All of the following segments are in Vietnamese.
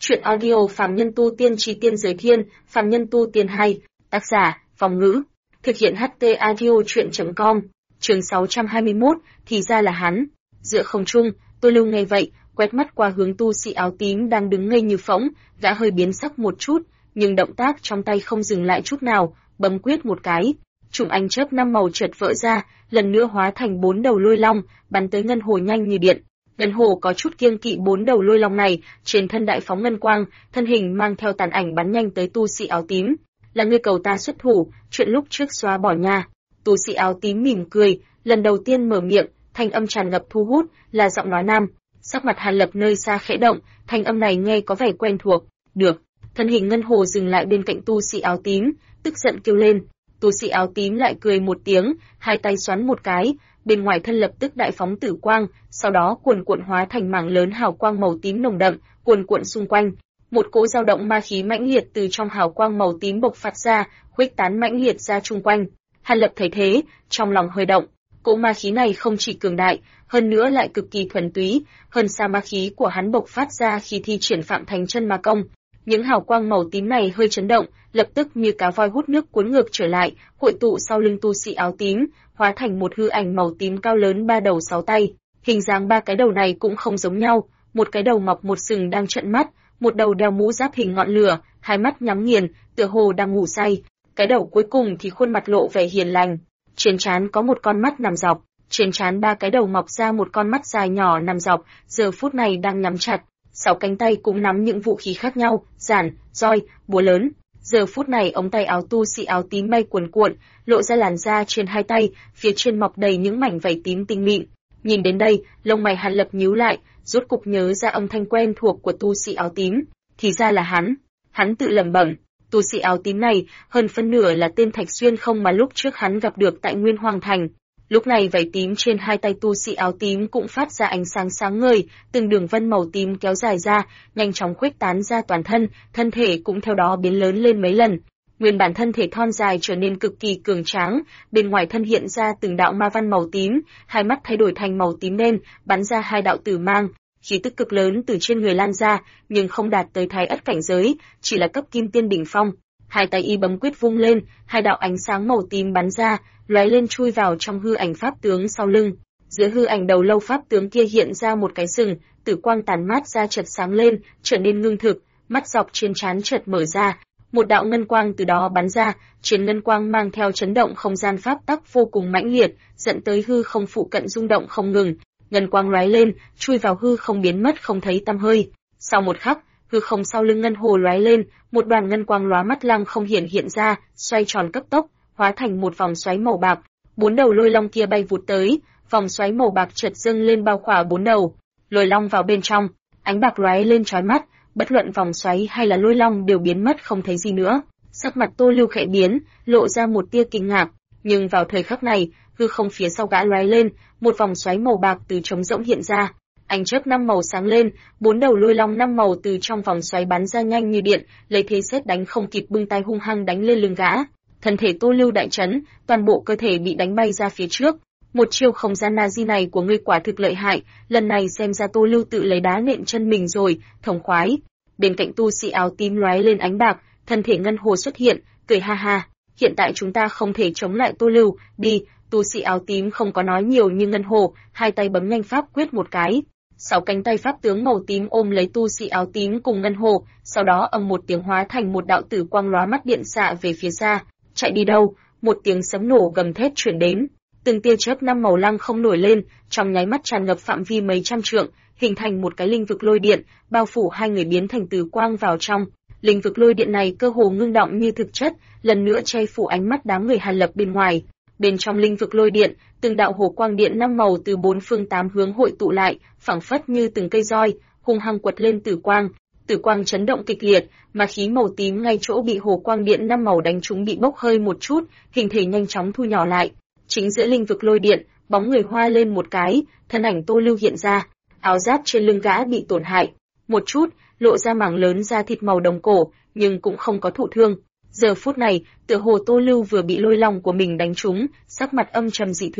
Chuyện audio Phàm Nhân Tu Tiên Chí Tiên Giới Thiên, Phàm Nhân Tu Tiên hay, tác giả, Phong Ngữ. Thực hiện HT Audio Chuyện.com, chương 621, thì ra là hắn. Giữa không trung, Tô Lưu nghe vậy, quét mắt qua hướng tu sĩ áo tím đang đứng ngây như phỗng, gã hơi biến sắc một chút, nhưng động tác trong tay không dừng lại chút nào, bấm quyết một cái. Chùm ánh chớp năm màu chợt vỡ ra, lần nữa hóa thành 4 đầu lôi long, bắn tới ngân hồ nhanh như điện. Ngân hồ có chút kiêng kỵ 4 đầu lôi long này, trên thân đại phóng ngân quang, thân hình mang theo tàn ảnh bắn nhanh tới tu sĩ áo tím. Là ngươi cầu ta xuất thủ, chuyện lúc trước xóa bỏ nha. Tu sĩ áo tím mỉm cười, lần đầu tiên mở miệng, thanh âm tràn ngập thu hút, là giọng nói nam. Sắc mặt Hàn Lập nơi xa khẽ động, thanh âm này nghe có vẻ quen thuộc. Được. Thân hình ngân hồ dừng lại bên cạnh tu sĩ áo tím, tức giận kêu lên. Tu sĩ áo tím lại cười một tiếng, hai tay xoắn một cái, bên ngoài thân lập tức đại phóng tử quang, sau đó cuồn cuộn hóa thành mảng lớn hào quang màu tím nồng đậm, cuồn cuộn xung quanh. Một cỗ dao động ma khí mãnh liệt từ trong hào quang màu tím bộc phát ra, khuếch tán mãnh liệt ra chung quanh. Hàn Lập thấy thế, trong lòng hơi động. Cỗ ma khí này không chỉ cường đại, hơn nữa lại cực kỳ thuần túy, hơn xa ma khí của hắn bộc phát ra khi thi triển Phạm Thành Chân Ma Công. Những hào quang màu tím này hơi chấn động, lập tức như cá voi hút nước cuốn ngược trở lại, hội tụ sau lưng tu sĩ áo tím, hóa thành một hư ảnh màu tím cao lớn 3 đầu 6 tay. Hình dáng 3 cái đầu này cũng không giống nhau, một cái đầu mọc một sừng đang trợn mắt, một đầu đeo mũ giáp hình ngọn lửa, hai mắt nhắm nghiền, tựa hồ đang ngủ say. Cái đầu cuối cùng thì khuôn mặt lộ vẻ hiền lành, trên trán có một con mắt nằm dọc, trên trán 3 cái đầu mọc ra một con mắt dài nhỏ nằm dọc, giờ phút này đang nhắm chặt. 6 cánh tay cũng nắm những vũ khí khác nhau, giản, roi, búa lớn. Giờ phút này ống tay áo tu sĩ áo tím bay cuồn cuộn, lộ ra làn da trên hai tay, phía trên mọc đầy những mảnh vảy tím tinh mịn. Nhìn đến đây, lông mày Hàn Lập nhíu lại, rốt cục nhớ ra âm thanh quen thuộc của tu sĩ áo tím, thì ra là hắn. Hắn tự lẩm bẩm, tu sĩ áo tím này, hơn phân nửa là tên Thạch Xuyên không mà lúc trước hắn gặp được tại Nguyên Hoàng Thành. Lúc này vảy tím trên hai tay tu sĩ áo tím cũng phát ra ánh sáng sáng ngời, từng đường vân màu tím kéo dài ra, nhanh chóng khuếch tán ra toàn thân, thân thể cũng theo đó biến lớn lên mấy lần. Nguyên bản thân thể thon dài trở nên cực kỳ cường tráng, bên ngoài thân hiện ra từng đạo ma văn màu tím, hai mắt thay đổi thành màu tím đen, bắn ra 2 đạo tử mang, khí tức cực lớn từ trên người lan ra, nhưng không đạt tới thái ất cảnh giới, chỉ là cấp kim tiên đỉnh phong. Hai tay y bấm quyết vung lên, 2 đạo ánh sáng màu tím bắn ra, lóe lên chui vào trong hư ảnh pháp tướng sau lưng. Giữa hư ảnh đầu lâu pháp tướng kia hiện ra một cái sừng, tử quang tàn mát ra chợt sáng lên, trở nên ngưng thực, mắt dọc trên trán chợt mở ra, một đạo ngân quang từ đó bắn ra, trên ngân quang mang theo chấn động không gian pháp tắc vô cùng mãnh liệt, dẫn tới hư không phụ cận rung động không ngừng. Ngân quang lóe lên, chui vào hư không biến mất không thấy tăm hơi. Sau một khắc, hư không sau lưng ngân hồ lóe lên, một đoàn ngân quang lóa mắt lăng không hiện ra, xoay tròn cấp tốc, hóa thành một vòng xoáy màu bạc. 4 đầu lôi long kia bay vụt tới, vòng xoáy màu bạc chợt dâng lên bao khỏa 4 đầu lôi long vào bên trong, ánh bạc lóe lên chói mắt, bất luận vòng xoáy hay là lôi long đều biến mất không thấy gì nữa. Sắc mặt Tô Lưu khẽ biến, lộ ra một tia kinh ngạc, nhưng vào thời khắc này, hư không phía sau gã lóe lên, một vòng xoáy màu bạc từ trống rỗng hiện ra. Ánh chớp 5 màu sáng lên, 4 đầu lôi long 5 màu từ trong vòng xoáy bắn ra nhanh như điện, lấy thế sét đánh không kịp bưng tay hung hăng đánh lên lưng gã. Thân thể Tô Lưu đại chấn, toàn bộ cơ thể bị đánh bay ra phía trước. Một chiêu không gian Nazi này của ngươi quả thực lợi hại, lần này xem ra Tô Lưu tự lấy đá nện chân mình rồi, thống khoái. Bên cạnh tu sĩ áo tím lóe lên ánh bạc, thân thể ngân hồ xuất hiện, cười ha ha. Hiện tại chúng ta không thể chống lại Tô Lưu, đi. Tu sĩ áo tím không có nói nhiều như ngân hồ, hai tay bấm nhanh pháp quyết một cái. 6 cánh tay pháp tướng màu tím ôm lấy tu sĩ áo tím cùng ngân hồ, sau đó ầm một tiếng hóa thành một đạo tử quang lóa mắt điện xạ về phía xa. Chạy đi đâu? Một tiếng sấm nổ gầm thét truyền đến. Từng tia chớp 5 màu lăng không nổi lên, trong nháy mắt tràn ngập phạm vi mấy trăm trượng, hình thành một cái linh vực lôi điện, bao phủ hai người biến thành tử quang vào trong. Linh vực lôi điện này cơ hồ ngưng động như thực chất, lần nữa che phủ ánh mắt đám người Hàn Lập bên ngoài. Bên trong linh vực lôi điện, từng đạo hồ quang điện 5 màu từ 4 phương 8 hướng hội tụ lại, phảng phất như từng cây roi, hung hăng quật lên tử quang. Tử quang chấn động kịch liệt, mà khí màu tím ngay chỗ bị hồ quang điện 5 màu đánh trúng bị bốc hơi một chút, hình thể nhanh chóng thu nhỏ lại. Chính giữa linh vực lôi điện, bóng người hoa lên một cái, thân ảnh Tô Lưu hiện ra, áo giáp trên lưng gã bị tổn hại một chút, lộ ra mảng lớn da thịt màu đồng cổ, nhưng cũng không có thụ thương. Giờ phút này, tựa hồ Tô Lưu vừa bị lôi long của mình đánh trúng, sắc mặt âm trầm dị thường.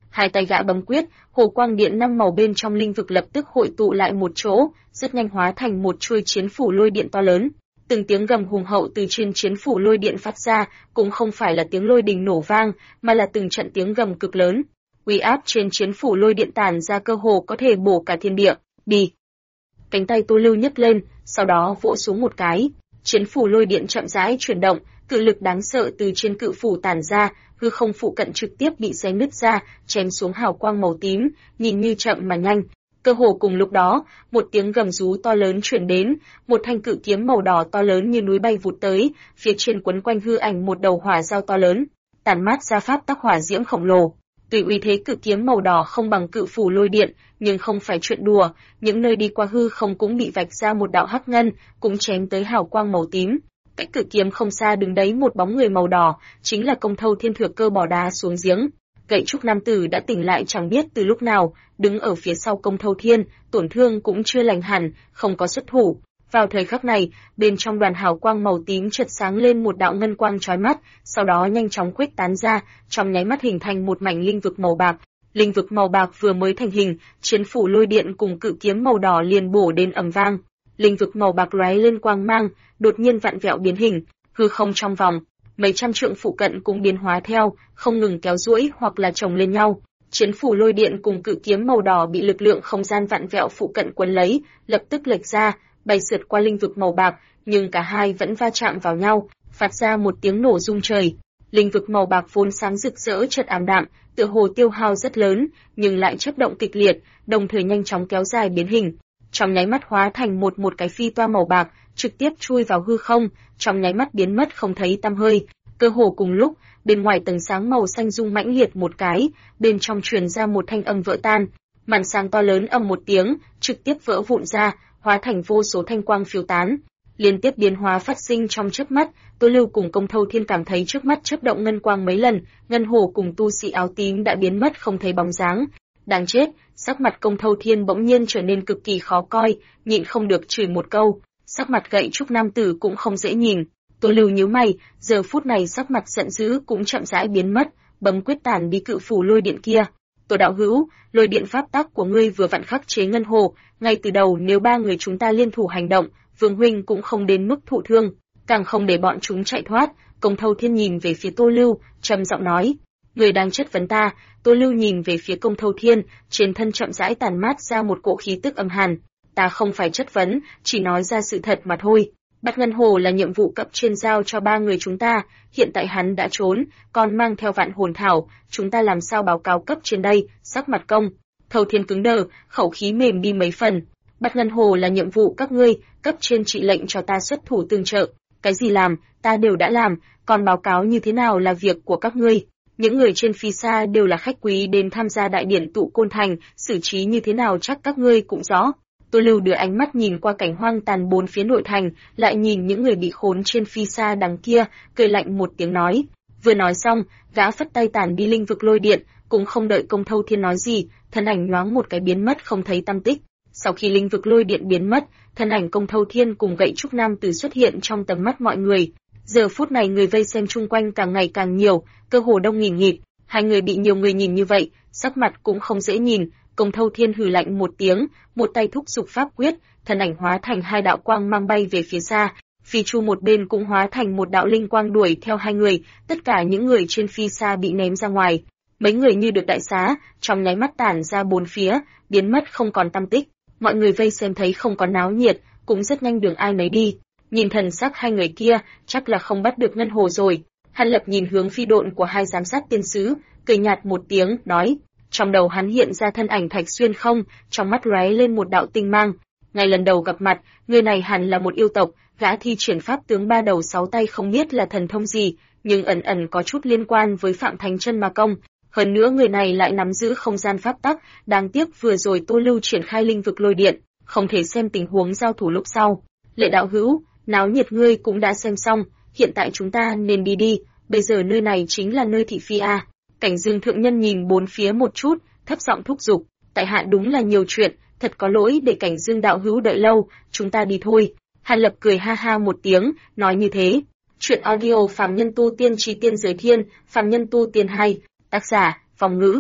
Hai tay gã bấm quyết, hồ quang điện năm màu bên trong linh vực lập tức hội tụ lại một chỗ, rất nhanh hóa thành một chuôi chiến phủ lôi điện to lớn. Từng tiếng gầm hùng hậu từ trên chiến phủ lôi điện phát ra, cũng không phải là tiếng lôi đình nổ vang, mà là từng trận tiếng gầm cực lớn. Uy áp trên chiến phủ lôi điện tản ra cơ hồ có thể bổ cả thiên địa. Đi! Cánh tay Tô Lưu nhấc lên, sau đó vỗ xuống một cái. Chiến phủ lôi điện chậm rãi chuyển động, cự lực đáng sợ từ trên cự phủ tản ra, hư không phụ cận trực tiếp bị xé nứt ra, chém xuống hào quang màu tím, nhìn như chậm mà nhanh. Cơ hồ cùng lúc đó, một tiếng gầm rú to lớn truyền đến, một thanh cự kiếm màu đỏ to lớn như núi bay vụt tới, phía trên quấn quanh hư ảnh một đầu hỏa dao to lớn, tản mát ra pháp tắc hỏa diễm khổng lồ. Tuy uy thế cự kiếm màu đỏ không bằng cự phủ lôi điện, nhưng không phải chuyện đùa, những nơi đi qua hư không cũng bị vạch ra một đạo hắc ngân, cũng chém tới hào quang màu tím. Cách cự kiếm không xa đứng đấy một bóng người màu đỏ, chính là Công Thâu Thiên thừa cơ bỏ đá xuống giếng. Gậy trúc nam tử đã tỉnh lại chẳng biết từ lúc nào, đứng ở phía sau Công Thâu Thiên, tổn thương cũng chưa lành hẳn, không có xuất thủ. Vào thời khắc này, bên trong đoàn hào quang màu tím chợt sáng lên một đạo ngân quang chói mắt, sau đó nhanh chóng khuếch tán ra, trong nháy mắt hình thành một mảnh linh vực màu bạc. Linh vực màu bạc vừa mới thành hình, chiến phủ lôi điện cùng cự kiếm màu đỏ liền bổ đến ầm vang. Linh vực màu bạc lóe lên quang mang, đột nhiên vặn vẹo biến hình, hư không trong vòng mấy trăm trượng phụ cận cũng biến hóa theo, không ngừng kéo duỗi hoặc là chồng lên nhau. Chiến phủ lôi điện cùng cự kiếm màu đỏ bị lực lượng không gian vặn vẹo phụ cận quấn lấy, lập tức lệch ra, bay sượt qua linh vực màu bạc, nhưng cả hai vẫn va chạm vào nhau, phát ra một tiếng nổ rung trời. Linh vực màu bạc vốn sáng rực rỡ chợt ảm đạm, tựa hồ tiêu hao rất lớn, nhưng lại chớp động kịch liệt, đồng thời nhanh chóng kéo dài biến hình. Trong nháy mắt hóa thành một cái phi toa màu bạc, trực tiếp chui vào hư không, trong nháy mắt biến mất không thấy tăm hơi. Cơ hồ cùng lúc, bên ngoài tầng sáng màu xanh rung mãnh liệt một cái, bên trong truyền ra một thanh âm vỡ tan, màn sáng to lớn ầm một tiếng, trực tiếp vỡ vụn ra, hóa thành vô số thanh quang phiêu tán. Liên tiếp biến hóa phát sinh trong chớp mắt, Tô Lưu cùng Công Thâu Thiên cảm thấy trước mắt chớp động ngân quang mấy lần, ngân hồ cùng tu sĩ áo tím đã biến mất không thấy bóng dáng. Đáng chết, sắc mặt Công Thâu Thiên bỗng nhiên trở nên cực kỳ khó coi, nhịn không được chửi một câu. Sắc mặt gậy trúc nam tử cũng không dễ nhìn. Tô Lưu nhíu mày, giờ phút này sắc mặt giận dữ cũng chậm rãi biến mất, bấm quyết tản đi cự phủ lôi điện kia. Tổ đạo hữu, lôi điện pháp tắc của ngươi vừa vặn khắc chế ngân hồ, ngay từ đầu nếu ba người chúng ta liên thủ hành động, Vương huynh cũng không đến mức thụ thương, càng không để bọn chúng chạy thoát. Công Thâu Thiên nhìn về phía Tô Lưu, trầm giọng nói: "Người đang chất vấn ta?" Tô Lưu nhìn về phía Công Thâu Thiên, trên thân chậm rãi tản mát ra một cỗ khí tức âm hàn. "Ta không phải chất vấn, chỉ nói ra sự thật mà thôi. Bắt ngân hồ là nhiệm vụ cấp trên giao cho ba người chúng ta, hiện tại hắn đã trốn, còn mang theo vạn hồn thảo, chúng ta làm sao báo cáo cấp trên đây?" Sắc mặt Công Thâu Thiên cứng đờ, khẩu khí mềm đi mấy phần. "Bắt ngân hồ là nhiệm vụ các ngươi, cấp trên trị lệnh cho ta xuất thủ tương trợ, cái gì làm, ta đều đã làm, còn báo cáo như thế nào là việc của các ngươi. Những người trên phi xa đều là khách quý đến tham gia đại điển tụ côn thành, xử trí như thế nào chắc các ngươi cũng rõ." Tô Lưu đưa ánh mắt nhìn qua cảnh hoang tàn bốn phía nội thành, lại nhìn những người bị khốn trên phi xa đằng kia, cười lạnh một tiếng nói. Vừa nói xong, gã phất tay tản đi linh vực lôi điện, cũng không đợi Công Thâu Thiên nói gì, thân ảnh nhoáng một cái biến mất không thấy tăm tích. Sau khi linh vực lôi điện biến mất, thân ảnh Công Thâu Thiên cùng gậy trúc nam tử xuất hiện trong tầm mắt mọi người. Giờ phút này người vây xem chung quanh càng ngày càng nhiều, cơ hồ đông nghìn nghịt. Hai người bị nhiều người nhìn như vậy, sắc mặt cũng không dễ nhìn. Công Thâu Thiên hừ lạnh một tiếng, một tay thúc giục pháp quyết, thân ảnh hóa thành hai đạo quang mang bay về phía xa. Phi chu một bên cũng hóa thành một đạo linh quang đuổi theo hai người, tất cả những người trên phi xa bị ném ra ngoài. Mấy người như được đại xá, trong nháy mắt tản ra bốn phía, biến mất không còn tăm tích. Mọi người vây xem thấy không có náo nhiệt, cũng rất nhanh đường ai nấy đi. Nhìn thần sắc hai người kia, chắc là không bắt được ngân hồ rồi. Hàn Lập nhìn hướng phi độn của hai giám sát tiên sứ, cười nhạt một tiếng, nói. Trong đầu hắn hiện ra thân ảnh Thạch Xuyên không, trong mắt lóe lên một đạo tinh mang. Ngày lần đầu gặp mặt, người này hẳn là một yêu tộc, gã thi triển pháp tướng ba đầu sáu tay không biết là thần thông gì, nhưng ẩn ẩn có chút liên quan với Phạm Thánh Chân Ma Công. Hơn nữa người này lại nắm giữ không gian pháp tắc, đáng tiếc vừa rồi Tô Lưu triển khai linh vực lôi điện, không thể xem tình huống giao thủ lúc sau. Lệ đạo hữu, náo nhiệt ngươi cũng đã xem xong, hiện tại chúng ta nên đi đi, bây giờ nơi này chính là nơi thị phi a. Cảnh Dương thượng nhân nhìn bốn phía một chút, thấp giọng thúc giục, tại hạ đúng là nhiều chuyện, thật có lỗi để Cảnh Dương đạo hữu đợi lâu, chúng ta đi thôi. Hàn Lập cười ha ha một tiếng, nói như thế. Chuyện audio Phàm Nhân Tu Tiên Chí Tiên Giới Thiên, Phàm Nhân Tu Tiên hay, tác giả, Phong Ngữ. Thực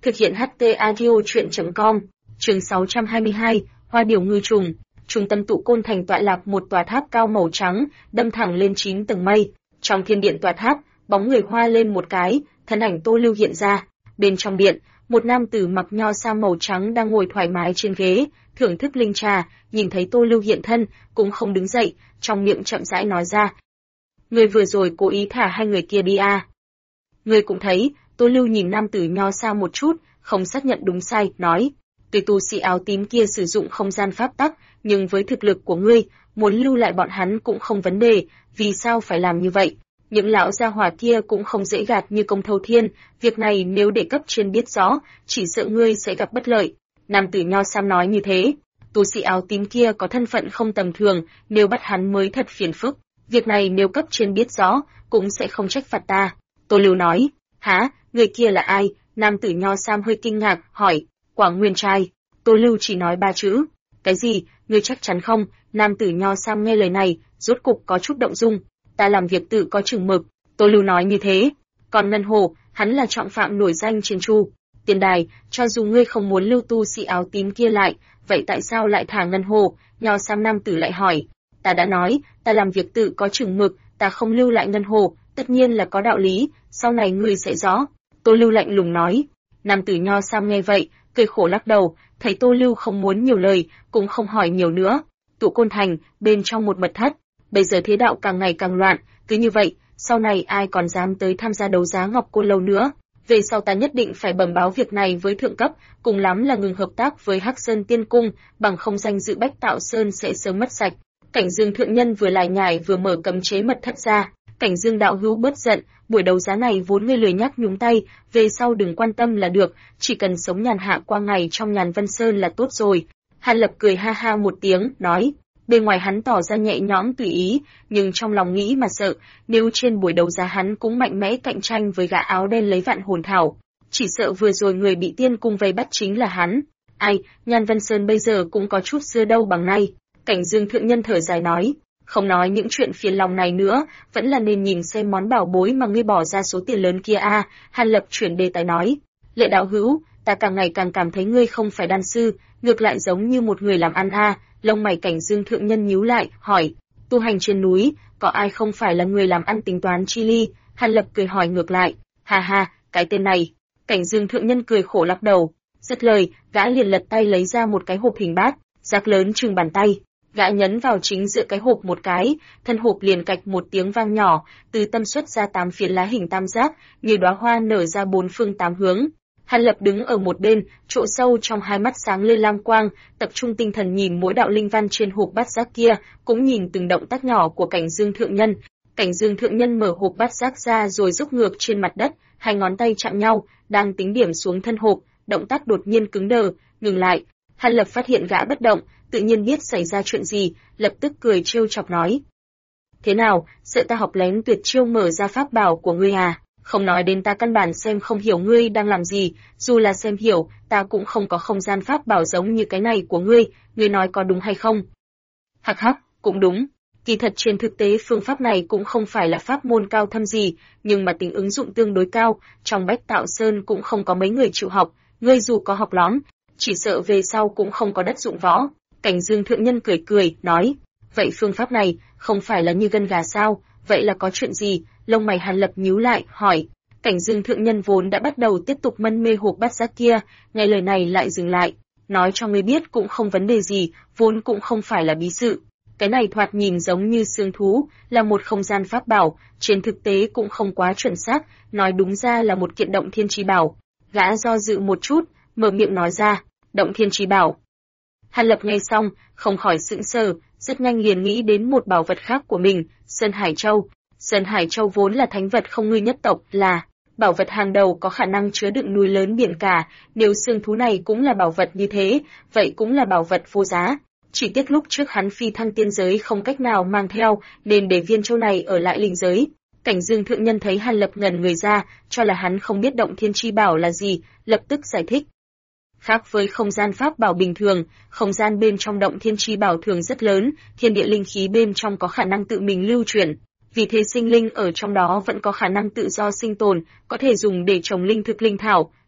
Thực hiện HT Audio truyện.com. Chương 622, Hoa điểu ngư trùng. Trung tâm tụ côn thành tọa lạc một tòa tháp cao màu trắng, đâm thẳng lên 9 tầng mây. Trong thiên điện tòa tháp, bóng người hoa lên một cái, thân ảnh Tô Lưu hiện ra. Bên trong điện, một nam tử mặc nho sa màu trắng đang ngồi thoải mái trên ghế, thưởng thức linh trà, nhìn thấy Tô Lưu hiện thân, cũng không đứng dậy, trong miệng chậm rãi nói ra: "Người vừa rồi cố ý thả hai người kia đi à?" "Người cũng thấy." Tô Lưu nhìn nam tử nho sa một chút, không xác nhận đúng sai, nói: "Tuy tu sĩ áo tím kia sử dụng không gian pháp tắc, nhưng với thực lực của ngươi, muốn lưu lại bọn hắn cũng không vấn đề, vì sao phải làm như vậy? Những lão gia hỏa kia cũng không dễ gạt như Công Thâu Thiên, việc này nếu để cấp trên biết rõ, chỉ sợ ngươi sẽ gặp bất lợi." Nam tử nho sam nói như thế. Tu sĩ áo tím kia có thân phận không tầm thường, nếu bắt hắn mới thật phiền phức. Việc này nếu cấp trên biết rõ, cũng sẽ không trách phạt ta. Tô Lưu nói: "Hả, người kia là ai?" Nam tử nho sam hơi kinh ngạc, hỏi: "Quảng Nguyên trai." Tô Lưu chỉ nói 3 chữ. "Cái gì, ngươi chắc chắn không?" Nam tử nho sam nghe lời này, rốt cục có chút động dung. "Ta làm việc tự có chừng mực." Tô Lưu nói như thế. "Còn Ngân Hồ, hắn là trọng phạm nổi danh trên Chu Tiền Đài, cho dù ngươi không muốn lưu tu sĩ áo tím kia lại, vậy tại sao lại thả Ngân Hồ?" Nho sam nam tử lại hỏi: "Ta đã nói, ta làm việc tự có chừng mực, ta không lưu lại Ngân Hồ, tất nhiên là có đạo lý, sau này ngươi sẽ rõ." Tô Lưu lạnh lùng nói. Nam tử nho sam nghe vậy, cười khổ lắc đầu, thấy Tô Lưu không muốn nhiều lời, cũng không hỏi nhiều nữa. Tụ Côn Thành, bên trong một mật thất, bây giờ thế đạo càng ngày càng loạn, cứ như vậy, sau này ai còn dám tới tham gia đấu giá Ngọc Côn Lâu nữa. Về sau ta nhất định phải bẩm báo việc này với thượng cấp, cùng lắm là ngừng hợp tác với Hắc Sơn Tiên Cung, bằng không danh dự Bách Tạo Sơn sẽ sớm mất sạch. Cảnh Dương thượng nhân vừa lải nhải vừa mở cấm chế mật thất ra. Cảnh Dương đạo hữu bớt giận, buổi đấu giá này vốn ngươi lười nhắc nhúng tay, về sau đừng quan tâm là được, chỉ cần sống nhàn hạ qua ngày trong Nhàn Vân Sơn là tốt rồi. Hàn Lập cười ha ha một tiếng, nói. Bên ngoài hắn tỏ ra nhẹ nhõm tùy ý, nhưng trong lòng nghĩ mà sợ, nếu trên buổi đấu giá hắn cũng mạnh mẽ cạnh tranh với gã áo đen lấy vạn hồn thảo, chỉ sợ vừa rồi người bị tiên cung vây bắt chính là hắn. Ai, Nhàn Vân Sơn bây giờ cũng có chút xưa đâu bằng nay. Cảnh Dương thượng nhân thở dài nói. Không nói những chuyện phiền lòng này nữa, vẫn là nên nhìn xem món bảo bối mà ngươi bỏ ra số tiền lớn kia a. Hàn Lập chuyển đề tài nói. Lệ đạo hữu, ta càng ngày càng cảm thấy ngươi không phải đan sư, ngược lại giống như một người làm ăn a. Lông mày Cảnh Dương thượng nhân nhíu lại, hỏi, tu hành trên núi, có ai không phải là người làm ăn tính toán chi ly? Hàn Lập cười hỏi ngược lại, ha ha, cái tên này. Cảnh Dương thượng nhân cười khổ lắc đầu. Dứt lời, gã liền lật tay lấy ra một cái hộp hình bát, rác lớn chừng bàn tay. Gã nhấn vào chính giữa cái hộp một cái, thân hộp liền cạch một tiếng vang nhỏ, từ tâm xuất ra 8 phiến lá hình tam giác, như đóa hoa nở ra 4 phương 8 hướng. Hàn Lập đứng ở một bên, chỗ sâu trong hai mắt sáng lên lam quang, tập trung tinh thần nhìn mỗi đạo linh văn trên hộp bát giác kia, cũng nhìn từng động tác nhỏ của Cảnh Dương thượng nhân. Cảnh Dương thượng nhân mở hộp bát giác ra rồi dốc ngược trên mặt đất, hai ngón tay chạm nhau, đang tính điểm xuống thân hộp, động tác đột nhiên cứng đờ, ngừng lại. Hàn Lập phát hiện gã bất động, tự nhiên biết xảy ra chuyện gì, lập tức cười trêu chọc nói. Thế nào, sợ ta học lén tuyệt chiêu mở ra pháp bảo của ngươi à? Không nói đến ta căn bản xem không hiểu ngươi đang làm gì, dù là xem hiểu, ta cũng không có không gian pháp bảo giống như cái này của ngươi nói có đúng hay không? Hắc hắc, cũng đúng. Kỳ thật trên thực tế phương pháp này cũng không phải là pháp môn cao thâm gì, nhưng mà tính ứng dụng tương đối cao, trong Bách Tạo Sơn cũng không có mấy người chịu học, ngươi dù có học lóm, chỉ sợ về sau cũng không có đất dụng võ. Cảnh Dương thượng nhân cười cười, nói, vậy phương pháp này, không phải là như gân gà sao, vậy là có chuyện gì? Lông mày Hàn Lập nhíu lại, hỏi. Cảnh Dương thượng nhân vốn đã bắt đầu tiếp tục mân mê hộp bát giác kia, nghe lời này lại dừng lại, nói cho ngươi biết cũng không vấn đề gì, vốn cũng không phải là bí sự. Cái này thoạt nhìn giống như xương thú, là một không gian pháp bảo, trên thực tế cũng không quá chuẩn xác, nói đúng ra là một kiện động thiên chi bảo. Gã do dự một chút, mở miệng nói ra, động thiên chi bảo. Hàn Lập nghe xong, không khỏi sững sờ, rất nhanh liền nghĩ đến một bảo vật khác của mình, Sơn Hải Châu. Sơn Hải Châu vốn là thánh vật không ngư nhất tộc, là bảo vật hàng đầu có khả năng chứa đựng núi lớn biển cả, nếu xương thú này cũng là bảo vật như thế, vậy cũng là bảo vật vô giá. Chỉ tiếc lúc trước hắn phi thăng tiên giới không cách nào mang theo, nên để viên châu này ở lại linh giới. Cảnh Dương thượng nhân thấy Hàn Lập ngẩn người ra, cho là hắn không biết động thiên chi bảo là gì, lập tức giải thích. Khác với không gian pháp bảo bình thường, không gian bên trong động thiên chi bảo thường rất lớn, thiên địa linh khí bên trong có khả năng tự mình lưu chuyển. Vì thế sinh linh ở trong đó vẫn có khả năng tự do sinh tồn, có thể dùng để trồng linh thực linh thảo,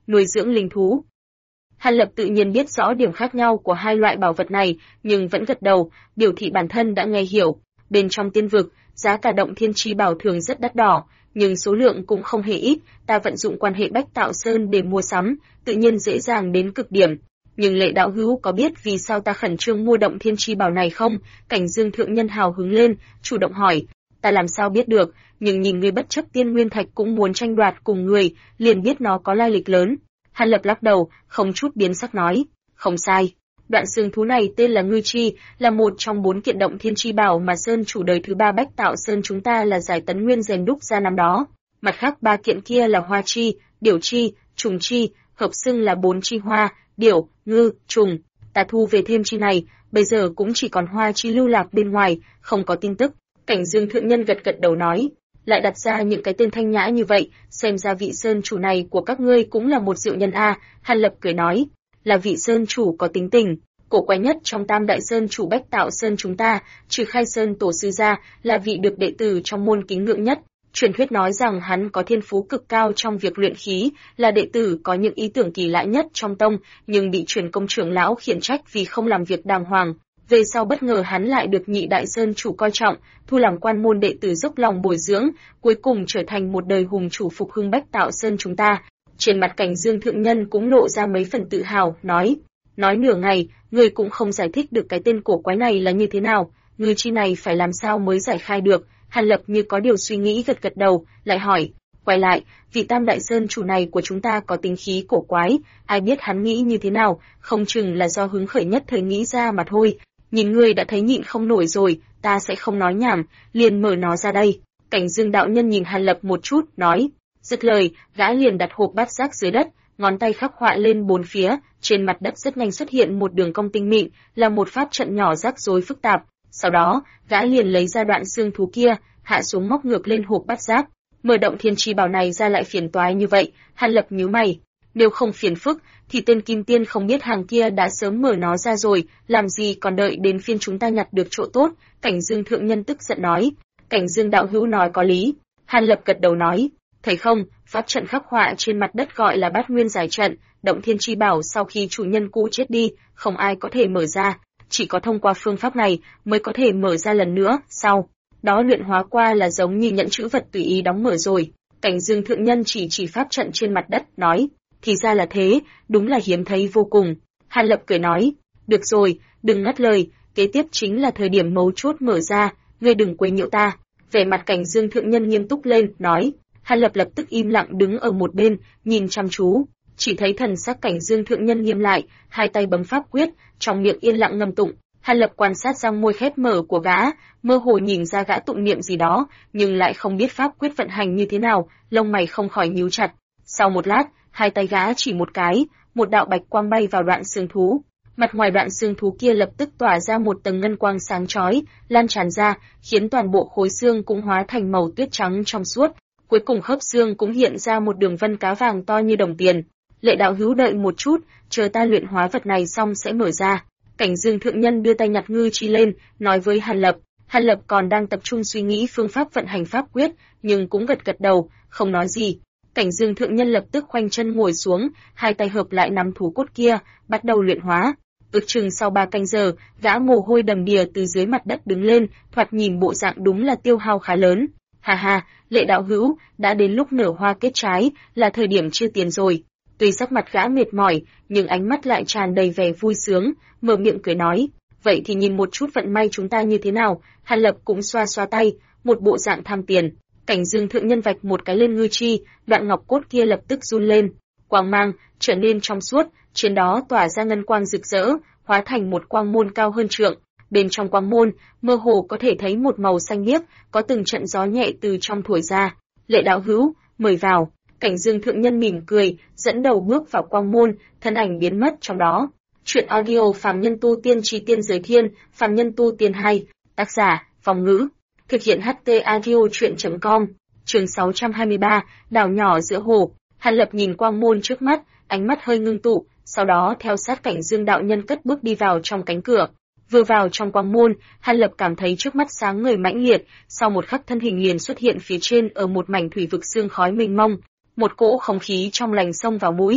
nuôi dưỡng linh thú. Hàn Lập tự nhiên biết rõ điểm khác nhau của hai loại bảo vật này, nhưng vẫn gật đầu, biểu thị bản thân đã nghe hiểu. Bên trong tiên vực, giá cả động thiên chi bảo thường rất đắt đỏ, nhưng số lượng cũng không hề ít, ta vận dụng quan hệ Bách Tạo Sơn để mua sắm, tự nhiên dễ dàng đến cực điểm. Nhưng Lệ đạo hữu có biết vì sao ta khẩn trương mua động thiên chi bảo này không? Cảnh Dương thượng nhân hào hứng lên, chủ động hỏi. Ta làm sao biết được, nhưng nhìn ngươi bất chấp tiên nguyên thạch cũng muốn tranh đoạt cùng người, liền biết nó có lai lịch lớn. Hàn Lập lắc đầu, không chút biến sắc nói, không sai. Đoạn xương thú này tên là Ngư Chi, là một trong 4 kiện động thiên chi bảo mà Sơn chủ đời thứ 3 Bách Tạo Sơn chúng ta là giải tấn nguyên rèn đúc ra năm đó. Mặt khác 3 kiện kia là Hoa Chi, Điểu Chi, Trùng Chi, hợp xưng là 4 chi hoa, điểu, ngư, trùng. Ta thu về thêm chi này, bây giờ cũng chỉ còn Hoa Chi lưu lạc bên ngoài, không có tin tức. Cảnh Dương thượng nhân gật gật đầu nói, lại đặt ra những cái tên thanh nhã như vậy, xem ra vị Sơn chủ này của các ngươi cũng là một diệu nhân a. Hàn Lập cười nói, là vị Sơn chủ có tính tình, cổ quái nhất trong Tam Đại Sơn chủ Bách Tạo Sơn chúng ta, trừ Khai Sơn tổ sư ra, là vị được đệ tử trong môn kính ngưỡng nhất. Truyền thuyết nói rằng hắn có thiên phú cực cao trong việc luyện khí, là đệ tử có những ý tưởng kỳ lạ nhất trong tông, nhưng bị truyền công trưởng lão khiển trách vì không làm việc đàng hoàng. Về sau bất ngờ hắn lại được Nhị Đại Sơn chủ coi trọng, thu làm quan môn đệ tử dốc lòng bồi dưỡng, cuối cùng trở thành một đời hùng chủ phục hưng Bách Tạo Sơn chúng ta. Trên mặt Cảnh Dương thượng nhân cũng lộ ra mấy phần tự hào, nói nửa ngày, người cũng không giải thích được cái tên cổ quái này là như thế nào, Ngư Chi này phải làm sao mới giải khai được. Hàn Lập như có điều suy nghĩ gật gật đầu, lại hỏi, quay lại, vị Tam Đại Sơn chủ này của chúng ta có tính khí cổ quái, ai biết hắn nghĩ như thế nào, không chừng là do hứng khởi nhất thời nghĩ ra mà thôi. Nhìn ngươi đã thấy nhịn không nổi rồi, ta sẽ không nói nhảm, liền mở nó ra đây. Cảnh Dương đạo nhân nhìn Hàn Lập một chút, nói, dứt lời, gã liền đặt hộp bát giác dưới đất, ngón tay khắc họa lên bốn phía, trên mặt đất rất nhanh xuất hiện một đường cong tinh mịn, là một pháp trận nhỏ rắc rối phức tạp. Sau đó, gã liền lấy ra đoạn xương thú kia, hạ xuống móc ngược lên hộp bát giác. Mở động thiên chi bảo này ra lại phiền toái như vậy, Hàn Lập nhíu mày. Nếu không phiền phức, thì tên Kim Tiên không biết hàng kia đã sớm mở nó ra rồi, làm gì còn đợi đến phiên chúng ta nhặt được chỗ tốt. Cảnh Dương thượng nhân tức giận nói. Cảnh Dương đạo hữu nói có lý. Hàn Lập gật đầu nói, thấy không, pháp trận khắc họa trên mặt đất gọi là Bát Nguyên giải trận, động thiên chi bảo sau khi chủ nhân cũ chết đi, không ai có thể mở ra, chỉ có thông qua phương pháp này mới có thể mở ra lần nữa, sau đó luyện hóa qua là giống như nhận chữ vật tùy ý đóng mở rồi. Cảnh Dương thượng nhân chỉ pháp trận trên mặt đất, nói, thì ra là thế, đúng là hiếm thấy vô cùng. Hàn Lập cười nói, được rồi, đừng ngắt lời, kế tiếp chính là thời điểm mấu chốt mở ra, ngươi đừng quấy nhiễu ta. Vẻ mặt Cảnh Dương thượng nhân nghiêm túc lên, nói. Hàn Lập lập tức im lặng đứng ở một bên, nhìn chăm chú, chỉ thấy thần sắc Cảnh Dương thượng nhân nghiêm lại, hai tay bấm pháp quyết, trong miệng yên lặng ngâm tụng. Hàn Lập quan sát răng môi khép mở của gã, mơ hồ nhìn ra gã tụng niệm gì đó, nhưng lại không biết pháp quyết vận hành như thế nào, lông mày không khỏi nhíu chặt. Sau một lát, hai tay gã chỉ một cái, một đạo bạch quang bay vào đoạn xương thú. Mặt ngoài đoạn xương thú kia lập tức tỏa ra một tầng ngân quang sáng chói, lan tràn ra, khiến toàn bộ khối xương cũng hóa thành màu tuyết trắng trong suốt. Cuối cùng khớp xương cũng hiện ra một đường vân cá vàng to như đồng tiền. Lệ đạo hữu đợi một chút, chờ ta luyện hóa vật này xong sẽ mở ra. Cảnh Dương thượng nhân đưa tay nhặt Ngư Chi lên, nói với Hàn Lập. Hàn Lập còn đang tập trung suy nghĩ phương pháp vận hành pháp quyết, nhưng cũng gật gật đầu, không nói gì. Cảnh Dương thượng nhân lập tức khoanh chân ngồi xuống, hai tay hợp lại nắm thú cốt kia, bắt đầu luyện hóa. Ước chừng sau 3 canh giờ, gã mồ hôi đầm đìa từ dưới mặt đất đứng lên, thoạt nhìn bộ dạng đúng là tiêu hao khá lớn. Ha ha, Lệ đạo hữu, đã đến lúc nở hoa kết trái, là thời điểm chia tiền rồi. Tuy sắc mặt gã mệt mỏi, nhưng ánh mắt lại tràn đầy vẻ vui sướng, mở miệng cười nói, vậy thì nhìn một chút vận may chúng ta như thế nào. Hàn Lập cũng xoa xoa tay, một bộ dạng tham tiền. Cảnh Dương thượng nhân vạch một cái lên Ngư Chi, đoạn ngọc cốt kia lập tức run lên, quang mang trở nên trong suốt, trên đó tỏa ra ngân quang rực rỡ, hóa thành một quang môn cao hơn trượng. Bên trong quang môn, mơ hồ có thể thấy một màu xanh biếc, có từng trận gió nhẹ từ trong thổi ra. Lệ đạo hữu, mời vào. Cảnh Dương thượng nhân mỉm cười, dẫn đầu bước vào quang môn, thân ảnh biến mất trong đó. Chuyện audio Phàm Nhân Tu Tiên Chi Tiên Giới Thiên, Phàm Nhân Tu Tiên 2, tác giả, Phong Ngữ, thực hiện HT audio chuyện.com. Chương 623, đảo nhỏ giữa hồ. Hàn Lập nhìn quang môn trước mắt, ánh mắt hơi ngưng tụ, sau đó theo sát Cảnh Dương đạo nhân cất bước đi vào trong cánh cửa. Vừa vào trong quang môn, Hàn Lập cảm thấy trước mắt sáng ngời mãnh liệt, sau một khắc thân hình liền xuất hiện phía trên ở một mảnh thủy vực sương khói mênh mông, một cỗ không khí trong lành xông vào mũi.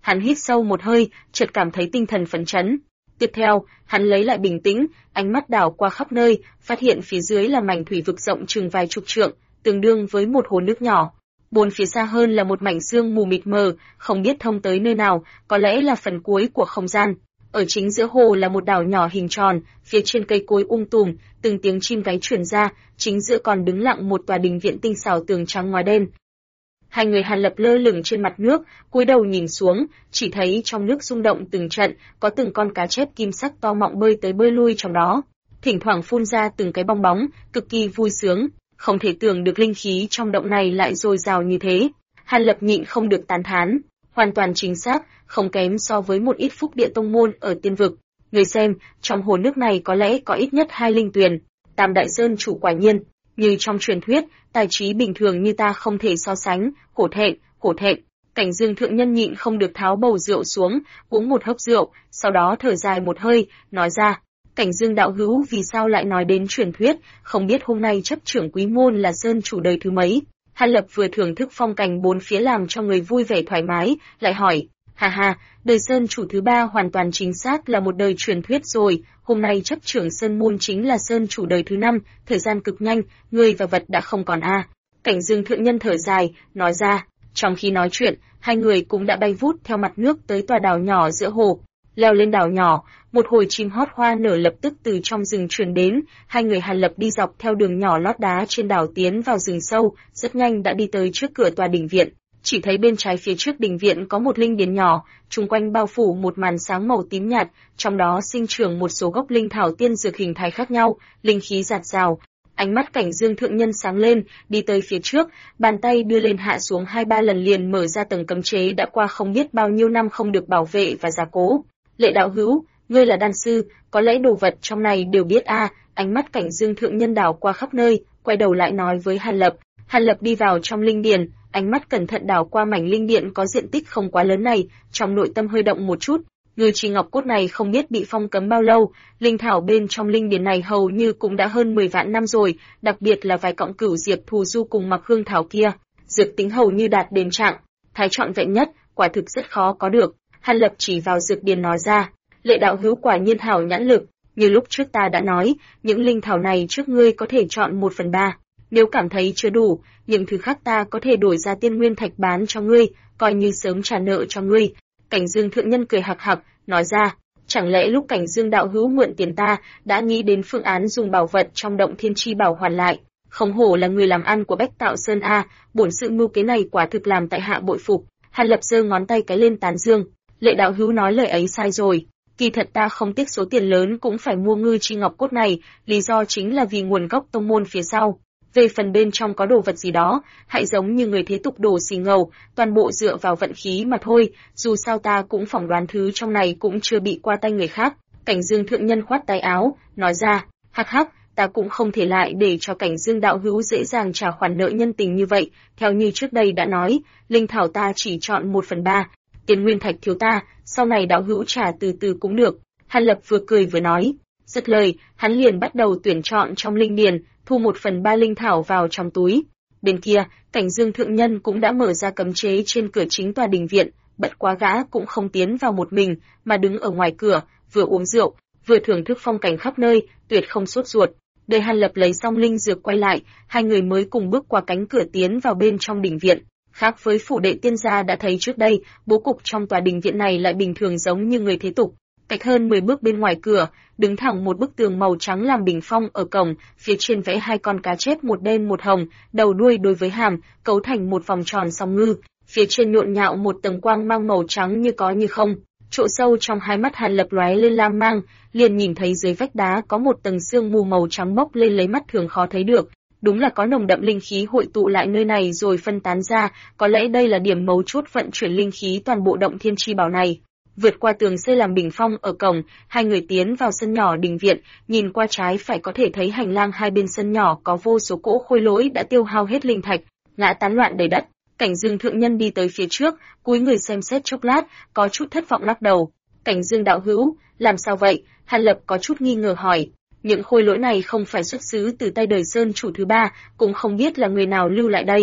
Hắn hít sâu một hơi, chợt cảm thấy tinh thần phấn chấn. Tiếp theo, hắn lấy lại bình tĩnh, ánh mắt đảo qua khắp nơi, phát hiện phía dưới là mảnh thủy vực rộng chừng vài chục trượng, tương đương với một hồ nước nhỏ. Bốn phía xa hơn là một mảnh sương mù mịt mờ, không biết thông tới nơi nào, có lẽ là phần cuối của không gian. Ở chính giữa hồ là một đảo nhỏ hình tròn, phía trên cây cối tùm, từng tiếng chim gáy truyền ra, chính giữa còn đứng lặng một tòa đình viện tinh xảo tường trắng ngói đen. Hai người Hàn Lập lơ lửng trên mặt nước, cúi đầu nhìn xuống, chỉ thấy trong nước rung động từng trận, có từng con cá chép kim sắc to mọng bơi tới bơi lui trong đó, thỉnh thoảng phun ra từng cái bong bóng, cực kỳ vui sướng. Không thể tưởng được linh khí trong động này lại dồi dào như thế. Hàn Lập nhịn không được tán thán, hoàn toàn chính xác, không kém so với một ít phúc địa tông môn ở tiên vực. Người xem, trong hồ nước này có lẽ có ít nhất 2 linh tuyền. Tam đại sơn chủ quả nhiên, như trong truyền thuyết, tài trí bình thường như ta không thể so sánh, hổ thẹn. Cảnh Dương thượng nhân nhịn không được tháo bầu rượu xuống, uống một hớp rượu, sau đó thở dài một hơi, nói ra: Cảnh Dương đạo hữu vì sao lại nói đến truyền thuyết, không biết hôm nay chấp trưởng quý môn là sơn chủ đời thứ mấy? Hàn Lập vừa thưởng thức phong cảnh bốn phía làm cho người vui vẻ thoải mái, lại hỏi: Ha, đời sơn chủ thứ 3 hoàn toàn chính xác là một đời truyền thuyết rồi, hôm nay chấp trưởng sơn môn chính là sơn chủ đời thứ 5, thời gian cực nhanh, người và vật đã không còn a. Cảnh Dương thượng nhân thở dài, nói ra. Trong khi nói chuyện, hai người cũng đã bay vút theo mặt nước tới tòa đảo nhỏ giữa hồ. Leo lên đảo nhỏ, một hồi chim hót hoa nở lập tức từ trong rừng truyền đến, hai người Hàn Lập đi dọc theo đường nhỏ lót đá trên đảo tiến vào rừng sâu, rất nhanh đã đi tới trước cửa tòa đình viện. Chỉ thấy bên trái phía trước đình viện có một linh điền nhỏ, chung quanh bao phủ một màn sáng màu tím nhạt, trong đó sinh trưởng một số gốc linh thảo tiên dược hình thái khác nhau, linh khí dạt dào. Ánh mắt Cảnh Dương thượng nhân sáng lên, đi tới phía trước, bàn tay đưa lên hạ xuống 2-3 lần liền mở ra tầng cấm chế đã qua không biết bao nhiêu năm không được bảo vệ và gia cố. Lệ đạo hữu, ngươi là đan sư, có lẽ đồ vật trong này đều biết a. Ánh mắt Cảnh Dương thượng nhân đảo qua khắp nơi, quay đầu lại nói với Hàn Lập. Hàn Lập đi vào trong linh điền, ánh mắt cẩn thận đảo qua mảnh linh điện có diện tích không quá lớn này, trong nội tâm hơi động một chút. Ngư chi ngọc cốt này không biết bị phong cấm bao lâu, linh thảo bên trong linh điền này hầu như cũng đã hơn 10 vạn năm rồi, đặc biệt là vài cọng cửu diệp thù du cùng mặc hương thảo kia, dược tính hầu như đạt đến trạng thái trọn vẹn nhất, quả thực rất khó có được. Hàn Lập chỉ vào dược điền nói ra, Lệ đạo hữu quả nhiên hảo nhãn lực, như lúc trước ta đã nói, những linh thảo này trước ngươi có thể chọn 1/3, nếu cảm thấy chưa đủ, những thứ khác ta có thể đổi ra tiên nguyên thạch bán cho ngươi, coi như sớm trả nợ cho ngươi. Cảnh Dương thượng nhân cười hạc hạc, nói ra, chẳng lẽ lúc Cảnh Dương đạo hữu mượn tiền ta, đã nghĩ đến phương án dùng bảo vật trong động thiên chi bảo hoàn lại, không hổ là người làm ăn của Bách Tạo Sơn a, bổn sự mưu kế này quả thực làm tại hạ bội phục. Hàn Lập giơ ngón tay cái lên tán dương, Lệ đạo hữu nói lời ấy sai rồi, kỳ thật ta không tiếc số tiền lớn cũng phải mua ngư chi ngọc cốt này, lý do chính là vì nguồn gốc tông môn phía sau. Về phần bên trong có đồ vật gì đó, hãy giống như người thế tục đổ xì ngầu, toàn bộ dựa vào vận khí mà thôi, dù sao ta cũng phỏng đoán thứ trong này cũng chưa bị qua tay người khác. Cảnh Dương thượng nhân khoát tay áo, nói ra, hắc, ta cũng không thể lại để cho Cảnh Dương đạo hữu dễ dàng trả khoản nợ nhân tình như vậy, theo như trước đây đã nói, linh thảo ta chỉ chọn 1/3, tiền nguyên thạch thiếu ta, sau này đạo hữu trả từ từ cũng được. Hàn Lập vừa cười vừa nói, dứt lời, hắn liền bắt đầu tuyển chọn trong linh điền, thu 1/3 linh thảo vào trong túi. Bên kia, Cảnh Dương thượng nhân cũng đã mở ra cấm chế trên cửa chính tòa đình viện, bất quá gã cũng không tiến vào một mình, mà đứng ở ngoài cửa, vừa uống rượu, vừa thưởng thức phong cảnh khắp nơi, tuyệt không sốt ruột. Đợi Hàn Lập lấy xong linh dược quay lại, hai người mới cùng bước qua cánh cửa tiến vào bên trong đình viện. Khác với phủ đệ tiên gia đã thấy trước đây, bố cục trong tòa đình viện này lại bình thường giống như người thế tục. Cách hơn 10 bước bên ngoài cửa, đứng thẳng một bức tường màu trắng làm bình phong ở cổng, phía trên vẽ 2 con cá chép một đen một hồng, đầu đuôi đối với hàm, cấu thành một vòng tròn song ngư, phía trên nhộn nhạo một tầng quang mang màu trắng như có như không. Chỗ sâu trong hai mắt Hàn Lập lóe lên lam mang, liền nhìn thấy dưới vách đá có một tầng sương mù màu trắng bốc lên lấy mắt thường khó thấy được. Đúng là có nồng đậm linh khí hội tụ lại nơi này rồi phân tán ra, có lẽ đây là điểm mấu chốt vận chuyển linh khí toàn bộ động thiên chi bảo này. Vượt qua tường xây làm bình phong ở cổng, hai người tiến vào sân nhỏ đình viện, nhìn qua trái phải có thể thấy hành lang hai bên sân nhỏ có vô số cỗ khôi lỗi đã tiêu hao hết linh thạch, ngã tán loạn đầy đất. Cảnh Dương thượng nhân đi tới phía trước, cúi người xem xét chốc lát, có chút thất vọng lắc đầu. Cảnh Dương đạo hữu, làm sao vậy? Hàn Lập có chút nghi ngờ hỏi. Những khôi lỗi này không phải xuất xứ từ tay đời sơn chủ thứ 3, cũng không biết là người nào lưu lại đây.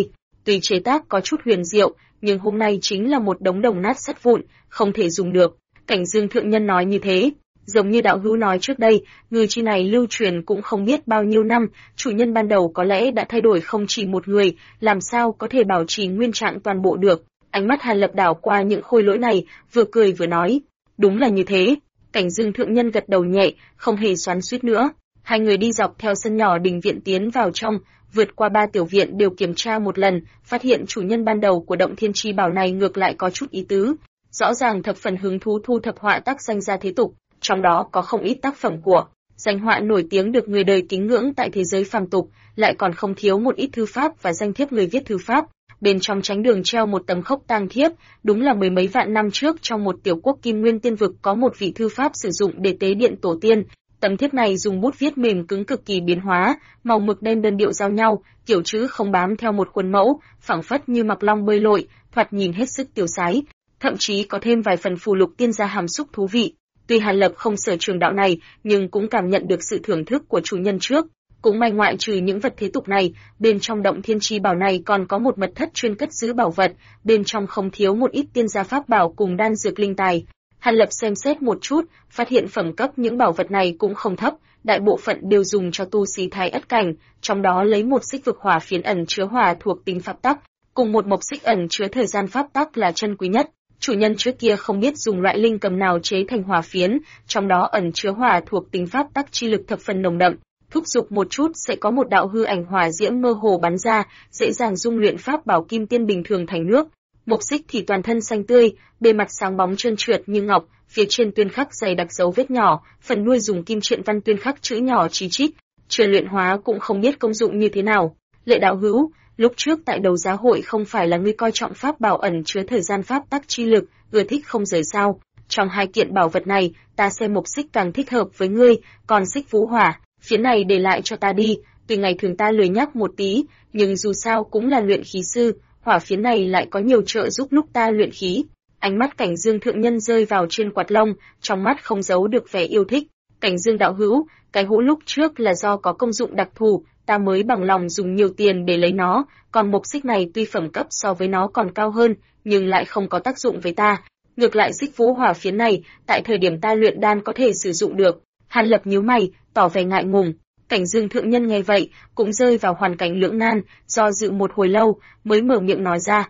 Tuy chế tác có chút huyền diệu, nhưng hôm nay chính là một đống đồng nát sắt vụn, không thể dùng được. Cảnh Dương thượng nhân nói như thế, giống như đạo hữu nói trước đây, ngư chi này lưu truyền cũng không biết bao nhiêu năm, chủ nhân ban đầu có lẽ đã thay đổi không chỉ một người, làm sao có thể bảo trì nguyên trạng toàn bộ được. Ánh mắt Hàn Lập đảo qua những khôi lỗi này, vừa cười vừa nói, đúng là như thế. Cảnh Dương thượng nhân gật đầu nhẹ, không hề xoắn xuýt nữa. Hai người đi dọc theo sân nhỏ đình viện tiến vào trong, vượt qua 3 tiểu viện đều kiểm tra một lần, phát hiện chủ nhân ban đầu của động thiên chi bảo này ngược lại có chút ý tứ, rõ ràng thập phần hứng thú thu thập họa tác danh gia thế tục, trong đó có không ít tác phẩm của danh họa nổi tiếng được người đời kính ngưỡng tại thế giới phàm tục, lại còn không thiếu một ít thư pháp và danh thiếp người viết thư pháp. Bên trong tránh đường treo một tấm khốc tang thiếp, đúng là mười mấy vạn năm trước trong một tiểu quốc Kim Nguyên Tiên vực có một vị thư pháp sử dụng để tế điện tổ tiên. Tấm thiếp này dùng bút viết mềm cứng cực kỳ biến hóa, màu mực đen đơn điệu giao nhau, kiểu chữ không bám theo một khuôn mẫu, phảng phất như mặc long bơi lội, thoạt nhìn hết sức tiêu sái, thậm chí có thêm vài phần phù lục tiên gia hàm xúc thú vị. Tuy Hàn Lập không sở trường đạo này, nhưng cũng cảm nhận được sự thưởng thức của chủ nhân trước. Cũng may ngoại trừ những vật thế tục này, bên trong động thiên chi bảo này còn có một mật thất chuyên cất giữ bảo vật, bên trong không thiếu một ít tiên gia pháp bảo cùng đan dược linh tài. Hàn Lập xem xét một chút, phát hiện phẩm cấp những bảo vật này cũng không thấp, đại bộ phận đều dùng cho tu sĩ thái ất cảnh, trong đó lấy một xích vực hỏa phiến ẩn chứa hỏa thuộc tính pháp tắc, cùng một mộc xích ẩn chứa thời gian pháp tắc là chân quý nhất. Chủ nhân trước kia không biết dùng loại linh cầm nào chế thành hỏa phiến, trong đó ẩn chứa hỏa thuộc tính pháp tắc chi lực thập phần nồng đậm, thúc giục một chút sẽ có một đạo hư ảnh hỏa diễm mơ hồ bắn ra, dễ dàng dung luyện pháp bảo kim tiên bình thường thành nước. Mộc xích thì toàn thân xanh tươi, bề mặt sáng bóng trơn trượt như ngọc, phía trên tuyên khắc dày đặc dấu vết nhỏ, phần đuôi dùng kim truyện văn tuyên khắc chữ nhỏ chí chít, chưa luyện hóa cũng không biết công dụng như thế nào. Lệ đạo hữu, lúc trước tại đấu giá hội không phải là ngươi coi trọng pháp bảo ẩn chứa thời gian pháp tắc chi lực, ưa thích không rời sao? Trong hai kiện bảo vật này, ta xem mộc xích càng thích hợp với ngươi, còn xích vũ hỏa, phía này để lại cho ta đi. Tuy ngày thường ta lười nhắc một tí, nhưng dù sao cũng là luyện khí sư, hỏa phiến này lại có nhiều trợ giúp lúc ta luyện khí. Ánh mắt Cảnh Dương thượng nhân rơi vào trên quạt lông, trong mắt không giấu được vẻ yêu thích. Cảnh Dương đạo hữu, cái hũ lúc trước là do có công dụng đặc thù, ta mới bằng lòng dùng nhiều tiền để lấy nó, còn mộc xích này tuy phẩm cấp so với nó còn cao hơn, nhưng lại không có tác dụng với ta. Ngược lại xích vũ hỏa phiến này, tại thời điểm ta luyện đan có thể sử dụng được. Hàn Lập nhíu mày, tỏ vẻ ngại ngùng. Cảnh Dương thượng nhân nghe vậy, cũng rơi vào hoàn cảnh lưỡng nan, do dự một hồi lâu, mới mở miệng nói ra.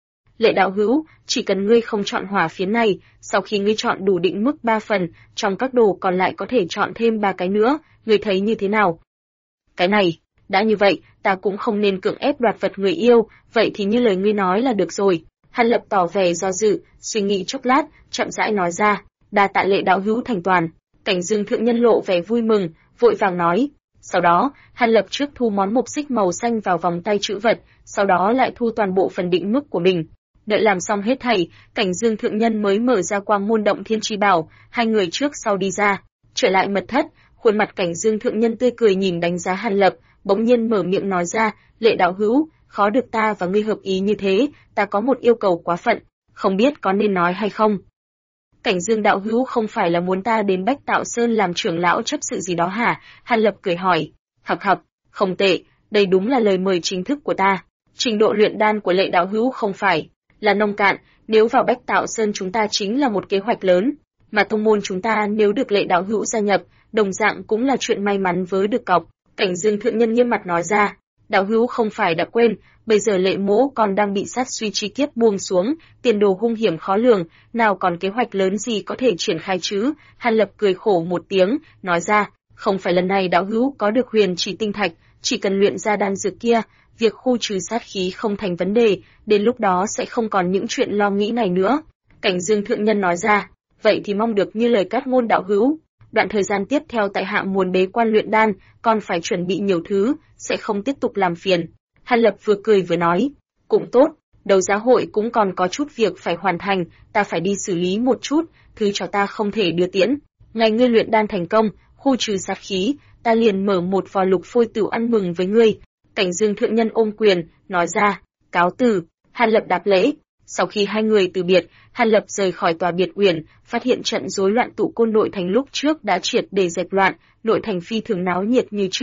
Lệ đạo hữu, chỉ cần ngươi không chọn hỏa phiến này, sau khi ngươi chọn đủ định mức 3 phần, trong các đồ còn lại có thể chọn thêm 3 cái nữa, ngươi thấy như thế nào? Cái này, đã như vậy, ta cũng không nên cưỡng ép đoạt vật người yêu, vậy thì như lời ngươi nói là được rồi. Hàn Lập tỏ vẻ do dự, suy nghĩ chốc lát, chậm rãi nói ra, đa tạ Lệ đạo hữu thành toàn. Cảnh Dương thượng nhân lộ vẻ vui mừng, vội vàng nói. Sau đó, Hàn Lập trước thu món mộc xích màu xanh vào vòng tay trữ vật, sau đó lại thu toàn bộ phần định mức của mình. Đợi làm xong hết thảy, Cảnh Dương thượng nhân mới mở ra quang môn động thiên chi bảo, hai người trước sau đi ra. Trở lại mật thất, khuôn mặt Cảnh Dương thượng nhân tươi cười nhìn đánh giá Hàn Lập, bỗng nhiên mở miệng nói ra, Lệ đạo hữu, khó được ta và ngươi hợp ý như thế, ta có một yêu cầu quá phận, không biết có nên nói hay không. Cảnh Dương đạo hữu không phải là muốn ta đến Bách Tạo Sơn làm trưởng lão chấp sự gì đó hả? Hàn Lập cười hỏi. Hập, không tệ, đây đúng là lời mời chính thức của ta. Trình độ luyện đan của Lệ đạo hữu không phải là nông cạn, nếu vào Bách Tạo Sơn chúng ta chính là một kế hoạch lớn, mà tông môn chúng ta nếu được Lệ đạo hữu gia nhập, đồng dạng cũng là chuyện may mắn với được cọc. Cảnh Dương thượng nhân nghiêm mặt nói ra, đạo hữu không phải đã quên, bây giờ Lệ mỗ còn đang bị sát suy chi kiếp buông xuống, tiền đồ hung hiểm khó lường, nào còn kế hoạch lớn gì có thể triển khai chứ? Hàn Lập cười khổ một tiếng, nói ra, không phải lần này đạo hữu có được huyền chỉ tinh thạch, chỉ cần luyện ra đan dược kia, việc khu trừ sát khí không thành vấn đề, đến lúc đó sẽ không còn những chuyện lo nghĩ này nữa. Cảnh Dương thượng nhân nói ra, vậy thì mong được như lời cát ngôn đạo hữu. Đoạn thời gian tiếp theo tại hạ muốn bế quan luyện đan, còn phải chuẩn bị nhiều thứ, sẽ không tiếp tục làm phiền. Hàn Lập vừa cười vừa nói, cũng tốt, đấu giá hội cũng còn có chút việc phải hoàn thành, ta phải đi xử lý một chút, thứ cho ta không thể đưa tiễn. Ngày ngươi luyện đan thành công, khu trừ sát khí, ta liền mở một vò lục phôi tửu ăn mừng với ngươi. Cảnh Dương thượng nhân ôm quyền, nói ra, cáo từ. Hàn Lập đáp lễ. Sau khi hai người từ biệt, Hàn Lập rời khỏi tòa biệt uyển, phát hiện trận rối loạn tụ côn nội thành lúc trước đã triệt để dẹp loạn, nội thành phi thường náo nhiệt như trước.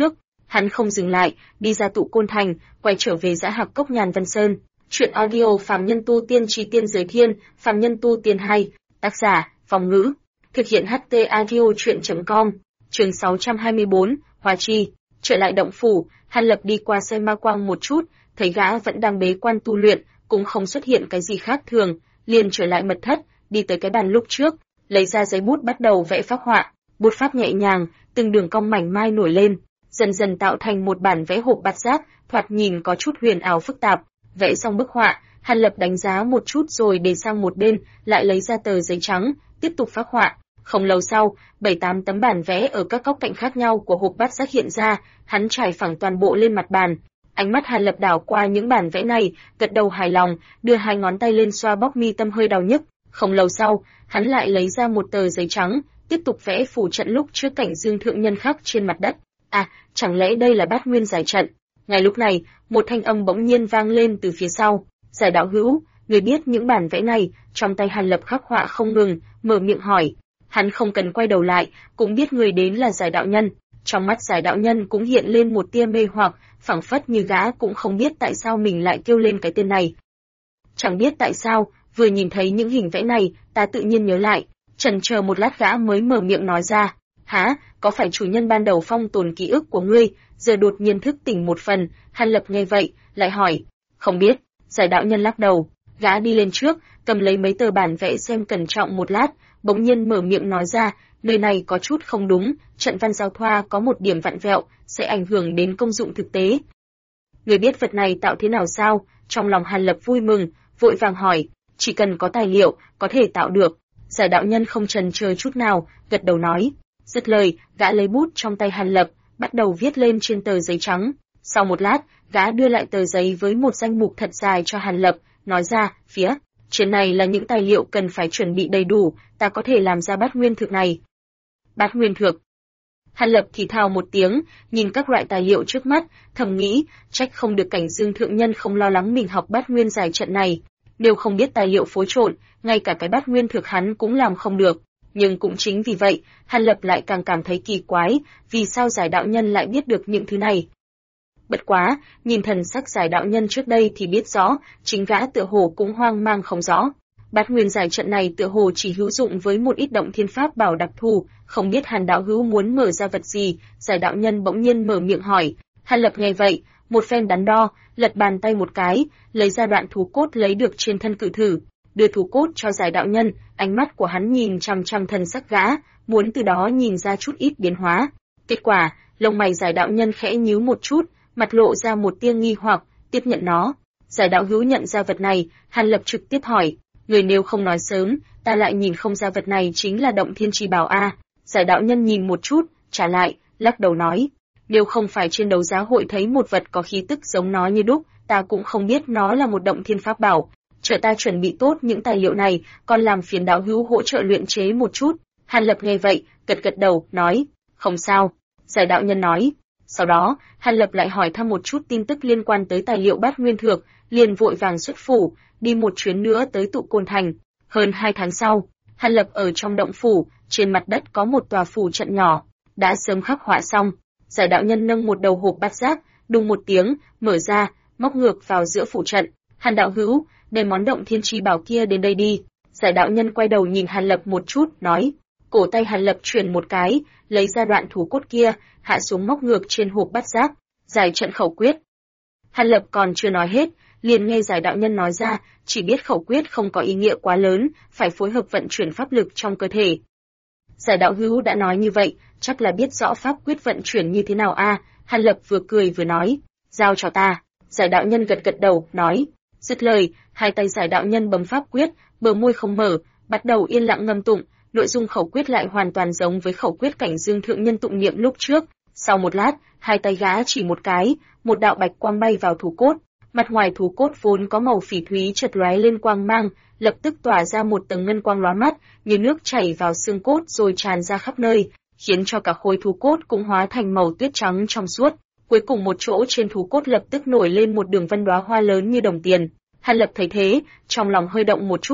Hắn không dừng lại, đi ra Tụ Côn Thành, quay trở về Dã Hạc Cốc Nhàn Vân Sơn. Chuyện audio Phàm Nhân Tu Tiên Chi Tiên Giới Thiên, Phàm Nhân Tu Tiên 2, tác giả, Phong Ngữ. Thực hiện HT Audio Chuyện.com, chương 624, Hoa Chi. Trở lại động phủ, Hàn Lập đi qua xem ma quang một chút, thấy gã vẫn đang bế quan tu luyện, cũng không xuất hiện cái gì khác thường, liền trở lại mật thất, đi tới cái bàn lúc trước, lấy ra giấy bút bắt đầu vẽ phác họa, bút pháp nhẹ nhàng, từng đường cong mảnh mai nổi lên, dần dần tạo thành một bản vẽ hộp bát giác, thoạt nhìn có chút huyền ảo phức tạp. Vẽ xong bức họa, Hàn Lập đánh giá một chút rồi để sang một bên, lại lấy ra tờ giấy trắng, tiếp tục phác họa. Không lâu sau, 7-8 tấm bản vẽ ở các góc cạnh khác nhau của hộp bát giác hiện ra, hắn trải phẳng toàn bộ lên mặt bàn. Ánh mắt Hàn Lập đảo qua những bản vẽ này, gật đầu hài lòng, đưa hai ngón tay lên xoa bóp mi tâm hơi đau nhức. Không lâu sau, hắn lại lấy ra một tờ giấy trắng, tiếp tục vẽ phù trận lúc trước cảnh Dương Thượng Nhân khắc trên mặt đất. À, chẳng lẽ đây là Bát Nguyên giải trận? Ngay lúc này, một thanh âm bỗng nhiên vang lên từ phía sau. Giải đạo hữu, người biết những bản vẽ này? Trong tay Hàn Lập khắc họa không ngừng, mở miệng hỏi. Hắn không cần quay đầu lại, cũng biết người đến là Giải đạo nhân. Trong mắt Giải đạo nhân cũng hiện lên một tia mê hoặc, phảng phất như gã cũng không biết tại sao mình lại kêu lên cái tên này. Chẳng biết tại sao, vừa nhìn thấy những hình vẽ này, ta tự nhiên nhớ lại, chần chờ một lát gã mới mở miệng nói ra. Hả, có phải chủ nhân ban đầu phong tồn ký ức của ngươi, giờ đột nhiên thức tỉnh một phần? Hàn Lập nghe vậy, lại hỏi. Không biết. Giải đạo nhân lắc đầu, gã đi lên trước, cầm lấy mấy tờ bản vẽ xem cẩn trọng một lát, bỗng nhiên mở miệng nói ra, nơi này có chút không đúng, trận văn giao thoa có một điểm vặn vẹo, sẽ ảnh hưởng đến công dụng thực tế. Người biết vật này tạo thế nào sao? Trong lòng Hàn Lập vui mừng, vội vàng hỏi, chỉ cần có tài liệu, có thể tạo được. Giải đạo nhân không chần chờ chút nào, gật đầu nói. Dứt lời, gã lấy bút trong tay Hàn Lập, bắt đầu viết lên trên tờ giấy trắng. Sau một lát, gã đưa lại tờ giấy với một danh mục thật dài cho Hàn Lập, nói ra, phía trên này là những tài liệu cần phải chuẩn bị đầy đủ, ta có thể làm ra bát nguyên thực này. Bát nguyên thực. Hàn Lập thì thào một tiếng, nhìn các loại tài liệu trước mắt, thầm nghĩ, trách không được cảnh Dương Thượng Nhân không lo lắng mình học bát nguyên giải trận này. Nếu không biết tài liệu phối trộn, ngay cả cái bát nguyên thực hắn cũng làm không được. Nhưng cũng chính vì vậy, Hàn Lập lại càng cảm thấy kỳ quái, vì sao Giải đạo nhân lại biết được những thứ này. Bất quá, nhìn thần sắc Giải đạo nhân trước đây thì biết rõ, chính gã tựa hồ cũng hoang mang không rõ. Bát nguyên giải trận này tựa hồ chỉ hữu dụng với một ít động thiên pháp bảo đặc thù, không biết Hàn đạo hữu muốn mở ra vật gì? Giải đạo nhân bỗng nhiên mở miệng hỏi. Hàn Lập nghe vậy, một phen đắn đo, lật bàn tay một cái, lấy ra đoạn thú cốt lấy được trên thân cự thử, đưa thú cốt cho Giải đạo nhân. Ánh mắt của hắn nhìn chằm chằm thần sắc gã, muốn từ đó nhìn ra chút ít biến hóa. Kết quả, lông mày Giải đạo nhân khẽ nhíu một chút, mặt lộ ra một tia nghi hoặc, tiếp nhận nó. Giải đạo hữu nhận ra vật này? Hàn Lập trực tiếp hỏi. Người nếu không nói sớm, ta lại nhìn không ra vật này chính là động thiên trì bảo a. Giải đạo nhân nhìn một chút, trả lại, lắc đầu nói. Nếu không phải trên đấu giá hội thấy một vật có khí tức giống nó như đúc, ta cũng không biết nó là một động thiên pháp bảo. Chờ ta chuẩn bị tốt những tài liệu này, còn làm phiền đạo hữu hỗ trợ luyện chế một chút. Hàn Lập nghe vậy, gật gật đầu, nói. Không sao. Giải đạo nhân nói. Sau đó, Hàn Lập lại hỏi thăm một chút tin tức liên quan tới tài liệu bát nguyên thược, liền vội vàng xuất phủ, đi một chuyến nữa tới Tụ Côn Thành. Hơn 2 tháng sau, Hàn Lập ở trong động phủ, trên mặt đất có một tòa phủ trận nhỏ, đã sớm khắc họa xong. Giải đạo nhân nâng một đầu hộp bát giác, đùng một tiếng, mở ra, móc ngược vào giữa phủ trận. Hàn đạo hữu, đem món động thiên chi bảo kia đến đây đi. Giải đạo nhân quay đầu nhìn Hàn Lập một chút, nói. Cổ tay Hàn Lập chuyển một cái, lấy ra đoạn thú cốt kia, hạ xuống móc ngược trên hộp bát giác, giải trận khẩu quyết. Hàn Lập còn chưa nói hết, liền nghe Giải đạo nhân nói ra, chỉ biết khẩu quyết không có ý nghĩa quá lớn, phải phối hợp vận chuyển pháp lực trong cơ thể. Giải đạo hữu đã nói như vậy, chắc là biết rõ pháp quyết vận chuyển như thế nào a. Hàn Lập vừa cười vừa nói, giao cho ta. Giải đạo nhân gật gật đầu, nói. Dứt lời, hai tay Giải đạo nhân bấm pháp quyết, bờ môi không mở, bắt đầu yên lặng ngâm tụng. Nội dung khẩu quyết lại hoàn toàn giống với khẩu quyết cảnh Dương Thượng Nhân tụng niệm lúc trước. Sau một lát, hai tay gã chỉ một cái, một đạo bạch quang bay vào thú cốt. Mặt ngoài thú cốt vốn có màu phỉ thúy chợt lóe lên quang mang, lập tức tỏa ra một tầng ngân quang lóa mắt, như nước chảy vào xương cốt rồi tràn ra khắp nơi, khiến cho cả khối thú cốt cũng hóa thành màu tuyết trắng trong suốt. Cuối cùng một chỗ trên thú cốt lập tức nổi lên một đường vân đóa hoa lớn như đồng tiền. Hàn Lập thấy thế, trong lòng hơi động một chút,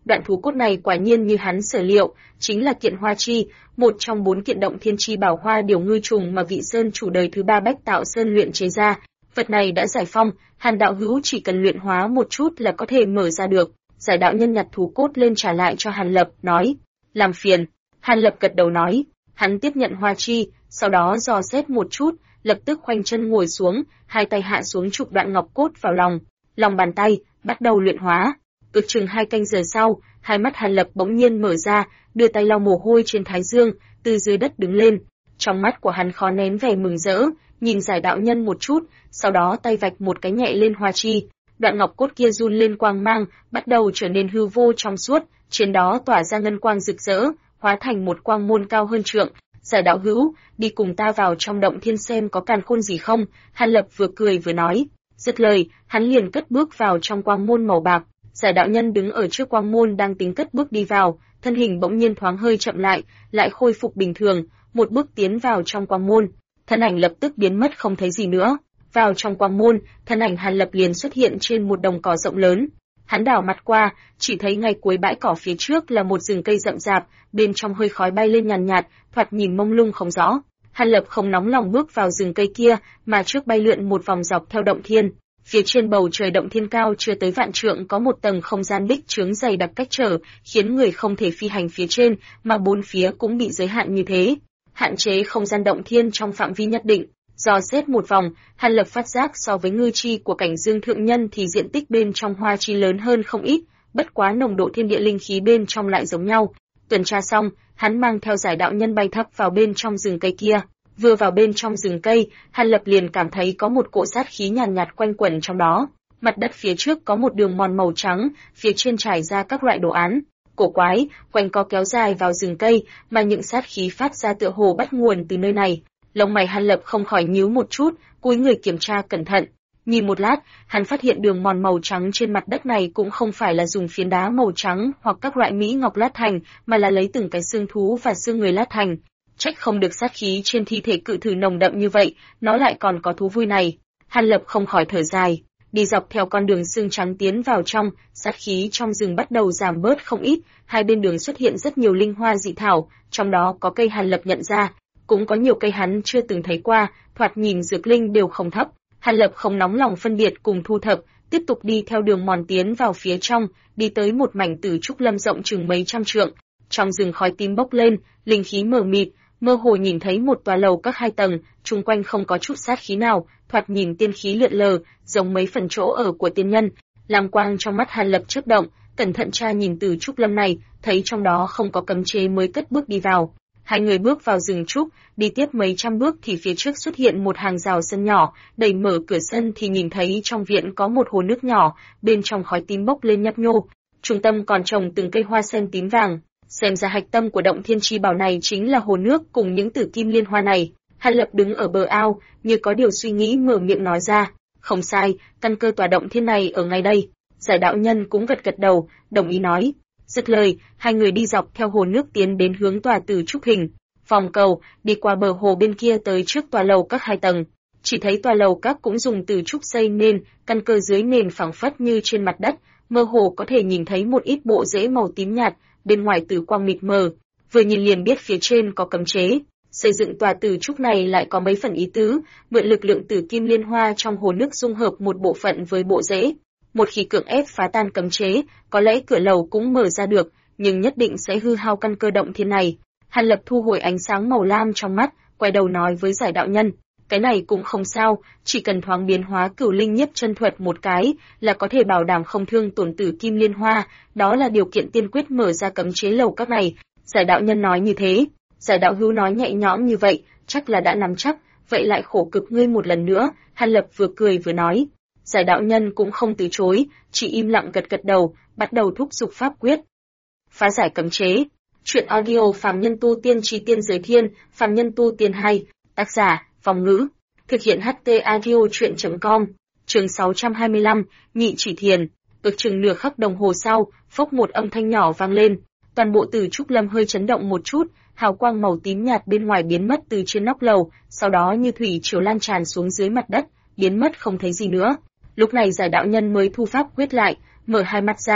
Đoạn thú cốt này quả nhiên như hắn sở liệu, chính là kiện hoa chi, một trong 4 kiện động thiên chi bảo hoa điều ngư trùng mà vị sơn chủ đời thứ 3 Bách Tạo Sơn luyện chế ra. Vật này đã giải phong, Hàn đạo hữu chỉ cần luyện hóa một chút là có thể mở ra được. Giải đạo nhân nhặt thú cốt lên trả lại cho Hàn Lập, nói: "Làm phiền." Hàn Lập gật đầu nói. Hắn tiếp nhận hoa chi, sau đó dò xét một chút, lập tức khoanh chân ngồi xuống, hai tay hạ xuống chụp đoạn ngọc cốt vào lòng bàn tay, bắt đầu luyện hóa. Ước chừng 2 canh giờ sau, hai mắt Hàn Lập bỗng nhiên mở ra, đưa tay lau mồ hôi trên thái dương, từ dưới đất đứng lên. Trong mắt của hắn khó nén vẻ mừng rỡ, nhìn giải đạo nhân một chút, sau đó tay vạch một cái nhẹ lên hoa chi. Đoạn ngọc cốt kia run lên quang mang, bắt đầu trở nên hư vô trong suốt, trên đó tỏa ra ngân quang rực rỡ, hóa thành một quang môn cao hơn trượng. Giải đạo hữu, đi cùng ta vào trong động thiên xem có càn khôn gì không? Hàn Lập vừa cười vừa nói. Dứt lời, hắn liền cất bước vào trong quang môn màu bạc. Giải đạo nhân đứng ở trước quang môn đang tính cất bước đi vào, thân hình bỗng nhiên thoáng hơi chậm lại khôi phục bình thường, một bước tiến vào trong quang môn, thân ảnh lập tức biến mất không thấy gì nữa. Vào trong quang môn, thân ảnh Hàn Lập liền xuất hiện trên một đồng cỏ rộng lớn. Hắn đảo mặt qua, chỉ thấy ngay cuối bãi cỏ phía trước là một rừng cây rậm rạp, bên trong hơi khói bay lên nhàn nhạt, thoạt nhìn mông lung không rõ. Hàn Lập không nóng lòng bước vào rừng cây kia, mà trước bay lượn một vòng dọc theo động thiên. Phía trên bầu trời động thiên cao chưa tới vạn trượng có một tầng không gian bích chướng dày đặc cách trở, khiến người không thể phi hành phía trên, mà bốn phía cũng bị giới hạn như thế, hạn chế không gian động thiên trong phạm vi nhất định. Dò xét một vòng, Hàn Lập phát giác so với ngư chi của cảnh dương thượng nhân thì diện tích bên trong hoa chi lớn hơn không ít, bất quá nồng độ thiên địa linh khí bên trong lại giống nhau. Tuần tra xong, hắn mang theo giải đạo nhân bay thấp vào bên trong rừng cây kia. Vừa vào bên trong rừng cây, Hàn Lập liền cảm thấy có một cỗ sát khí nhàn nhạt quanh quẩn trong đó. Mặt đất phía trước có một đường mòn màu trắng, phía trên trải ra các loại đồ án cổ quái, quanh co kéo dài vào rừng cây, mà những sát khí phát ra tựa hồ bắt nguồn từ nơi này. Lông mày Hàn Lập không khỏi nhíu một chút, cúi người kiểm tra cẩn thận. Nhìn một lát, hắn phát hiện đường mòn màu trắng trên mặt đất này cũng không phải là dùng phiến đá màu trắng hoặc các loại mỹ ngọc lát thành, mà là lấy từng cái xương thú và xương người lát thành. Trách không được sát khí trên thi thể cự thử nồng đậm như vậy, nó lại còn có thú vui này. Hàn Lập không khỏi thở dài, đi dọc theo con đường xương trắng tiến vào trong, sát khí trong rừng bắt đầu giảm bớt không ít, hai bên đường xuất hiện rất nhiều linh hoa dị thảo, trong đó có cây Hàn Lập nhận ra, cũng có nhiều cây hắn chưa từng thấy qua, thoạt nhìn dược linh đều không thấp. Hàn Lập không nóng lòng phân biệt cùng thu thập, tiếp tục đi theo đường mòn tiến vào phía trong, đi tới một mảnh tử trúc lâm rộng chừng mấy trăm trượng. Trong rừng khói tím bốc lên, linh khí mờ mịt, mơ hồ nhìn thấy một tòa lầu các 2 tầng, chung quanh không có chút sát khí nào, thoạt nhìn tiên khí lượn lờ, giống mấy phần chỗ ở của tiên nhân. Lam quang trong mắt Hàn Lập chớp động, cẩn thận tra nhìn từ trúc lâm này, thấy trong đó không có cấm chế mới cất bước đi vào. Hai người bước vào rừng trúc, đi tiếp mấy trăm bước thì phía trước xuất hiện một hàng rào sân nhỏ, đẩy mở cửa sân thì nhìn thấy trong viện có một hồ nước nhỏ, bên trong khói tím bốc lên nhấp nhô. Trung tâm còn trồng từng cây hoa sen tím vàng. Xem ra hạch tâm của động thiên chi bảo này chính là hồ nước cùng những tử kim liên hoa này. Hàn Lập đứng ở bờ ao, như có điều suy nghĩ mở miệng nói ra. Không sai, căn cơ tòa động thiên này ở ngay đây. Giải đạo nhân cũng gật gật đầu, đồng ý nói. Dứt lời, hai người đi dọc theo hồ nước tiến đến hướng tòa tử trúc hình vòng cầu, đi qua bờ hồ bên kia tới trước tòa lầu các 2 tầng. Chỉ thấy tòa lầu các cũng dùng từ trúc xây nên, căn cơ dưới nền phẳng phất như trên mặt đất, mơ hồ có thể nhìn thấy một ít bộ rễ màu tím nhạt, bên ngoài tử quang mịt mờ, vừa nhìn liền biết phía trên có cấm chế. Xây dựng tòa tử trúc này lại có mấy phần ý tứ, mượn lực lượng tử kim liên hoa trong hồ nước dung hợp một bộ phận với bộ rễ. Một khi cưỡng ép phá tan cấm chế, có lẽ cửa lầu cũng mở ra được, nhưng nhất định sẽ hư hao căn cơ động thiên này. Hàn Lập thu hồi ánh sáng màu lam trong mắt, quay đầu nói với giải đạo nhân, cái này cũng không sao, chỉ cần thoáng biến hóa cửu linh nhiếp chân thuật một cái, là có thể bảo đảm không thương tổn tử kim liên hoa, đó là điều kiện tiên quyết mở ra cấm chế lầu các này. Giải đạo nhân nói như thế, giải đạo hữu nói nhẹ nhõm như vậy, chắc là đã nắm chắc, vậy lại khổ cực ngươi một lần nữa. Hàn Lập vừa cười vừa nói. Giải đạo nhân cũng không từ chối, chỉ im lặng gật gật đầu, bắt đầu thúc giục pháp quyết. Phá giải cấm chế. Truyện audio Phàm Nhân Tu Tiên Chí Tiên Giới Thiên, Phàm Nhân Tu Tiên 2, tác giả, Phong Ngữ. Thực hiện HT audio truyện.com. Chương 625, Nhị Chỉ Thiền. Ước chừng nửa khắc đồng hồ sau, phốc một âm thanh nhỏ vang lên. Toàn bộ tử trúc lâm hơi chấn động một chút, hào quang màu tím nhạt bên ngoài biến mất từ trên nóc lầu, sau đó như thủy triều lan tràn xuống dưới mặt đất, biến mất không thấy gì nữa. Lúc này giải đạo nhân mới thu pháp quyết lại, mở hai mắt ra,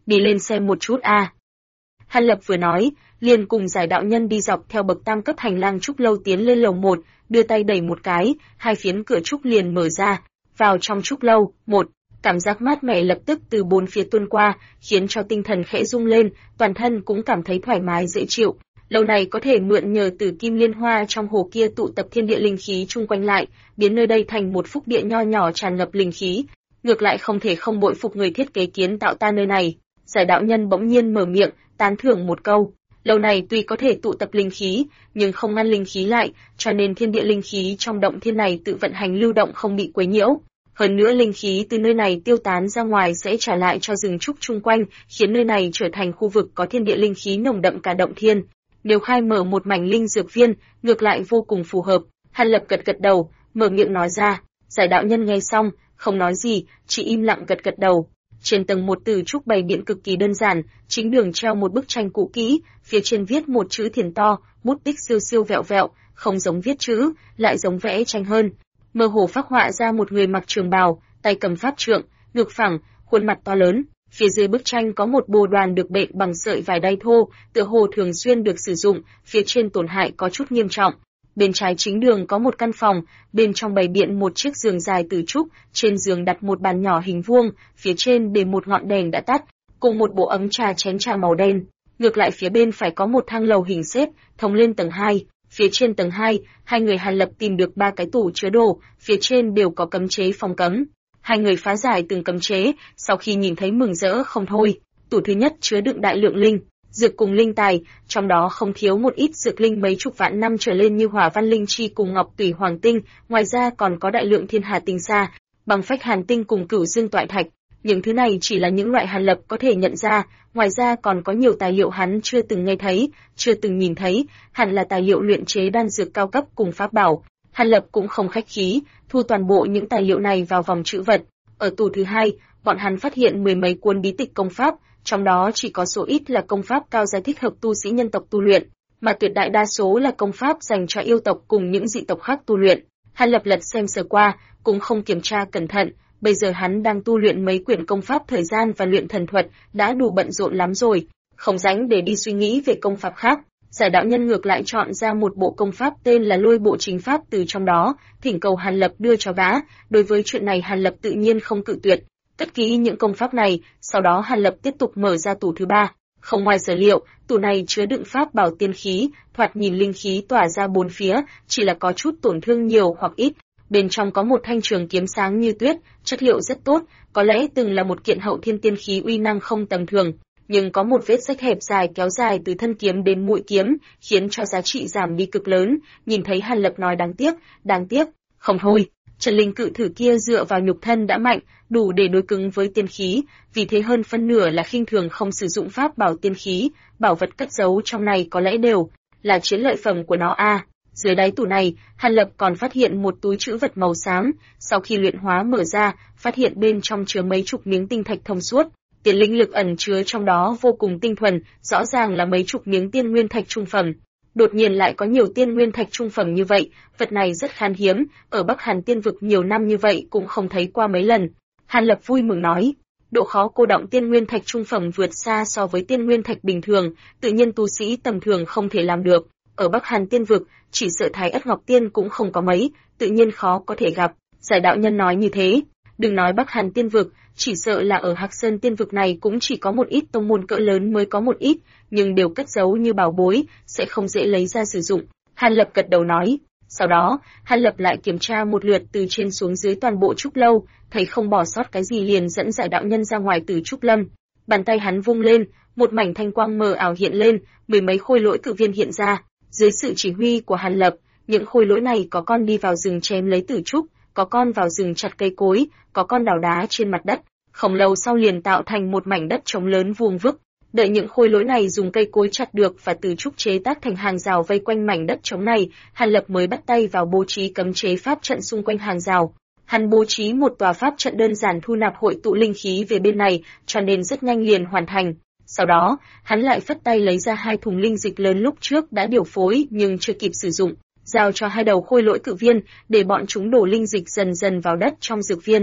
đi lên xem một chút a. Hàn Lập vừa nói, liền cùng Giải đạo nhân đi dọc theo bậc tam cấp hành lang trúc lâu tiến lên lầu 1, đưa tay đẩy một cái, hai phiến cửa trúc liền mở ra, vào trong trúc lâu. Cảm giác mát mẻ lập tức từ bốn phía tuôn qua, khiến cho tinh thần khẽ rung lên, toàn thân cũng cảm thấy thoải mái dễ chịu. Lâu này có thể mượn nhờ Tử Kim Liên Hoa trong hồ kia tụ tập thiên địa linh khí chung quanh lại, biến nơi đây thành một phúc địa nho nhỏ tràn ngập linh khí. Ngược lại không thể không bội phục người thiết kế kiến tạo ta nơi này. Giải đạo nhân bỗng nhiên mở miệng, tán thưởng một câu. Lâu này tuy có thể tụ tập linh khí, nhưng không ngăn linh khí lại, cho nên thiên địa linh khí trong động thiên này tự vận hành lưu động không bị quấy nhiễu. Hơn nữa linh khí từ nơi này tiêu tán ra ngoài sẽ trả lại cho rừng trúc chung quanh, khiến nơi này trở thành khu vực có thiên địa linh khí nồng đậm cả động thiên. Nếu khai mở một mảnh linh dược viên, ngược lại vô cùng phù hợp. Hàn Lập gật gật đầu, mở miệng nói ra. Giải đạo nhân nghe xong, không nói gì, chỉ im lặng gật gật đầu. Trên tầng 1 từ trúc bày biện cực kỳ đơn giản, chính đường treo một bức tranh cũ kỹ, phía trên viết một chữ thiền to, bút tích siêu siêu vẹo vẹo, không giống viết chữ, lại giống vẽ tranh hơn. Mơ hồ phác họa ra một người mặc trường bào, tay cầm pháp trượng, ngực phẳng, khuôn mặt to lớn. Phía dưới bức tranh có một bồ đoàn được bện bằng sợi vải đay thô, tựa hồ thường xuyên được sử dụng, phía trên tổn hại có chút nghiêm trọng. Bên trái chính đường có một căn phòng, bên trong bày biện một chiếc giường dài từ trúc, trên giường đặt một bàn nhỏ hình vuông, phía trên để một ngọn đèn đã tắt, cùng một bộ ấm trà chén trà màu đen. Ngược lại phía bên phải có một thang lầu hình xếp, thông lên tầng 2. Phía trên tầng 2, hai người Hàn Lập tìm được 3 cái tủ chứa đồ, phía trên đều có cấm chế phòng cấm. Hai người phá giải từng cấm chế, sau khi nhìn thấy mừng rỡ không thôi. Tủ thứ nhất chứa đựng đại lượng linh dược cùng linh tài, trong đó không thiếu một ít dược linh mấy chục vạn năm trở lên như hỏa văn linh chi cùng ngọc tủy hoàng tinh, ngoài ra còn có đại lượng thiên hà tinh sa, bằng phách hàn tinh cùng cửu dương toại thạch. Những thứ này chỉ là những loại Hàn Lập có thể nhận ra, ngoài ra còn có nhiều tài liệu hắn chưa từng nghe thấy, chưa từng nhìn thấy, hẳn là tài liệu luyện chế đan dược cao cấp cùng pháp bảo. Hàn Lập cũng không khách khí, thu toàn bộ những tài liệu này vào vòng trữ vật. Ở tủ thứ 2, bọn hắn phát hiện 10 mấy cuốn bí tịch công pháp, trong đó chỉ có số ít là công pháp cao giai thích hợp tu sĩ nhân tộc tu luyện, mà tuyệt đại đa số là công pháp dành cho yêu tộc cùng những dị tộc khác tu luyện. Hàn Lập lật xem sơ qua, cũng không kiểm tra cẩn thận, bây giờ hắn đang tu luyện mấy quyển công pháp thời gian và luyện thần thuật, đã đủ bận rộn lắm rồi, không rảnh để đi suy nghĩ về công pháp khác. Giải đạo nhân ngược lại chọn ra một bộ công pháp tên là Lôi Bộ Chính Pháp từ trong đó, thỉnh cầu Hàn Lập đưa cho gã. Đối với chuyện này Hàn Lập tự nhiên không cự tuyệt. Cất kỹ những công pháp này, sau đó Hàn Lập tiếp tục mở ra tủ thứ 3. Không ngoài sở liệu, tủ này chứa đựng pháp bảo tiên khí, thoạt nhìn linh khí tỏa ra bốn phía, chỉ là có chút tổn thương nhiều hoặc ít. Bên trong có một thanh trường kiếm sáng như tuyết, chất liệu rất tốt, có lẽ từng là một kiện hậu thiên tiên khí uy năng không tầm thường, nhưng có một vết rách hẹp dài kéo dài từ thân kiếm đến mũi kiếm, khiến cho giá trị giảm đi cực lớn. Nhìn thấy Hàn Lập nói đáng tiếc, không thôi. Trần linh cự thử kia dựa vào nhục thân đã mạnh, đủ để đối cứng với tiên khí, vì thế hơn phân nửa là khinh thường không sử dụng pháp bảo tiên khí, bảo vật cất giấu trong này có lẽ đều là chiến lợi phẩm của nó a. Dưới đáy tủ này, Hàn Lập còn phát hiện một túi trữ vật màu xám, sau khi luyện hóa mở ra, phát hiện bên trong chứa mấy chục miếng tinh thạch thông suốt. Tiền linh lực ẩn chứa trong đó vô cùng tinh thuần, rõ ràng là mấy chục miếng tiên nguyên thạch trung phẩm. Đột nhiên lại có nhiều tiên nguyên thạch trung phẩm như vậy, vật này rất khan hiếm, ở Bắc Hàn Tiên vực nhiều năm như vậy cũng không thấy qua mấy lần. Hàn Lập vui mừng nói, độ khó cô động tiên nguyên thạch trung phẩm vượt xa so với tiên nguyên thạch bình thường, tự nhiên tu sĩ tầm thường không thể làm được. Ở Bắc Hàn Tiên vực, chỉ sợ Thái Ất Ngọc Tiên cũng không có mấy, tự nhiên khó có thể gặp. Giải đạo nhân nói như thế, đừng nói Bắc Hàn Tiên vực, chỉ sợ là ở Hạc Sơn Tiên vực này cũng chỉ có một ít tông môn cỡ lớn mới có một ít, nhưng đều cất giấu như bảo bối, sẽ không dễ lấy ra sử dụng. Hàn Lập gật đầu nói. Sau đó, Hàn Lập lại kiểm tra một lượt từ trên xuống dưới toàn bộ trúc lâu, thấy không bỏ sót cái gì liền dẫn Giải đạo nhân ra ngoài từ trúc lâm. Bàn tay hắn vung lên, một mảnh thanh quang mờ ảo hiện lên, 10 mấy khôi lỗi cự viên hiện ra. Dưới sự chỉ huy của Hàn Lập, những khôi lỗi này có con đi vào rừng chém lấy tử trúc, có con vào rừng chặt cây cối, có con đào đá trên mặt đất. Không lâu sau liền tạo thành một mảnh đất trống lớn vuông vức. Đợi những khôi lỗi này dùng cây cối chặt được và từ trúc chế tác thành hàng rào vây quanh mảnh đất trống này, Hàn Lập mới bắt tay vào bố trí cấm chế pháp trận xung quanh hàng rào. Hắn bố trí một tòa pháp trận đơn giản thu nạp hội tụ linh khí về bên này, cho nên rất nhanh liền hoàn thành. Sau đó, hắn lại phất tay lấy ra 2 thùng linh dịch lớn lúc trước đã điều phối nhưng chưa kịp sử dụng, giao cho 2 đầu khôi lỗi cự viên để bọn chúng đổ linh dịch dần dần vào đất trong dược viên.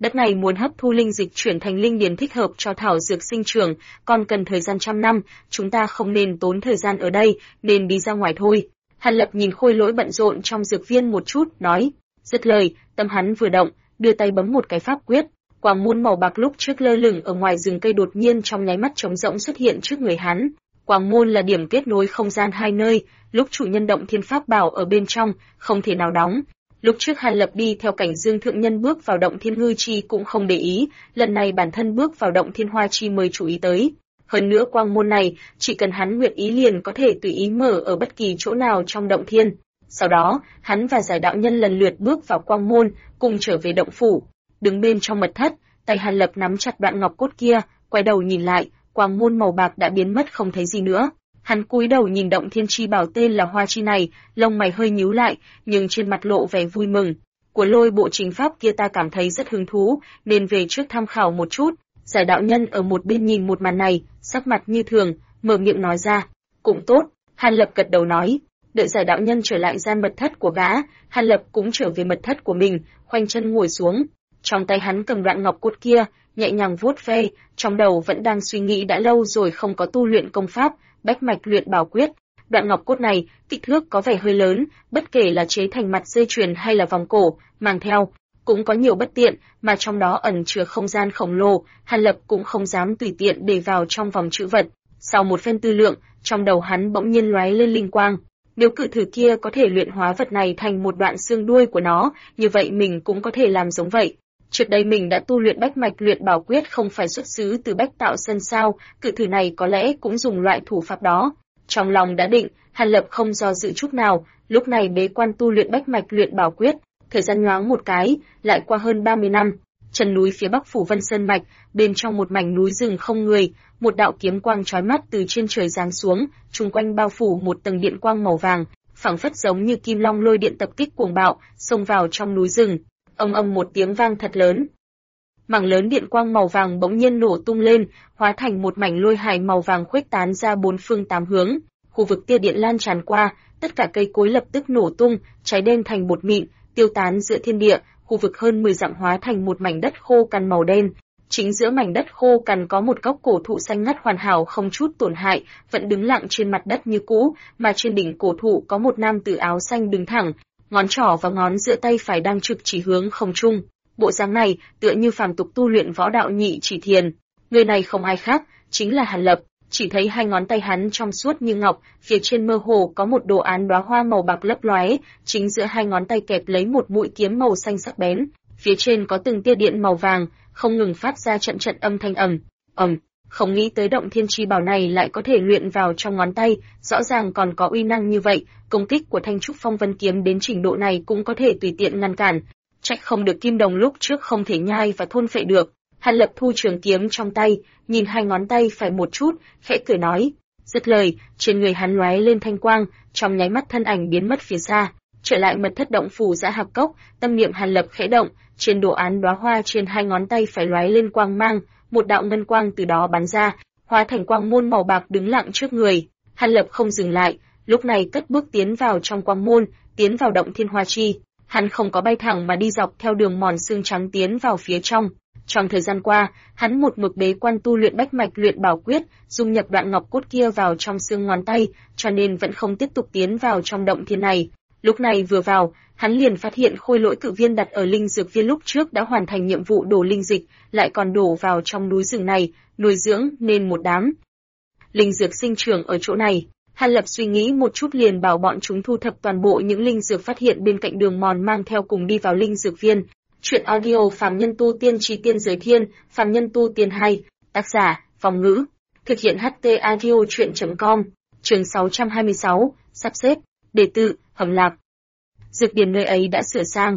Đất này muốn hấp thu linh dịch chuyển thành linh điền thích hợp cho thảo dược sinh trưởng, còn cần thời gian trăm năm, chúng ta không nên tốn thời gian ở đây, nên đi ra ngoài thôi. Hàn Lập nhìn Khôi Lỗi bận rộn trong dược viên một chút, nói. Dứt lời, tâm hắn vừa động, đưa tay bấm một cái pháp quyết. Quang môn màu bạc lúc trước lơ lửng ở ngoài rừng cây đột nhiên trong nháy mắt trống rỗng xuất hiện trước người hắn. Quang môn là điểm kết nối không gian hai nơi, lúc chủ nhân động thiên pháp bảo ở bên trong, không thể nào đóng. Lúc trước Hàn Lập đi theo cảnh Dương thượng nhân bước vào động thiên ngư chi cũng không để ý, lần này bản thân bước vào động thiên hoa chi mới chú ý tới. Hơn nữa quang môn này, chỉ cần hắn nguyện ý liền có thể tùy ý mở ở bất kỳ chỗ nào trong động thiên. Sau đó, hắn và giải đạo nhân lần lượt bước vào quang môn, cùng trở về động phủ. Đứng bên trong mật thất, tay Hàn Lập nắm chặt đoạn ngọc cốt kia, quay đầu nhìn lại, quang môn màu bạc đã biến mất không thấy gì nữa. Hắn cúi đầu nhìn động thiên chi bảo tên là hoa chi này, lông mày hơi nhíu lại, nhưng trên mặt lộ vẻ vui mừng. Của Lôi bộ chính pháp kia ta cảm thấy rất hứng thú, nên về trước tham khảo một chút. Giải đạo nhân ở một bên nhìn một màn này, sắc mặt như thường, mở miệng nói ra. Cũng tốt, Hàn Lập gật đầu nói. Đợi giải đạo nhân trở lại gian mật thất của gã, Hàn Lập cũng trở về mật thất của mình, khoanh chân ngồi xuống. Trong tay hắn cầm đoạn ngọc cốt kia, nhẹ nhàng vuốt ve, trong đầu vẫn đang suy nghĩ đã lâu rồi không có tu luyện công pháp, bách mạch luyện bảo quyết. Đoạn ngọc cốt này, kích thước có vẻ hơi lớn, bất kể là chế thành mặt dây chuyền hay là vòng cổ, mang theo, cũng có nhiều bất tiện, mà trong đó ẩn chứa không gian khổng lồ, Hàn Lập cũng không dám tùy tiện để vào trong vòng trữ vật. Sau một phen tư lượng, trong đầu hắn bỗng nhiên lóe lên linh quang. Nếu cự thử kia có thể luyện hóa vật này thành một đoạn xương đuôi của nó, như vậy mình cũng có thể làm giống vậy. Trước đây mình đã tu luyện bách mạch luyện bảo quyết không phải xuất xứ từ Bách Tạo Sân sao, cự thử này có lẽ cũng dùng loại thủ pháp đó. Trong lòng đã định, Hàn Lập không do dự chút nào, lúc này bế quan tu luyện bách mạch luyện bảo quyết, thời gian nhoáng một cái, lại qua hơn 30 năm. Chân núi phía bắc phủ Vân Sơn mạch, bên trong một mảnh núi rừng không người, một đạo kiếm quang chói mắt từ trên trời giáng xuống, chung quanh bao phủ một tầng điện quang màu vàng, phảng phất giống như kim long lôi điện tập kích cuồng bạo, xông vào trong núi rừng. Ầm ầm một tiếng vang thật lớn. Mảng lớn điện quang màu vàng bỗng nhiên nổ tung lên, hóa thành một mảnh lôi hải màu vàng khuếch tán ra bốn phương tám hướng. Khu vực tia điện lan tràn qua, tất cả cây cối lập tức nổ tung, cháy đen thành bột mịn, tiêu tán giữa thiên địa. Khu vực hơn 10 dặm hóa thành một mảnh đất khô cằn màu đen. Chính giữa mảnh đất khô cằn có một gốc cổ thụ xanh ngắt hoàn hảo không chút tổn hại, vẫn đứng lặng trên mặt đất như cũ, mà trên đỉnh cổ thụ có một nam tử áo xanh đứng thẳng, ngón trỏ và ngón giữa tay phải đang trực chỉ hướng không trung. Bộ dáng này tựa như phàm tục tu luyện võ đạo nhị chỉ thiền. Người này không ai khác, chính là Hàn Lập. Chỉ thấy hai ngón tay hắn trong suốt như ngọc, phía trên mơ hồ có một đồ án đóa hoa màu bạc lấp lóe, chính giữa hai ngón tay kẹp lấy một mũi kiếm màu xanh sắc bén, phía trên có từng tia điện màu vàng, không ngừng phát ra trận trận âm thanh ầm. Không nghĩ tới động thiên chi bảo này lại có thể luyện vào trong ngón tay, rõ ràng còn có uy năng như vậy, công kích của Thanh Trúc Phong Vân kiếm đến trình độ này cũng có thể tùy tiện ngăn cản. Trách không được Kim Đồng lúc trước không thể nhai và thôn phệ được. Hàn Lập thu trường kiếm trong tay, nhìn hai ngón tay phải một chút, khẽ cười nói. Dứt lời, trên người hắn lóe lên thanh quang, trong nháy mắt thân ảnh biến mất phía xa. Trở lại mật thất động phủ Dã Hạc Cốc, tâm niệm Hàn Lập khẽ động, trên đồ án đóa hoa trên hai ngón tay phải lóe lên quang mang, một đạo ngân quang từ đó bắn ra, hóa thành quang môn màu bạc đứng lặng trước người. Hàn Lập không dừng lại, lúc này cất bước tiến vào trong quang môn, tiến vào động thiên hoa chi. Hắn không có bay thẳng mà đi dọc theo đường mòn xương trắng tiến vào phía trong. Trong thời gian qua, hắn một mực bế quan tu luyện bách mạch luyện bảo quyết, dung nhập đoạn ngọc cốt kia vào trong xương ngón tay, cho nên vẫn không tiếp tục tiến vào trong động thiên này. Lúc này vừa vào, hắn liền phát hiện khôi lỗi cự viên đặt ở linh dược viên lúc trước đã hoàn thành nhiệm vụ đổ linh dịch, lại còn đổ vào trong núi rừng này, nuôi dưỡng nên một đám linh dược sinh trưởng ở chỗ này. Hàn Lập suy nghĩ một chút liền bảo bọn chúng thu thập toàn bộ những linh dược phát hiện bên cạnh đường mòn mang theo cùng đi vào linh dược viên. Chuyện audio Phàm Nhân Tu Tiên Chí Tiên Giới Thiên, Phàm Nhân Tu Tiên 2, tác giả, Phong Ngữ, thực hiện HT audio chuyện.com, chương 626, sắp xếp, đề tự, Hầm Lạc. Dược điền nơi ấy đã sửa sang.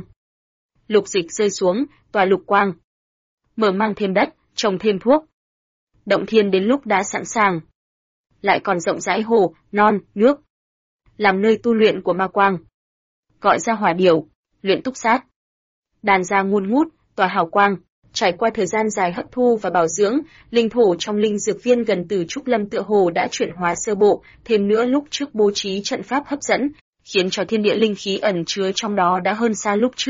Lục dịch rơi xuống, tỏa lục quang. Mở mang thêm đất, trồng thêm thuốc. Động thiên đến lúc đã sẵn sàng. Lại còn rộng rãi hồ, non, nước. Làm nơi tu luyện của ma quang. Gọi ra hỏa điểu, luyện túc sát. Đàn ra ngùn ngút, tỏa hào quang. Trải qua thời gian dài hấp thu và bảo dưỡng, linh thổ trong linh dược viên gần Từ Trúc Lâm tựa hồ đã chuyển hóa sơ bộ, thêm nữa lúc trước bố trí trận pháp hấp dẫn, khiến cho thiên địa linh khí ẩn chứa trong đó đã hơn xa lúc trước.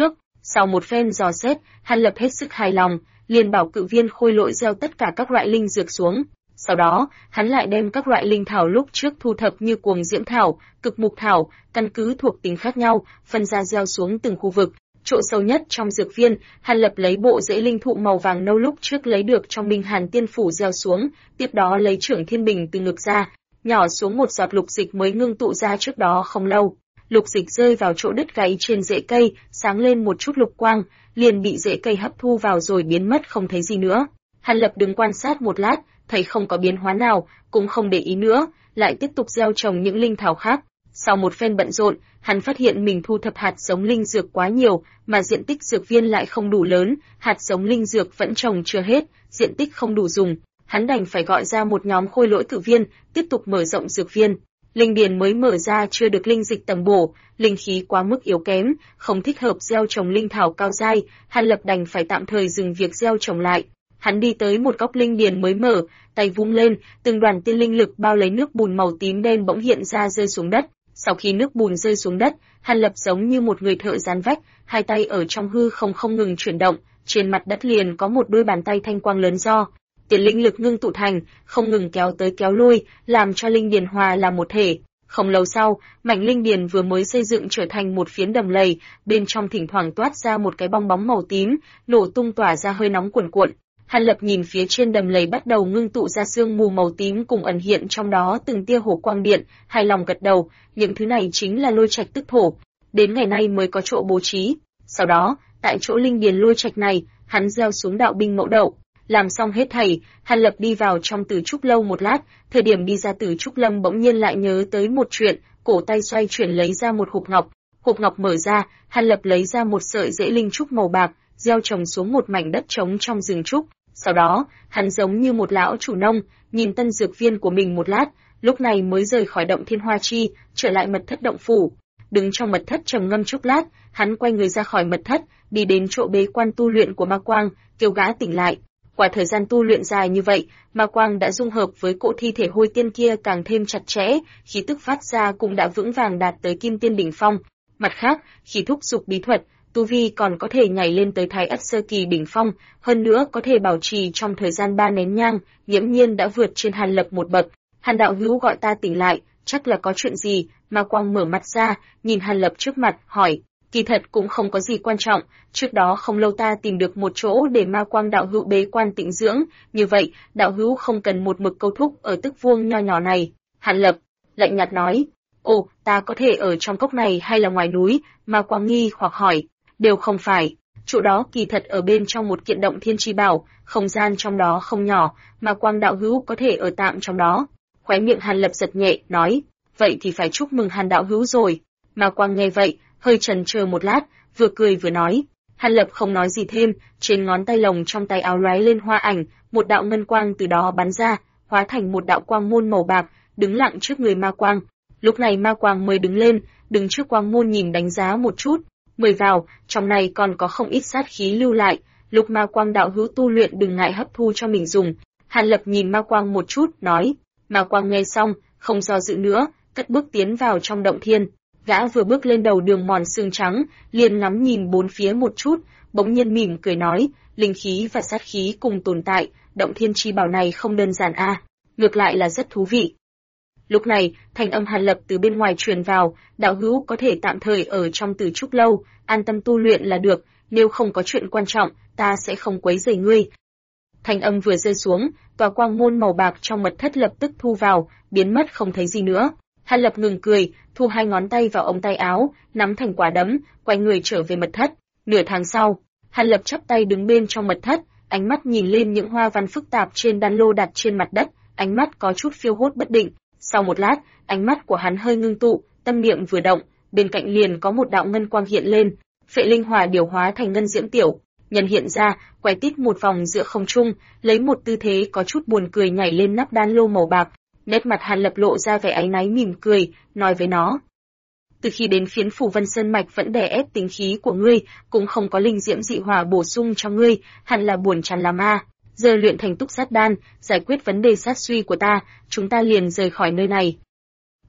Sau một phen dò xét, Hàn Lập hết sức hài lòng, liền bảo cự viên khôi lỗi gieo tất cả các loại linh dược xuống. Sau đó, hắn lại đem các loại linh thảo lúc trước thu thập như cuồng diễm thảo, cực mục thảo, căn cứ thuộc tính khác nhau, phân ra gieo xuống từng khu vực. Chỗ sâu nhất trong dược viên, Hàn Lập lấy bộ rễ linh thụ màu vàng nâu lúc trước lấy được trong Minh Hàn Tiên phủ gieo xuống, tiếp đó lấy Trưởng Thiên Bình từ ngực ra, nhỏ xuống một giọt lục dịch mới ngưng tụ ra trước đó không lâu. Lục dịch rơi vào chỗ đứt gáy trên rễ cây, sáng lên một chút lục quang, liền bị rễ cây hấp thu vào rồi biến mất không thấy gì nữa. Hàn Lập đứng quan sát một lát, thấy không có biến hóa nào, cũng không để ý nữa, lại tiếp tục gieo trồng những linh thảo khác. Sau một phen bận rộn, hắn phát hiện mình thu thập hạt giống linh dược quá nhiều, mà diện tích dược viên lại không đủ lớn, hạt giống linh dược vẫn trồng chưa hết, diện tích không đủ dùng. Hắn đành phải gọi ra một nhóm khôi lỗi cự viên, tiếp tục mở rộng dược viên. Linh điền mới mở ra chưa được linh dịch tầm bổ, linh khí quá mức yếu kém, không thích hợp gieo trồng linh thảo cao giai, Hàn Lập đành phải tạm thời dừng việc gieo trồng lại. Hắn đi tới một góc linh điền mới mở, tay vung lên, từng đoàn tiên linh lực bao lấy nước bùn màu tím đen bỗng hiện ra rơi xuống đất. Sau khi nước bùn rơi xuống đất, Hàn Lập giống như một người thợ dán vách, hai tay ở trong hư không ngừng chuyển động, trên mặt đất liền có một đôi bàn tay thanh quang lớn do tiền linh lực ngưng tụ thành, không ngừng kéo tới kéo lui, làm cho linh điền hòa là một thể. Không lâu sau, mảnh linh điền vừa mới xây dựng trở thành một phiến đầm lầy, bên trong thỉnh thoảng toát ra một cái bong bóng màu tím, nổ tung tỏa ra hơi nóng cuồn cuộn. Hàn Lập nhìn phía trên đầm lầy bắt đầu ngưng tụ ra sương mù màu tím cùng ẩn hiện trong đó từng tia hồ quang điện, hài lòng gật đầu, những thứ này chính là lôi trạch tức thổ, đến ngày nay mới có chỗ bố trí. Sau đó, tại chỗ linh điền lôi trạch này, hắn gieo xuống đạo binh mẫu đậu. Làm xong hết thảy, Hàn Lập đi vào trong Tử Trúc lâu một lát, thời điểm đi ra Tử Trúc lâm bỗng nhiên lại nhớ tới một chuyện, cổ tay xoay chuyển lấy ra một hộp ngọc mở ra, Hàn Lập lấy ra một sợi rễ linh trúc màu bạc, gieo trồng xuống một mảnh đất trống trong rừng trúc. Sau đó, hắn giống như một lão chủ nông, nhìn tân dược viên của mình một lát, lúc này mới rời khỏi động Thiên Hoa Chi, trở lại mật thất động phủ. Đứng trong mật thất trầm ngâm chốc lát, hắn quay người ra khỏi mật thất, đi đến chỗ bế quan tu luyện của Ma Quang, kêu gã tỉnh lại. Qua thời gian tu luyện dài như vậy, Ma Quang đã dung hợp với cỗ thi thể hôi tiên kia càng thêm chặt chẽ, khí tức phát ra cũng đã vững vàng đạt tới Kim Tiên đỉnh phong. Mặt khác, khi thúc dục bí thuật, tu vi còn có thể nhảy lên tới Thái Ất sơ kỳ đỉnh phong, hơn nữa có thể bảo trì trong thời gian 3 nén nhang, nghiễm nhiên đã vượt trên Hàn Lập một bậc. Hàn đạo hữu gọi ta tỉnh lại, chắc là có chuyện gì? Ma Quang mở mắt ra, nhìn Hàn Lập trước mặt, hỏi. Kỳ thật cũng không có gì quan trọng, trước đó không lâu ta tìm được một chỗ để Ma Quang đạo hữu bế quan tĩnh dưỡng, như vậy, đạo hữu không cần một mực câu thúc ở tức vuông nho nhỏ này. Hàn Lập lạnh nhạt nói. Ồ, ta có thể ở trong cốc này hay là ngoài núi? Ma Quang nghi hoặc hỏi. Đều không phải, chỗ đó kỳ thật ở bên trong một kiện động thiên chi bảo, không gian trong đó không nhỏ, mà Quang đạo hữu có thể ở tạm trong đó. Khóe miệng Hàn Lập giật nhẹ, nói, vậy thì phải chúc mừng Hàn đạo hữu rồi. Mà Quang nghe vậy, hơi chần chờ một lát, vừa cười vừa nói. Hàn Lập không nói gì thêm, trên ngón tay lồng trong tay áo lóe lên hoa ảnh, một đạo ngân quang từ đó bắn ra, hóa thành một đạo quang môn màu bạc, đứng lặng trước người Ma Quang. Lúc này Ma Quang mới đứng lên, đứng trước quang môn nhìn đánh giá một chút. Mời vào, trong này còn có không ít sát khí lưu lại, lúc Ma Quang đạo hữu tu luyện đừng ngại hấp thu cho mình dùng. Hàn Lập nhìn Ma Quang một chút, nói. Ma Quang nghe xong, không do dự nữa, cất bước tiến vào trong động thiên. Gã vừa bước lên đầu đường mòn xương trắng, liền ngắm nhìn bốn phía một chút, bỗng nhiên mỉm cười nói, linh khí và sát khí cùng tồn tại, động thiên chi bảo này không đơn giản a, ngược lại là rất thú vị. Lúc này, thanh âm Hàn Lập từ bên ngoài truyền vào, đạo hữu có thể tạm thời ở trong Tử Trúc lâu, an tâm tu luyện là được, nếu không có chuyện quan trọng, ta sẽ không quấy rầy ngươi. Thanh âm vừa rơi xuống, tòa quang môn màu bạc trong mật thất lập tức thu vào, biến mất không thấy gì nữa. Hàn Lập ngừng cười, thu hai ngón tay vào ống tay áo, nắm thành quả đấm, quay người trở về mật thất. Nửa tháng sau, Hàn Lập chắp tay đứng bên trong mật thất, ánh mắt nhìn lên những hoa văn phức tạp trên đan lô đặt trên mặt đất, ánh mắt có chút phiêu hốt bất định. Sau một lát, ánh mắt của hắn hơi ngưng tụ, tâm niệm vừa động, bên cạnh liền có một đạo ngân quang hiện lên, phệ linh hỏa điều hóa thành ngân diễm tiểu nhân hiện ra, quay tít một vòng giữa không trung, lấy một tư thế có chút buồn cười nhảy lên nắp đan lô màu bạc. Nét mặt Hàn Lập lộ ra vẻ áy náy mỉm cười, nói với nó. Từ khi đến phiến phủ Vân Sơn Mạch vẫn đè ép tính khí của ngươi, cũng không có linh diễm dị hỏa bổ sung cho ngươi, hẳn là buồn chán lắm a. Giờ luyện thành túc sát đan, giải quyết vấn đề sát suy của ta, chúng ta liền rời khỏi nơi này.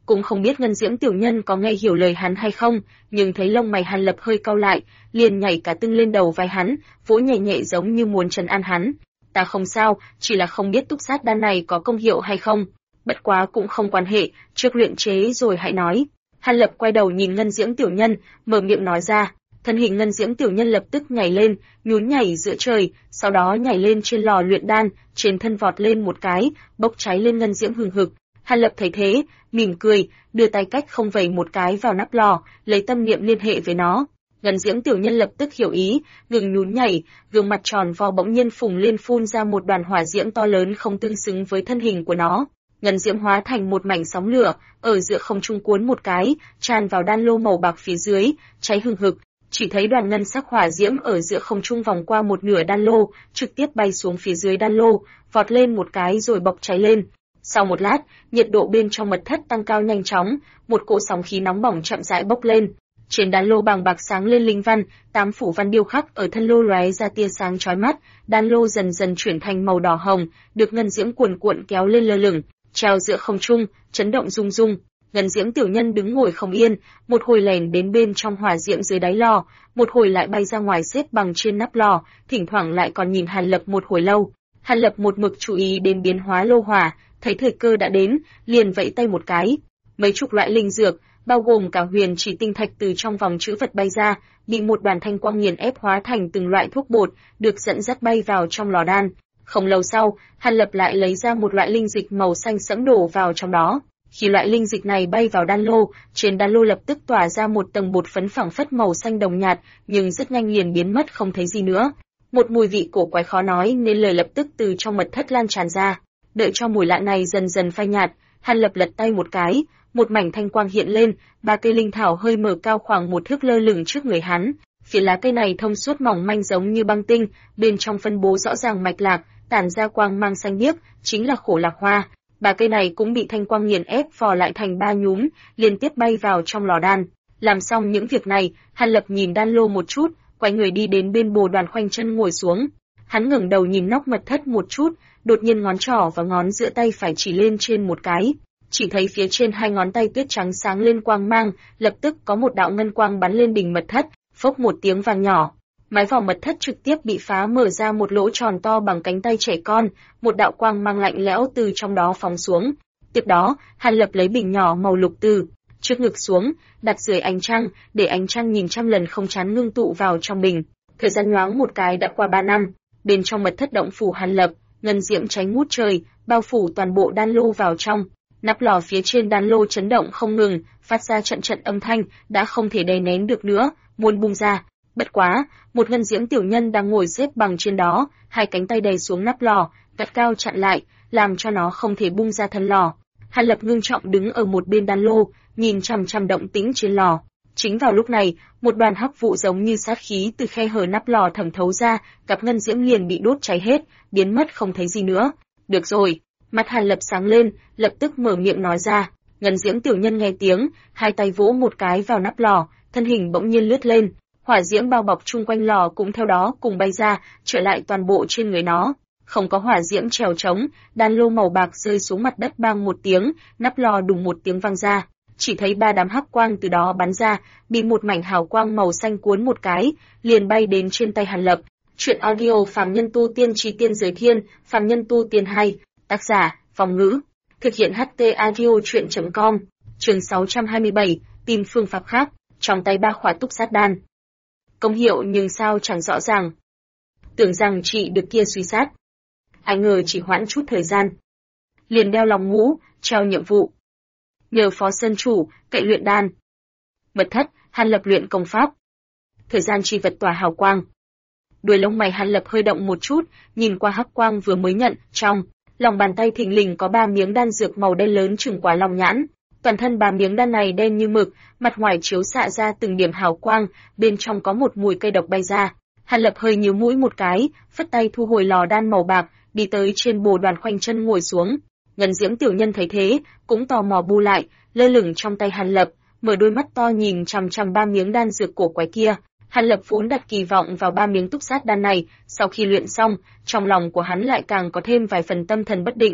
cũng không biết Ngân Diễm tiểu nhân có nghe hiểu lời hắn hay không, nhưng thấy lông mày Hàn Lập hơi cau lại, liền nhảy cả tưng lên đầu vai hắn, vỗ nhẹ nhẹ giống như muốn trấn an hắn. Ta không sao, chỉ là không biết túc sát đan này có công hiệu hay không. Bất quá cũng không quan hệ, trước luyện chế rồi hãy nói. Hàn Lập quay đầu nhìn Ngân Diễm tiểu nhân, mở miệng nói ra. Thân hình Ngân Diễm tiểu nhân lập tức nhảy lên, nhún nhảy giữa trời, sau đó nhảy lên trên lò luyện đan, trên thân vọt lên một cái, bốc cháy lên ngân diễm hừng hực. Hàn Lập thấy thế, mỉm cười, đưa tay cách không vẩy một cái vào nắp lò, lấy tâm niệm liên hệ với nó. Ngân Diễm tiểu nhân lập tức hiểu ý, ngừng nhún nhảy, gương mặt tròn vo bỗng nhiên phùng lên phun ra một đoàn hỏa diễm to lớn không tương xứng với thân hình của nó. Ngân diễm hóa thành một mảnh sóng lửa, ở giữa không trung cuốn một cái, tràn vào đan lô màu bạc phía dưới, cháy hừng hực. Chỉ thấy đoàn ngân sắc hỏa diễm ở giữa không trung vòng qua một nửa đan lô, trực tiếp bay xuống phía dưới đan lô, vọt lên một cái rồi bộc cháy lên. Sau một lát, nhiệt độ bên trong mật thất tăng cao nhanh chóng, một cỗ sóng khí nóng bỏng chậm rãi bốc lên. Trên đan lô bàng bạc sáng lên linh văn, 8 phủ văn điêu khắc ở thân lô lóe ra tia sáng chói mắt, đan lô dần dần chuyển thành màu đỏ hồng, được ngân diễm cuồn cuộn kéo lên lơ lửng, treo giữa không trung, chấn động rung rung. Ngân Diễm tiểu nhân đứng ngồi không yên, một hồi lèn đến bên trong hỏa diễm dưới đáy lò, một hồi lại bay ra ngoài xếp bằng trên nắp lò, thỉnh thoảng lại còn nhìn Hàn Lập một hồi lâu. Hàn Lập một mực chú ý đến biến hóa lô hỏa, thấy thời cơ đã đến, liền vẫy tay một cái. Mấy chục loại linh dược, bao gồm cả huyền chỉ tinh thạch từ trong vòng trữ vật bay ra, bị một đoàn thanh quang nghiền ép hóa thành từng loại thuốc bột, được dẫn dắt bay vào trong lò đan. Không lâu sau, Hàn Lập lại lấy ra một loại linh dịch màu xanh sẫm đổ vào trong đó. Khi loại linh dịch này bay vào đan lô, trên đan lô lập tức tỏa ra một tầng bột phấn phẳng phất màu xanh đồng nhạt, nhưng rất nhanh liền biến mất không thấy gì nữa. Một mùi vị cổ quái khó nói nên lời lập tức từ trong mật thất lan tràn ra. Đợi cho mùi lạ này dần dần phai nhạt, Hàn Lập lật tay một cái, một mảnh thanh quang hiện lên, 3 cây linh thảo hơi mở cao khoảng 1 thước lơ lửng trước người hắn. Phía lá cây này thông suốt mỏng manh giống như băng tinh, bên trong phân bố rõ ràng mạch lạc, tản ra quang mang xanh biếc, chính là khổ lạc hoa. 3 cây này cũng bị thanh quang nghiền ép vò lại thành 3 nhúm, liên tiếp bay vào trong lò đan. Làm xong những việc này, Hàn Lập nhìn đan lô một chút, quay người đi đến bên bồ đoàn khoanh chân ngồi xuống. Hắn ngẩng đầu nhìn nóc mật thất một chút, đột nhiên ngón trỏ và ngón giữa tay phải chỉ lên trên một cái. Chỉ thấy phía trên 2 ngón tay tuyết trắng sáng lên quang mang, lập tức có một đạo ngân quang bắn lên đỉnh mật thất, phốc một tiếng vang nhỏ. Mái vòng mật thất trực tiếp bị phá mở ra một lỗ tròn to bằng cánh tay trẻ con, một đạo quang mang lạnh lẽo từ trong đó phóng xuống. Tiếp đó, Hàn Lập lấy bình nhỏ màu lục từ trước ngực xuống, đặt dưới ánh trăng, để ánh trăng nhìn trăm lần không chán ngưng tụ vào trong bình. Thời gian nhoáng một cái đã qua 3 năm, bên trong mật thất động phủ Hàn Lập, ngân diễm cháy ngút trời, bao phủ toàn bộ đan lô vào trong. Nắp lò phía trên đan lô chấn động không ngừng, phát ra trận trận âm thanh, đã không thể đè nén được nữa, muốn bung ra. Bất quá, một ngân diễm tiểu nhân đang ngồi xếp bằng trên đó, 2 cánh tay đè xuống nắp lò, gắt cao chặn lại, làm cho nó không thể bung ra thân lò. Hàn Lập ngưng trọng đứng ở một bên đan lô, nhìn chằm chằm động tĩnh trên lò. Chính vào lúc này, một đoàn hắc vụ giống như sát khí từ khe hở nắp lò thẩm thấu ra, cặp ngân diễm liền bị đốt cháy hết, biến mất không thấy gì nữa. Được rồi, mặt Hàn Lập sáng lên, lập tức mở miệng nói ra. Ngân diễm tiểu nhân nghe tiếng, 2 tay vỗ một cái vào nắp lò, thân hình bỗng nhiên lướt lên. Hỏa diễm bao bọc chung quanh lò cũng theo đó cùng bay ra, trở lại toàn bộ trên người nó. Không có hỏa diễm trèo trống, đan lô màu bạc rơi xuống mặt đất bang một tiếng, nắp lò đùng một tiếng vang ra. Chỉ thấy 3 đám hắc quang từ đó bắn ra, bị một mảnh hào quang màu xanh cuốn một cái, liền bay đến trên tay Hàn Lập. Truyện audio Phàm Nhân Tu Tiên Chí Tiên Giới Thiên, Phàm Nhân Tu Tiên 2, tác giả, Phong Ngữ. Thực hiện HT audio truyện.com, chương 627, tìm phương pháp khác, trong tay 3 khỏa túc sát đan. Công hiệu nhưng sao chẳng rõ ràng. Tưởng rằng chị được kia suy sát. Ai ngờ chỉ hoãn chút thời gian. Liền đeo lòng mũ, treo nhiệm vụ. Nhờ phó sơn chủ, cậy luyện đan. Mật thất, Hàn Lập luyện công pháp. Thời gian chi vật tỏa hào quang. Đuôi lông mày Hàn Lập hơi động một chút, nhìn qua hắc quang vừa mới nhận, trong lòng bàn tay thình lình có 3 miếng đan dược màu đen lớn chừng quả lòng nhãn. Toàn thân 3 miếng đan này đen như mực, mặt ngoài chiếu xạ ra từng điểm hào quang, bên trong có một mùi cây độc bay ra. Hàn Lập hơi nhíu mũi một cái, phất tay thu hồi lò đan màu bạc, đi tới trên bồ đoàn khoanh chân ngồi xuống. Ngân diễm tiểu nhân thấy thế, cũng tò mò bu lại, lơ lửng trong tay Hàn Lập, mở đôi mắt to nhìn chằm chằm 3 miếng đan dược cổ quái kia. Hàn Lập vốn đặt kỳ vọng vào 3 miếng túc sát đan này, sau khi luyện xong, trong lòng của hắn lại càng có thêm vài phần tâm thần bất định.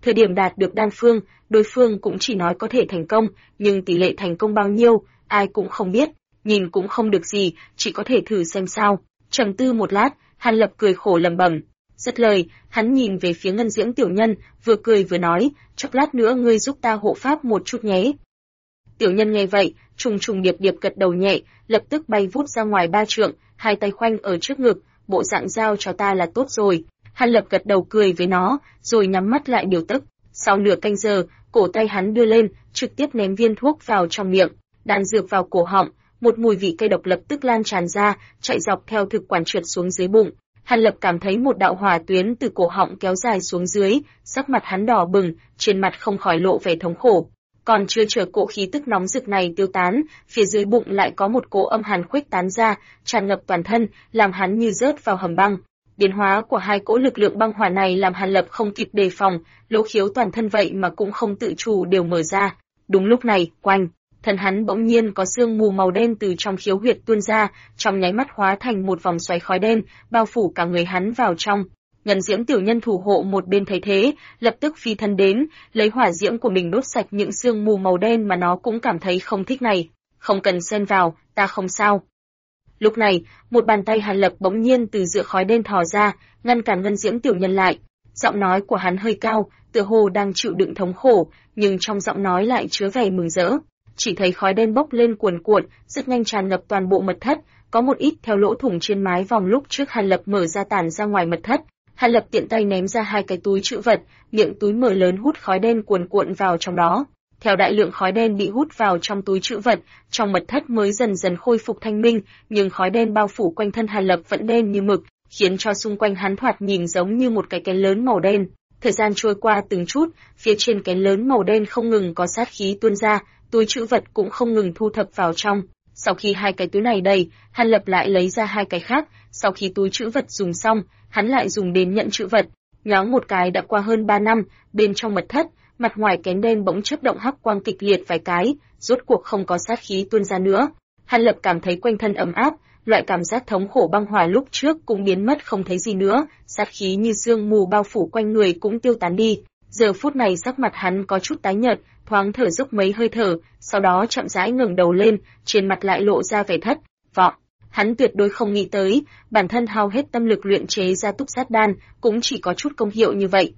Thời điểm đạt được đan phương, đối phương cũng chỉ nói có thể thành công, nhưng tỷ lệ thành công bao nhiêu, ai cũng không biết, nhìn cũng không được gì, chỉ có thể thử xem sao. Trầm tư một lát, Hàn Lập cười khổ lẩm bẩm. Dứt lời, hắn nhìn về phía Ngân Diễm tiểu nhân, vừa cười vừa nói, chốc lát nữa ngươi giúp ta hộ pháp một chút nhé. Tiểu nhân nghe vậy, trùng trùng điệp điệp gật đầu nhẹ, lập tức bay vút ra ngoài 3 trượng, hai tay khoanh ở trước ngực, bộ dạng giao cho ta là tốt rồi. Hàn Lập gật đầu cười với nó, rồi nhắm mắt lại điều tức. Sau nửa canh giờ, cổ tay hắn đưa lên, trực tiếp ném viên thuốc vào trong miệng, đan dược vào cổ họng, một mùi vị cay độc lập tức lan tràn ra, chạy dọc theo thực quản trượt xuống dưới bụng. Hàn Lập cảm thấy một đạo hỏa tuyến từ cổ họng kéo dài xuống dưới, sắc mặt hắn đỏ bừng, trên mặt không khỏi lộ vẻ thống khổ. Còn chưa chờ cỗ khí tức nóng rực này tiêu tán, phía dưới bụng lại có một cỗ âm hàn khuếch tán ra, tràn ngập toàn thân, làm hắn như rớt vào hầm băng. Biến hóa của hai cỗ lực lượng băng hỏa này làm Hàn Lập không kịp đề phòng, lỗ khiếu toàn thân vậy mà cũng không tự chủ đều mở ra. Đúng lúc này, quanh thân hắn bỗng nhiên có sương mù màu đen từ trong khiếu huyệt tuôn ra, trong nháy mắt hóa thành một vòng xoáy khói đen, bao phủ cả người hắn vào trong. Ngân Diễm tiểu nhân thủ hộ một bên thấy thế, lập tức phi thân đến, lấy hỏa diễm của mình đốt sạch những sương mù màu đen mà nó cũng cảm thấy không thích này. Không cần xen vào, ta không sao. Lúc này, một bàn tay Hàn Lập bỗng nhiên từ giữa khói đen thò ra, ngăn cản Ngân Diễm tiểu nhân lại. Giọng nói của hắn hơi cao, tựa hồ đang chịu đựng thống khổ, nhưng trong giọng nói lại chứa vẻ mừng rỡ. Chỉ thấy khói đen bốc lên cuồn cuộn, rất nhanh tràn ngập toàn bộ mật thất, có một ít theo lỗ thủng trên mái vòm lúc trước Hàn Lập mở ra tản ra ngoài mật thất. Hàn Lập tiện tay ném ra hai cái túi trữ vật, miệng túi mở lớn hút khói đen cuồn cuộn vào trong đó. Theo đại lượng khói đen bị hút vào trong túi trữ vật, trong mật thất mới dần dần khôi phục thanh minh, nhưng khói đen bao phủ quanh thân Hàn Lập vẫn đen như mực, khiến cho xung quanh hắn thoạt nhìn giống như một cái kén lớn màu đen. Thời gian trôi qua từng chút, phía trên kén lớn màu đen không ngừng có sát khí tuôn ra, túi trữ vật cũng không ngừng thu thập vào trong. Sau khi hai cái túi này đầy, Hàn Lập lại lấy ra hai cái khác, sau khi túi trữ vật dùng xong, hắn lại dùng đến nhận trữ vật. Nhoáng một cái đã qua hơn 3 năm, bên trong mật thất, mặt ngoài kén đen bỗng chớp động hắc quang kịch liệt vài cái, rốt cuộc không có sát khí tuôn ra nữa. Hàn Lập cảm thấy quanh thân ấm áp, loại cảm giác thống khổ băng hỏa lúc trước cũng biến mất không thấy gì nữa, sát khí như sương mù bao phủ quanh người cũng tiêu tán đi. Giờ phút này sắc mặt hắn có chút tái nhợt, thoáng thở dốc mấy hơi thở, sau đó chậm rãi ngẩng đầu lên, trên mặt lại lộ ra vẻ thất vọng. Hắn tuyệt đối không nghĩ tới, bản thân hao hết tâm lực luyện chế ra túc sát đan, cũng chỉ có chút công hiệu như vậy.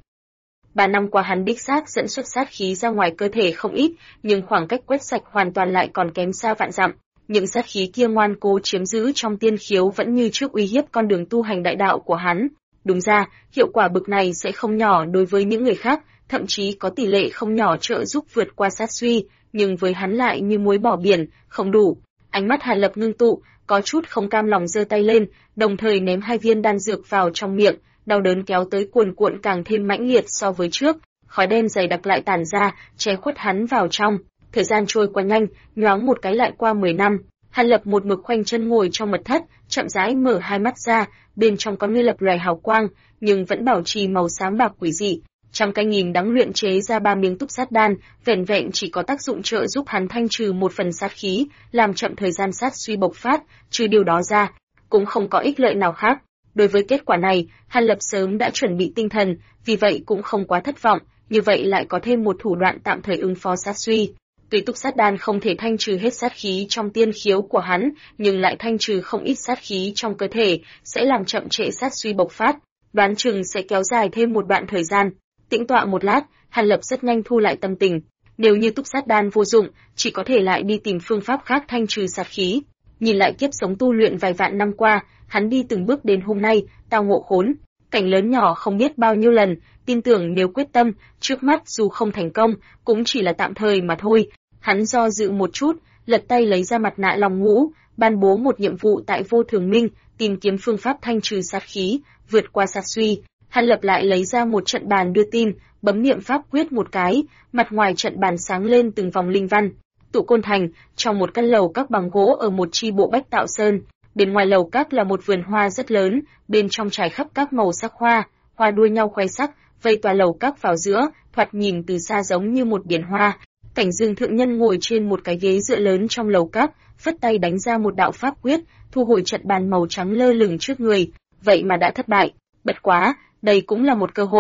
3 năm qua hắn đích xác dẫn xuất sát khí ra ngoài cơ thể không ít, nhưng khoảng cách quét sạch hoàn toàn lại còn kém xa vạn dặm. Những sát khí kia ngoan cố chiếm giữ trong tiên khiếu vẫn như trước uy hiếp con đường tu hành đại đạo của hắn. Đúng ra, hiệu quả bực này sẽ không nhỏ đối với những người khác, thậm chí có tỷ lệ không nhỏ trợ giúp vượt qua sát suy, nhưng với hắn lại như muối bỏ biển, không đủ. Ánh mắt Hàn Lập ngưng tụ, có chút không cam lòng giơ tay lên, đồng thời ném hai viên đan dược vào trong miệng, đau đớn kéo tới cuồn cuộn càng thêm mãnh liệt so với trước, khói đen dày đặc lại tản ra, che khuất hắn vào trong. Thời gian trôi qua nhanh, nhoáng một cái lại qua 10 năm. Hàn Lập một mực khoanh chân ngồi trong mật thất, chậm rãi mở hai mắt ra, bên trong có nơi lập lòe hào quang, nhưng vẫn bảo trì màu xám bạc quỷ dị. Trăm cái nghìn đắng luyện chế ra 3 miếng túc sát đan, vẻn vẹn chỉ có tác dụng trợ giúp hắn thanh trừ một phần sát khí, làm chậm thời gian sát suy bộc phát, trừ điều đó ra, cũng không có ích lợi nào khác. Đối với kết quả này, Hàn Lập sớm đã chuẩn bị tinh thần, vì vậy cũng không quá thất vọng, như vậy lại có thêm một thủ đoạn tạm thời ứng phó sát suy. Tuy túc sát đan không thể thanh trừ hết sát khí trong tiên khiếu của hắn, nhưng lại thanh trừ không ít sát khí trong cơ thể, sẽ làm chậm trễ sát suy bộc phát, đoán chừng sẽ kéo dài thêm một đoạn thời gian. Tĩnh tọa một lát, Hàn Lập rất nhanh thu lại tâm tình. Nếu như túc sát đan vô dụng, chỉ có thể lại đi tìm phương pháp khác thanh trừ sát khí. Nhìn lại kiếp sống tu luyện vài vạn năm qua, hắn đi từng bước đến hôm nay, tao ngộ khốn cảnh lớn nhỏ không biết bao nhiêu lần, tin tưởng nếu quyết tâm, trước mắt dù không thành công, cũng chỉ là tạm thời mà thôi. Hắn do dự một chút, lật tay lấy ra mặt nạ lòng ngũ, ban bố một nhiệm vụ tại Vô Thường Minh, tìm kiếm phương pháp thanh trừ sát khí, vượt qua sát suy. Hàn Lập lại lấy ra một trận bàn đưa tin, bấm niệm pháp quyết một cái, mặt ngoài trận bàn sáng lên từng vòng linh văn. Tụ Côn Thành, trong một căn lầu các bằng gỗ ở một chi bộ Bách Tạo Sơn, bên ngoài lầu các là một vườn hoa rất lớn, bên trong trải khắp các màu sắc hoa, hoa đua nhau khoe sắc, vây tòa lầu các vào giữa, thoạt nhìn từ xa giống như một biển hoa. Cảnh Dương thượng nhân ngồi trên một cái ghế dựa lớn trong lầu các, phất tay đánh ra một đạo pháp quyết, thu hồi trận bàn màu trắng lơ lửng trước người, vậy mà đã thất bại. Bất quá, đây cũng là một cơ hội.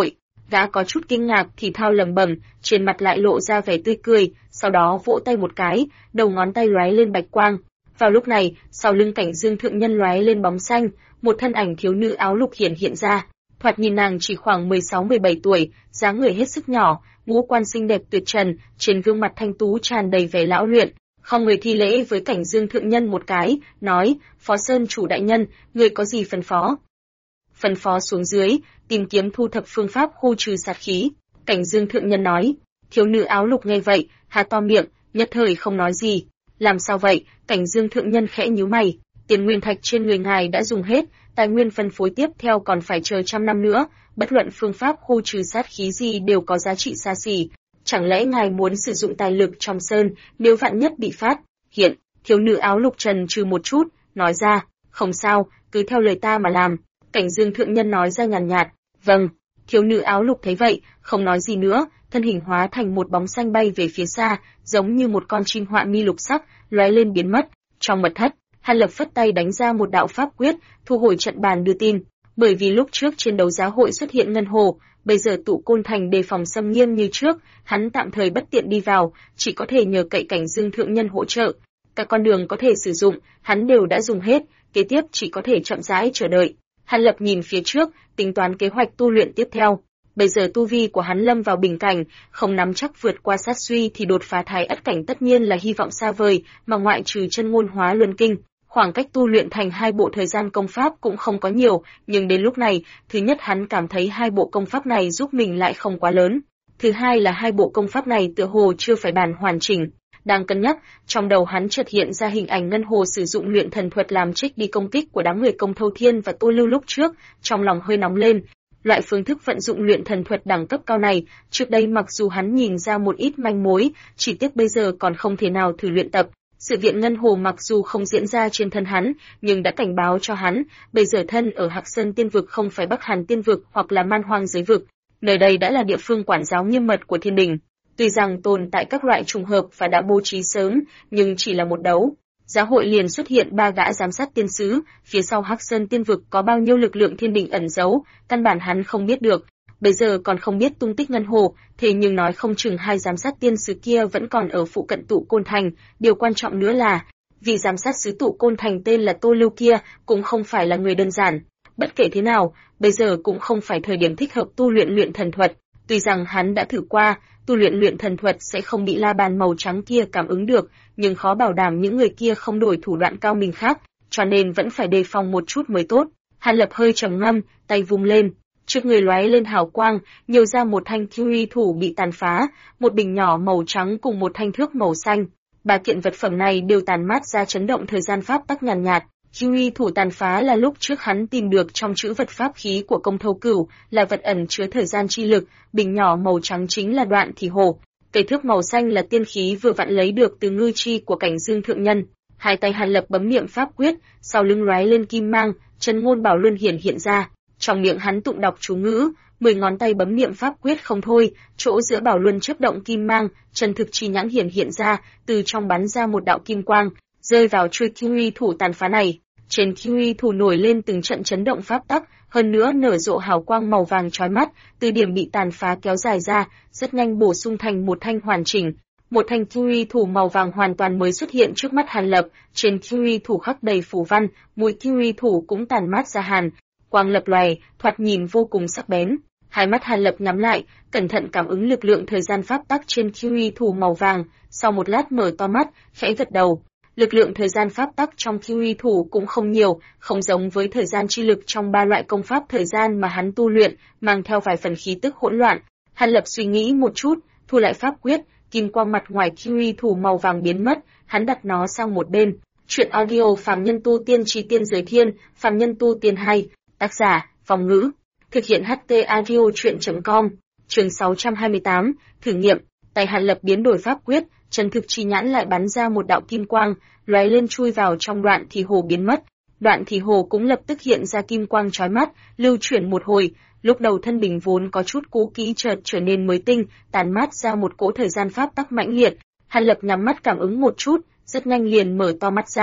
Gã có chút kinh ngạc thì thao lẩm bẩm, trên mặt lại lộ ra vẻ tươi cười, sau đó vỗ tay một cái, đầu ngón tay lóe lên bạch quang. Vào lúc này, sau lưng Cảnh Dương thượng nhân lóe lên bóng xanh, một thân ảnh thiếu nữ áo lục hiện ra. Thoạt nhìn nàng chỉ khoảng 16-17 tuổi, dáng người hết sức nhỏ, ngũ quan xinh đẹp tuyệt trần, trên gương mặt thanh tú tràn đầy vẻ lão luyện. Không người thi lễ với Cảnh Dương thượng nhân một cái, nói: "Phó Sơn chủ đại nhân, người có gì phân phó?" Phân phó xuống dưới, tìm kiếm thu thập phương pháp khu trừ sát khí. Cảnh Dương thượng nhân nói. Thiếu nữ áo lục nghe vậy, há to miệng, nhất thời không nói gì. Làm sao vậy? Cảnh Dương thượng nhân khẽ nhíu mày. Tiền nguyên thạch trên người ngài đã dùng hết, tài nguyên phân phối tiếp theo còn phải chờ trăm năm nữa, bất luận phương pháp khu trừ sát khí gì đều có giá trị xa xỉ. Chẳng lẽ ngài muốn sử dụng tài lực trong sơn, nếu vạn nhất bị phát hiện? Thiếu nữ áo lục trần trừ một chút, nói ra, không sao, cứ theo lời ta mà làm. Cảnh Dương thượng nhân nói ra nhàn nhạt, vâng. Thiếu nữ áo lục thấy vậy, không nói gì nữa, thân hình hóa thành một bóng xanh bay về phía xa, giống như một con chim họa mi lục sắc, lóe lên biến mất. Trong mật thất, Hàn Lập phất tay đánh ra một đạo pháp quyết, thu hồi trận bàn đưa tin. Bởi vì lúc trước trên đấu giá hội xuất hiện ngân hồ, bây giờ Tụ Côn Thành đề phòng xâm nghiêm như trước, hắn tạm thời bất tiện đi vào, chỉ có thể nhờ cậy Cảnh Dương thượng nhân hỗ trợ. Các con đường có thể sử dụng, hắn đều đã dùng hết, kế tiếp chỉ có thể chậm rãi chờ đợi. Hàn Lập nhìn phía trước, tính toán kế hoạch tu luyện tiếp theo. Bây giờ tu vi của hắn lâm vào bình cảnh, không nắm chắc vượt qua sát suy thì đột phá thái ất cảnh tất nhiên là hy vọng xa vời, mà ngoại trừ chân ngôn hóa luân kinh, khoảng cách tu luyện thành hai bộ thời gian công pháp cũng không có nhiều, nhưng đến lúc này, thứ nhất hắn cảm thấy hai bộ công pháp này giúp mình lại không quá lớn. Thứ hai là hai bộ công pháp này tựa hồ chưa phải bản hoàn chỉnh. Đang cân nhắc, trong đầu hắn chợt hiện ra hình ảnh ngân hồ sử dụng luyện thần thuật làm trích đi công kích của đám người Công Thâu Thiên và Tô Lưu lúc trước, trong lòng hơi nóng lên. Loại phương thức vận dụng luyện thần thuật đẳng cấp cao này, trước đây mặc dù hắn nhìn ra một ít manh mối, chỉ tiếc bây giờ còn không thể nào thử luyện tập. Sự viện ngân hồ mặc dù không diễn ra trên thân hắn, nhưng đã cảnh báo cho hắn, bây giờ thân ở Hạc Sơn Tiên vực không phải Bắc Hàn Tiên vực hoặc là Man Hoang giới vực, nơi đây đã là địa phương quản giáo nghiêm mật của Thiên Đình. Tuy rằng tồn tại các loại trùng hợp và đã bố trí sớm, nhưng chỉ là một đấu giá hội liền xuất hiện ba gã giám sát tiên sứ, phía sau Hắc Sơn Tiên vực có bao nhiêu lực lượng Thiên Đình ẩn giấu, căn bản hắn không biết được. Bây giờ còn không biết tung tích ngân hồ, thế nhưng nói không chừng hai giám sát tiên sứ kia vẫn còn ở phụ cận Tụ Côn Thành, điều quan trọng nữa là, vị giám sát sứ Tụ Côn Thành tên là Tô Lưu kia, cũng không phải là người đơn giản. Bất kể thế nào, bây giờ cũng không phải thời điểm thích hợp tu luyện luyện thần thuật, tuy rằng hắn đã thử qua, tu luyện luyện thần thuật sẽ không bị la bàn màu trắng kia cảm ứng được, nhưng khó bảo đảm những người kia không đổi thủ đoạn cao minh khác, cho nên vẫn phải đề phòng một chút mới tốt. Hàn Lập hơi trầm ngâm, tay vung lên, trước người lóe lên hào quang, nhiều ra một thanh kiwi thủ bị tàn phá, một bình nhỏ màu trắng cùng một thanh thước màu xanh. Ba kiện vật phẩm này đều tàn mát ra chấn động thời gian pháp tắc nhàn nhạt. Kiwi thủ tàn phá là lúc trước hắn tìm được trong chữ vật pháp khí của Công Thâu Cửu, là vật ẩn chứa thời gian chi lực, bình nhỏ màu trắng chính là Đoạn Thì Hổ. Cây thước màu xanh là tiên khí vừa vặn lấy được từ ngư chi của Cảnh Dương thượng nhân. Hai tay Hàn Lập bấm niệm pháp quyết, sau lưng lóe lên kim mang, chân ngôn bảo luân hiện ra. Trong miệng hắn tụng đọc chú ngữ, 10 ngón tay bấm niệm pháp quyết không thôi, chỗ giữa bảo luân chớp động kim mang, chân thực chi nhãn hiện ra, từ trong bắn ra một đạo kim quang, rơi vào chuôi kiwi thủ tàn phá này. Trên kiwi thủ nổi lên từng trận chấn động pháp tắc, hơn nữa nở rộ hào quang màu vàng chói mắt, từ điểm bị tàn phá kéo dài ra, rất nhanh bổ sung thành một thanh hoàn chỉnh. Một thanh kiwi thủ màu vàng hoàn toàn mới xuất hiện trước mắt Hàn Lập, trên kiwi thủ khắc đầy phù văn, mũi kiwi thủ cũng tàn mát ra hàn quang lập lòe, thoạt nhìn vô cùng sắc bén. Hai mắt Hàn Lập nhắm lại, cẩn thận cảm ứng lực lượng thời gian pháp tắc trên kiwi thủ màu vàng, sau một lát mở to mắt, khẽ gật đầu. Lực lượng thời gian pháp tắc trong kiwi thủ cũng không nhiều, không giống với thời gian chi lực trong ba loại công pháp thời gian mà hắn tu luyện, mang theo vài phần khí tức hỗn loạn. Hàn Lập suy nghĩ một chút, thu lại pháp quyết, kim quang mặt ngoài kiwi thủ màu vàng biến mất, hắn đặt nó sang một bên. Chuyện audio Phàm Nhân Tu Tiên Chi Tiên Giới Thiên, Phàm Nhân Tu Tiên 2, tác giả, Phong Ngữ, thực hiện HT audio truyện.com, chương 628, thử nghiệm, tay Hàn Lập biến đổi pháp quyết, chân thực chi nhãn lại bắn ra một đạo kim quang, lóe lên chui vào trong Đoạn Thì Hồ biến mất. Đoạn Thì Hồ cũng lập tức hiện ra kim quang chói mắt, lưu chuyển một hồi, lúc đầu thân bình vốn có chút cũ kỹ chợt trở nên mới tinh, tàn mát ra một cỗ thời gian pháp tắc mãnh liệt. Hàn Lập nhắm mắt cảm ứng một chút, rất nhanh liền mở to mắt ra.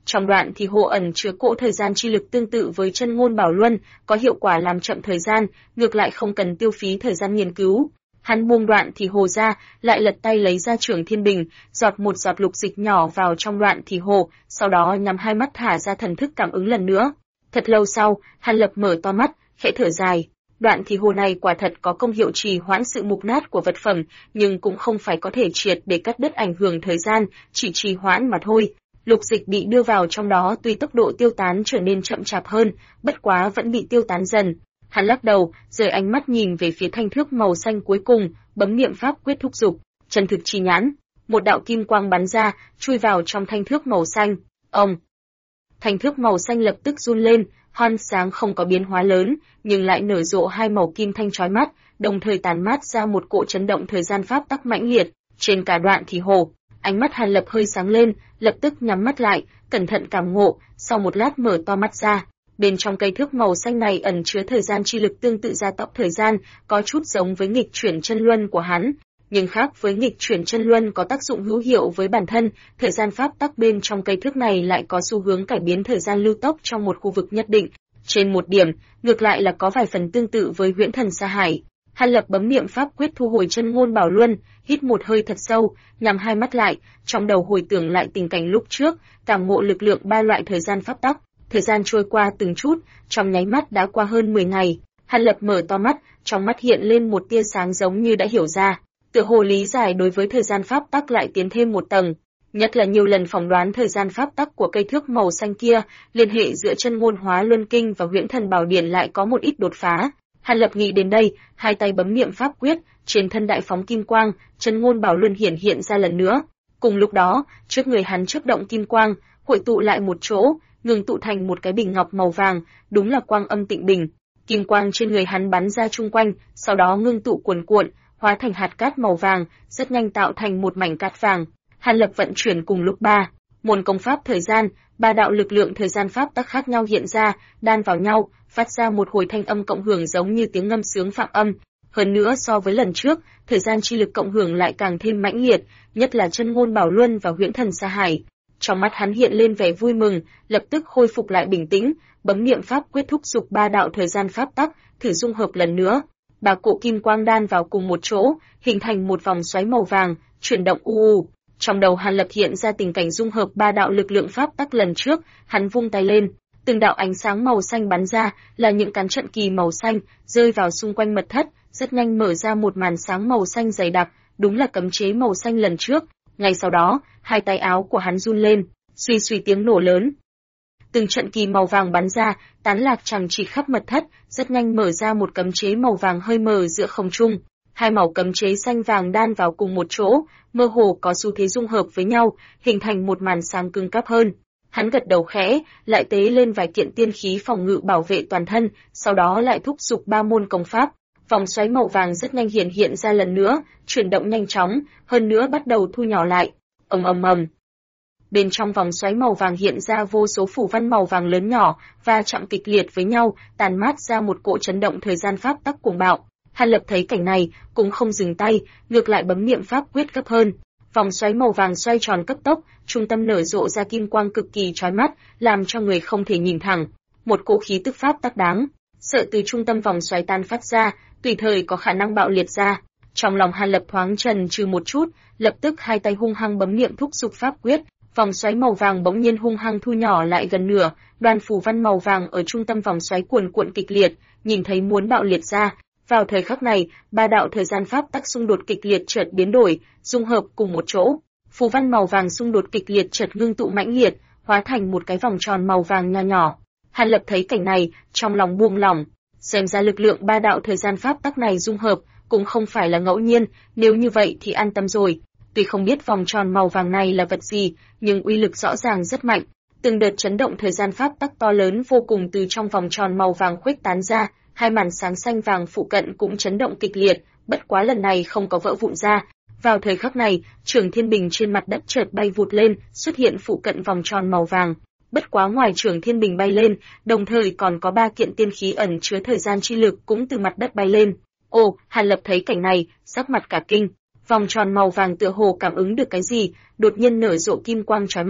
Trong đoạn thì hồ ẩn chứa cỗ thời gian chi lực tương tự với chân ngôn bảo luân, có hiệu quả làm chậm thời gian, ngược lại không cần tiêu phí thời gian nghiên cứu. Hắn buông đoạn thì hồ ra, lại lật tay lấy ra Trường Thiên Bình, giọt một giọt lục dịch nhỏ vào trong đoạn thì hồ, sau đó nhắm hai mắt thả ra thần thức cảm ứng lần nữa. Thật lâu sau, Hàn Lập mở to mắt, khẽ thở dài. Đoạn thì hồ này quả thật có công hiệu trì hoãn sự mục nát của vật phẩm, nhưng cũng không phải có thể triệt để cắt đứt ảnh hưởng thời gian, chỉ trì hoãn mà thôi. Lục dịch bị đưa vào trong đó tuy tốc độ tiêu tán trở nên chậm chạp hơn, bất quá vẫn bị tiêu tán dần. Hắn lắc đầu, rời ánh mắt nhìn về phía thanh thước màu xanh cuối cùng, bấm niệm pháp quyết thúc dục, chân thực chi nhãn. Một đạo kim quang bắn ra, chui vào trong thanh thước màu xanh. Ông! Thanh thước màu xanh lập tức run lên, hoan sáng không có biến hóa lớn, nhưng lại nở rộ hai màu kim thanh chói mắt, đồng thời tản mát ra một cỗ chấn động thời gian pháp tắc mãnh liệt. Trên cả đoạn thì hồ, ánh mắt Hàn Lập hơi sáng lên, lập tức nhắm mắt lại, cẩn thận cảm ngộ, sau một lát mở to mắt ra. Bên trong cây thước màu xanh này ẩn chứa thời gian chi lực tương tự gia tốc thời gian, có chút giống với nghịch chuyển chân luân của hắn, nhưng khác với nghịch chuyển chân luân có tác dụng hữu hiệu với bản thân, thời gian pháp tắc bên trong cây thước này lại có xu hướng cải biến thời gian lưu tốc trong một khu vực nhất định. Trên một điểm, ngược lại là có vài phần tương tự với huyễn thần sa hải. Hàn Lập bấm niệm pháp quyết thu hồi chân ngôn bảo luân, hít một hơi thật sâu, nhắm hai mắt lại, trong đầu hồi tưởng lại tình cảnh lúc trước, cảm ngộ lực lượng ba loại thời gian pháp tắc. Thời gian trôi qua từng chút, trong nháy mắt đã qua hơn 10 ngày. Hàn Lập mở to mắt, trong mắt hiện lên một tia sáng giống như đã hiểu ra. Tựa hồ lý giải đối với thời gian pháp tắc lại tiến thêm một tầng. Nhất là nhiều lần phỏng đoán thời gian pháp tắc của cây thước màu xanh kia, liên hệ giữa chân ngôn hóa luân kinh và huyễn thần bảo điển lại có một ít đột phá. Hàn Lập nghĩ đến đây, hai tay bấm niệm pháp quyết, trên thân đại phóng kim quang, chân ngôn bảo luân hiện ra lần nữa. Cùng lúc đó, trước người hắn chớp động kim quang, hội tụ lại một chỗ, ngừng tụ thành một cái bình ngọc màu vàng, đúng là quang âm tịnh bình. Kim quang trên người hắn bắn ra chung quanh, sau đó ngưng tụ cuồn cuộn, hóa thành hạt cát màu vàng, rất nhanh tạo thành một mảnh cát vàng. Hàn Lập vận chuyển cùng lúc ba môn công pháp thời gian, ba đạo lực lượng thời gian pháp tắc khác nhau hiện ra, đan vào nhau, phát ra một hồi thanh âm cộng hưởng giống như tiếng ngâm sướng phạm âm. Hơn nữa so với lần trước, thời gian chi lực cộng hưởng lại càng thêm mãnh liệt, nhất là chân ngôn bảo luân và huyễn thần sa hải. Trong mắt hắn hiện lên vẻ vui mừng, lập tức khôi phục lại bình tĩnh, bấm niệm pháp quyết thúc dục ba đạo thời gian pháp tắc, thử dung hợp lần nữa. Ba cỗ kim quang đan vào cùng một chỗ, hình thành một vòng xoáy màu vàng, chuyển động u u. Trong đầu Hàn Lập hiện ra tình cảnh dung hợp ba đạo lực lượng pháp tắc lần trước, hắn vung tay lên, từng đạo ánh sáng màu xanh bắn ra, là những cán trận kỳ màu xanh, rơi vào xung quanh mật thất, rất nhanh mở ra một màn sáng màu xanh dày đặc, đúng là cấm chế màu xanh lần trước. Ngay sau đó, hai tay áo của hắn run lên, suy suy tiếng nổ lớn. Từng trận kỳ màu vàng bắn ra, tán lạc chằng chịt khắp mật thất, rất nhanh mở ra một cấm chế màu vàng hơi mờ giữa không trung. Hai màu cấm chế xanh vàng đan vào cùng một chỗ, mơ hồ có xu thế dung hợp với nhau, hình thành một màn sáng cứng cáp hơn. Hắn gật đầu khẽ, lại tế lên vài kiện tiên khí phòng ngự bảo vệ toàn thân, sau đó lại thúc giục ba môn công pháp. Vòng xoáy màu vàng rất nhanh hiện ra lần nữa, chuyển động nhanh chóng, hơn nữa bắt đầu thu nhỏ lại. Ầm ầm ầm. Bên trong vòng xoáy màu vàng hiện ra vô số phủ văn màu vàng lớn nhỏ, va chạm kịch liệt với nhau, tàn mát ra một cỗ chấn động thời gian pháp tắc cuồng bạo. Hàn Lập thấy cảnh này, cũng không dừng tay, ngược lại bấm niệm pháp quyết gấp hơn. Vòng xoáy màu vàng xoay tròn cấp tốc, trung tâm nở rộ ra kim quang cực kỳ chói mắt, làm cho người không thể nhìn thẳng. Một cỗ khí tức pháp tắc đáng sợ từ trung tâm vòng xoáy tan phát ra, tùy thời có khả năng bạo liệt ra. Trong lòng Hàn Lập thoáng chần chừ một chút, lập tức hai tay hung hăng bấm niệm thúc giục pháp quyết, vòng xoáy màu vàng bỗng nhiên hung hăng thu nhỏ lại gần nửa, đoàn phù văn màu vàng ở trung tâm vòng xoáy cuồn cuộn kịch liệt, nhìn thấy muốn bạo liệt ra. Vào thời khắc này, ba đạo thời gian pháp tắc xung đột kịch liệt chợt biến đổi, dung hợp cùng một chỗ. Phù văn màu vàng xung đột kịch liệt chợt ngưng tụ mãnh liệt, hóa thành một cái vòng tròn màu vàng nho nhỏ. Hàn Lập thấy cảnh này, trong lòng buông lỏng, xem ra lực lượng ba đạo thời gian pháp tắc này dung hợp cũng không phải là ngẫu nhiên, nếu như vậy thì an tâm rồi. Tuy không biết vòng tròn màu vàng này là vật gì, nhưng uy lực rõ ràng rất mạnh. Từng đợt chấn động thời gian pháp tắc to lớn vô cùng từ trong vòng tròn màu vàng khuếch tán ra, hai màn sáng xanh vàng phụ cận cũng chấn động kịch liệt, bất quá lần này không có vỡ vụn ra. Vào thời khắc này, Trường Thiên Bình trên mặt đất chợt bay vụt lên, xuất hiện phụ cận vòng tròn màu vàng. Bất quá ngoài Trường Thiên Bình bay lên, đồng thời còn có ba kiện tiên khí ẩn chứa thời gian chi lực cũng từ mặt đất bay lên. Ồ, Hàn Lập thấy cảnh này, sắc mặt cả kinh. Vòng tròn màu vàng tựa hồ cảm ứng được cái gì, đột nhiên nở rộ kim quang chói mắt.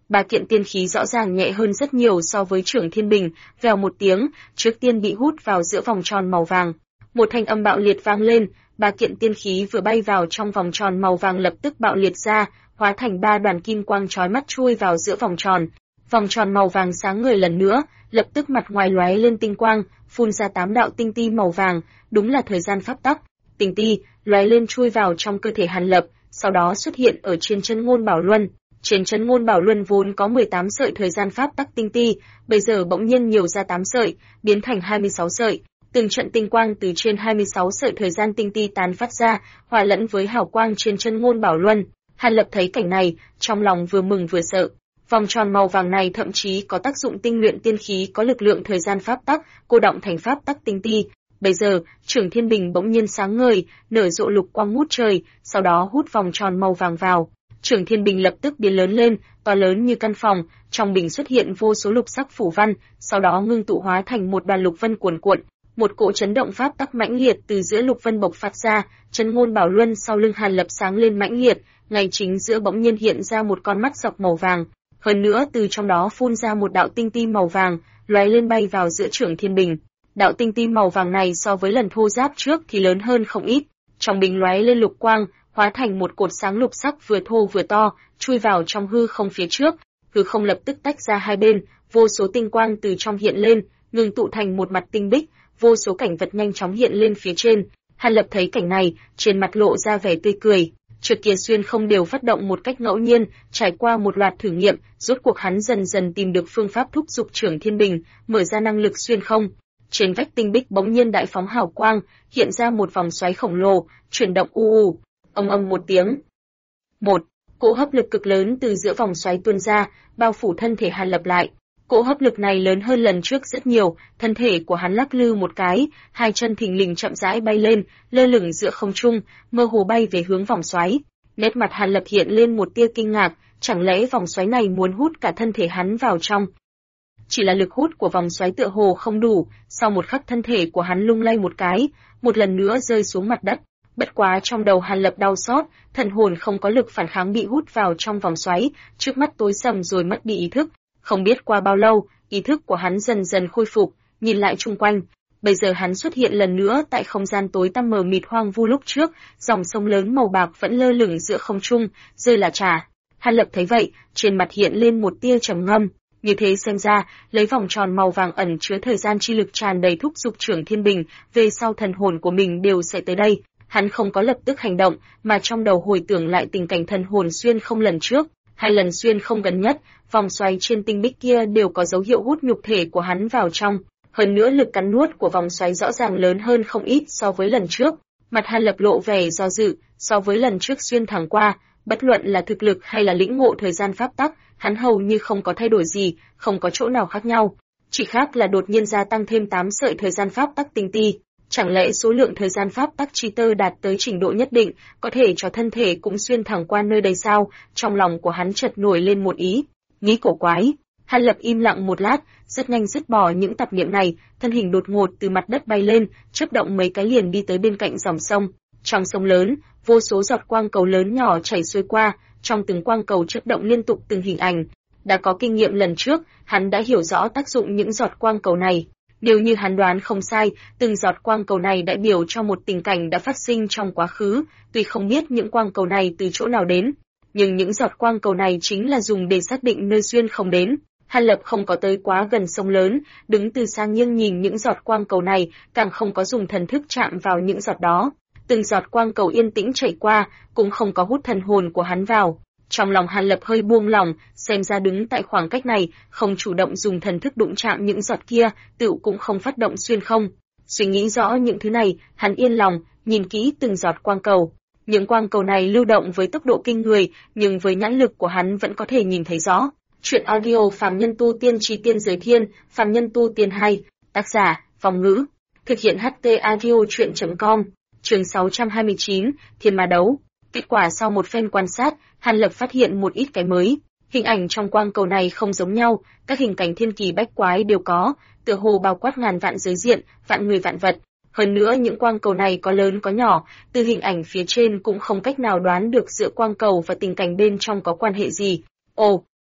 Ba kiện tiên khí rõ ràng nhẹ hơn rất nhiều so với Trưởng Thiên Bình, vèo một tiếng, trước tiên bị hút vào giữa vòng tròn màu vàng. Một thanh âm bạo liệt vang lên, ba kiện tiên khí vừa bay vào trong vòng tròn màu vàng lập tức bạo liệt ra, hóa thành ba đoàn kim quang chói mắt chui vào giữa vòng tròn. Vòng tròn màu vàng sáng ngời lần nữa, lập tức mặt ngoài lóe lên tinh quang, phun ra 8 đạo tinh ti màu vàng, đúng là thời gian pháp tắc. Tinh ti lóe lên chui vào trong cơ thể Hàn Lập, sau đó xuất hiện ở trên chân ngôn bảo luân. Trên chân ngôn bảo luân vốn có 18 sợi thời gian pháp tắc tinh ti, bây giờ bỗng nhiên nhiều ra 8 sợi, biến thành 26 sợi. Từng trận tinh quang từ trên 26 sợi thời gian tinh ti tán phát ra, hòa lẫn với hào quang trên chân ngôn bảo luân. Hàn Lập thấy cảnh này, trong lòng vừa mừng vừa sợ. Vòng tròn màu vàng này thậm chí có tác dụng tinh luyện tiên khí có lực lượng thời gian pháp tắc, cô động thành pháp tắc tinh ti. Bây giờ, Trưởng Thiên Bình bỗng nhiên sáng ngời, nở rộ lục quang ngút trời, sau đó hút vòng tròn màu vàng vào. Trưởng Thiên Bình lập tức biến lớn lên, to lớn như căn phòng, trong bình xuất hiện vô số lục sắc phủ văn, sau đó ngưng tụ hóa thành một đoàn lục vân cuồn cuộn. Một cỗ chấn động pháp tắc mãnh liệt từ giữa lục vân bộc phát ra, chân ngôn bảo luân sau lưng Hàn Lập sáng lên mãnh liệt, ngay chính giữa bỗng nhiên hiện ra một con mắt dọc màu vàng. Hơn nữa từ trong đó phun ra một đạo tinh ti màu vàng, lóe lên bay vào giữa Trưởng Thiên Bình. Đạo tinh ti màu vàng này so với lần thô giáp trước thì lớn hơn không ít. Trong bình lóe lên lục quang, hóa thành một cột sáng lục sắc vừa thô vừa to, chui vào trong hư không phía trước. Hư không lập tức tách ra hai bên, vô số tinh quang từ trong hiện lên, ngưng tụ thành một mặt tinh bích, vô số cảnh vật nhanh chóng hiện lên phía trên. Hàn Lập thấy cảnh này, trên mặt lộ ra vẻ tươi cười. Trước kia xuyên không đều phát động một cách ngẫu nhiên, trải qua một loạt thử nghiệm, rốt cuộc hắn dần dần tìm được phương pháp thúc giục Trưởng Thiên Bình, mở ra năng lực xuyên không. Trên vách tinh bích bỗng nhiên đại phóng hào quang, hiện ra một vòng xoáy khổng lồ, chuyển động u u. Âm một tiếng. Một cỗ hấp lực cực lớn từ giữa vòng xoáy tuôn ra, bao phủ thân thể Hàn Lập lại. Cỗ hấp lực này lớn hơn lần trước rất nhiều, thân thể của hắn lắc lư một cái, hai chân thình lình chậm rãi bay lên, lơ lửng giữa không trung, mơ hồ bay về hướng vòng xoáy. Nét mặt Hàn Lập hiện lên một tia kinh ngạc, chẳng lẽ vòng xoáy này muốn hút cả thân thể hắn vào trong? Chỉ là lực hút của vòng xoáy tựa hồ không đủ, sau một khắc thân thể của hắn lung lay một cái, một lần nữa rơi xuống mặt đất. Bất quá trong đầu Hàn Lập đau xót, thần hồn không có lực phản kháng bị hút vào trong vòng xoáy, trước mắt tối sầm rồi mất đi ý thức. Không biết qua bao lâu, ý thức của hắn dần dần khôi phục, nhìn lại chung quanh. Bây giờ hắn xuất hiện lần nữa tại không gian tối tăm mờ mịt hoang vu lúc trước, dòng sông lớn màu bạc vẫn lơ lửng giữa không trung, rơi là trà. Hàn Lập thấy vậy, trên mặt hiện lên một tia trầm ngâm. Như thế xem ra, lấy vòng tròn màu vàng ẩn chứa thời gian chi lực tràn đầy thúc giục Trưởng Thiên Bình, về sau thần hồn của mình đều sẽ tới đây. Hắn không có lập tức hành động, mà trong đầu hồi tưởng lại tình cảnh thần hồn xuyên không lần trước, hai lần xuyên không gần nhất, vòng xoáy trên tinh bích kia đều có dấu hiệu hút nhục thể của hắn vào trong. Hơn nữa lực cắn nuốt của vòng xoáy rõ ràng lớn hơn không ít so với lần trước. Mặt Hàn Lập lộ vẻ do dự, so với lần trước xuyên thẳng qua, bất luận là thực lực hay là lĩnh ngộ thời gian pháp tắc, hắn hầu như không có thay đổi gì, không có chỗ nào khác nhau. Chỉ khác là đột nhiên gia tăng thêm 8 sợi thời gian pháp tắc tinh ti. Chẳng lẽ số lượng thời gian pháp tắc chi tơ đạt tới trình độ nhất định, có thể cho thân thể cũng xuyên thẳng qua nơi đây sao? Trong lòng của hắn chợt nổi lên một ý nghĩ cổ quái. Hàn Lập im lặng một lát, rất nhanh dứt bỏ những tạp niệm này, thân hình đột ngột từ mặt đất bay lên, chớp động mấy cái liền đi tới bên cạnh dòng sông. Trong sông lớn, vô số giọt quang cầu lớn nhỏ chảy xuôi qua, trong từng quang cầu chớp động liên tục từng hình ảnh. Đã có kinh nghiệm lần trước, hắn đã hiểu rõ tác dụng những giọt quang cầu này. Nếu như hắn đoán không sai, từng giọt quang cầu này đại biểu cho một tình cảnh đã phát sinh trong quá khứ, tuy không biết những quang cầu này từ chỗ nào đến, nhưng những giọt quang cầu này chính là dùng để xác định nơi xuyên không đến. Hàn Lập không có tới quá gần sông lớn, đứng từ xa nghiêng nhìn những giọt quang cầu này, càng không có dùng thần thức chạm vào những giọt đó. Từng giọt quang cầu yên tĩnh chảy qua, cũng không có hút thần hồn của hắn vào. Trong lòng Hàn Lập hơi buông lỏng, xem ra đứng tại khoảng cách này, không chủ động dùng thần thức đụng chạm những giọt kia, tựu cũng không phát động xuyên không. Suy nghĩ rõ những thứ này, hắn yên lòng, nhìn kỹ từng giọt quang cầu. Những quang cầu này lưu động với tốc độ kinh người, nhưng với nhãn lực của hắn vẫn có thể nhìn thấy rõ. Chuyện audio Phàm Nhân Tu Tiên Chi Tiên Giới Thiên, Phàm Nhân Tu Tiên 2, tác giả, Phong Ngữ, thực hiện HT audio chuyện.com, chương 629, Thiên Ma Đấu. Kết quả sau một phen quan sát, Hàn Lập phát hiện một ít cái mới. Hình ảnh trong quang cầu này không giống nhau, các hình cảnh thiên kỳ bách quái đều có, tựa hồ bao quát ngàn vạn giới diện, vạn người vạn vật. Hơn nữa những quang cầu này có lớn có nhỏ, từ hình ảnh phía trên cũng không cách nào đoán được giữa quang cầu và tình cảnh bên trong có quan hệ gì. Ồ!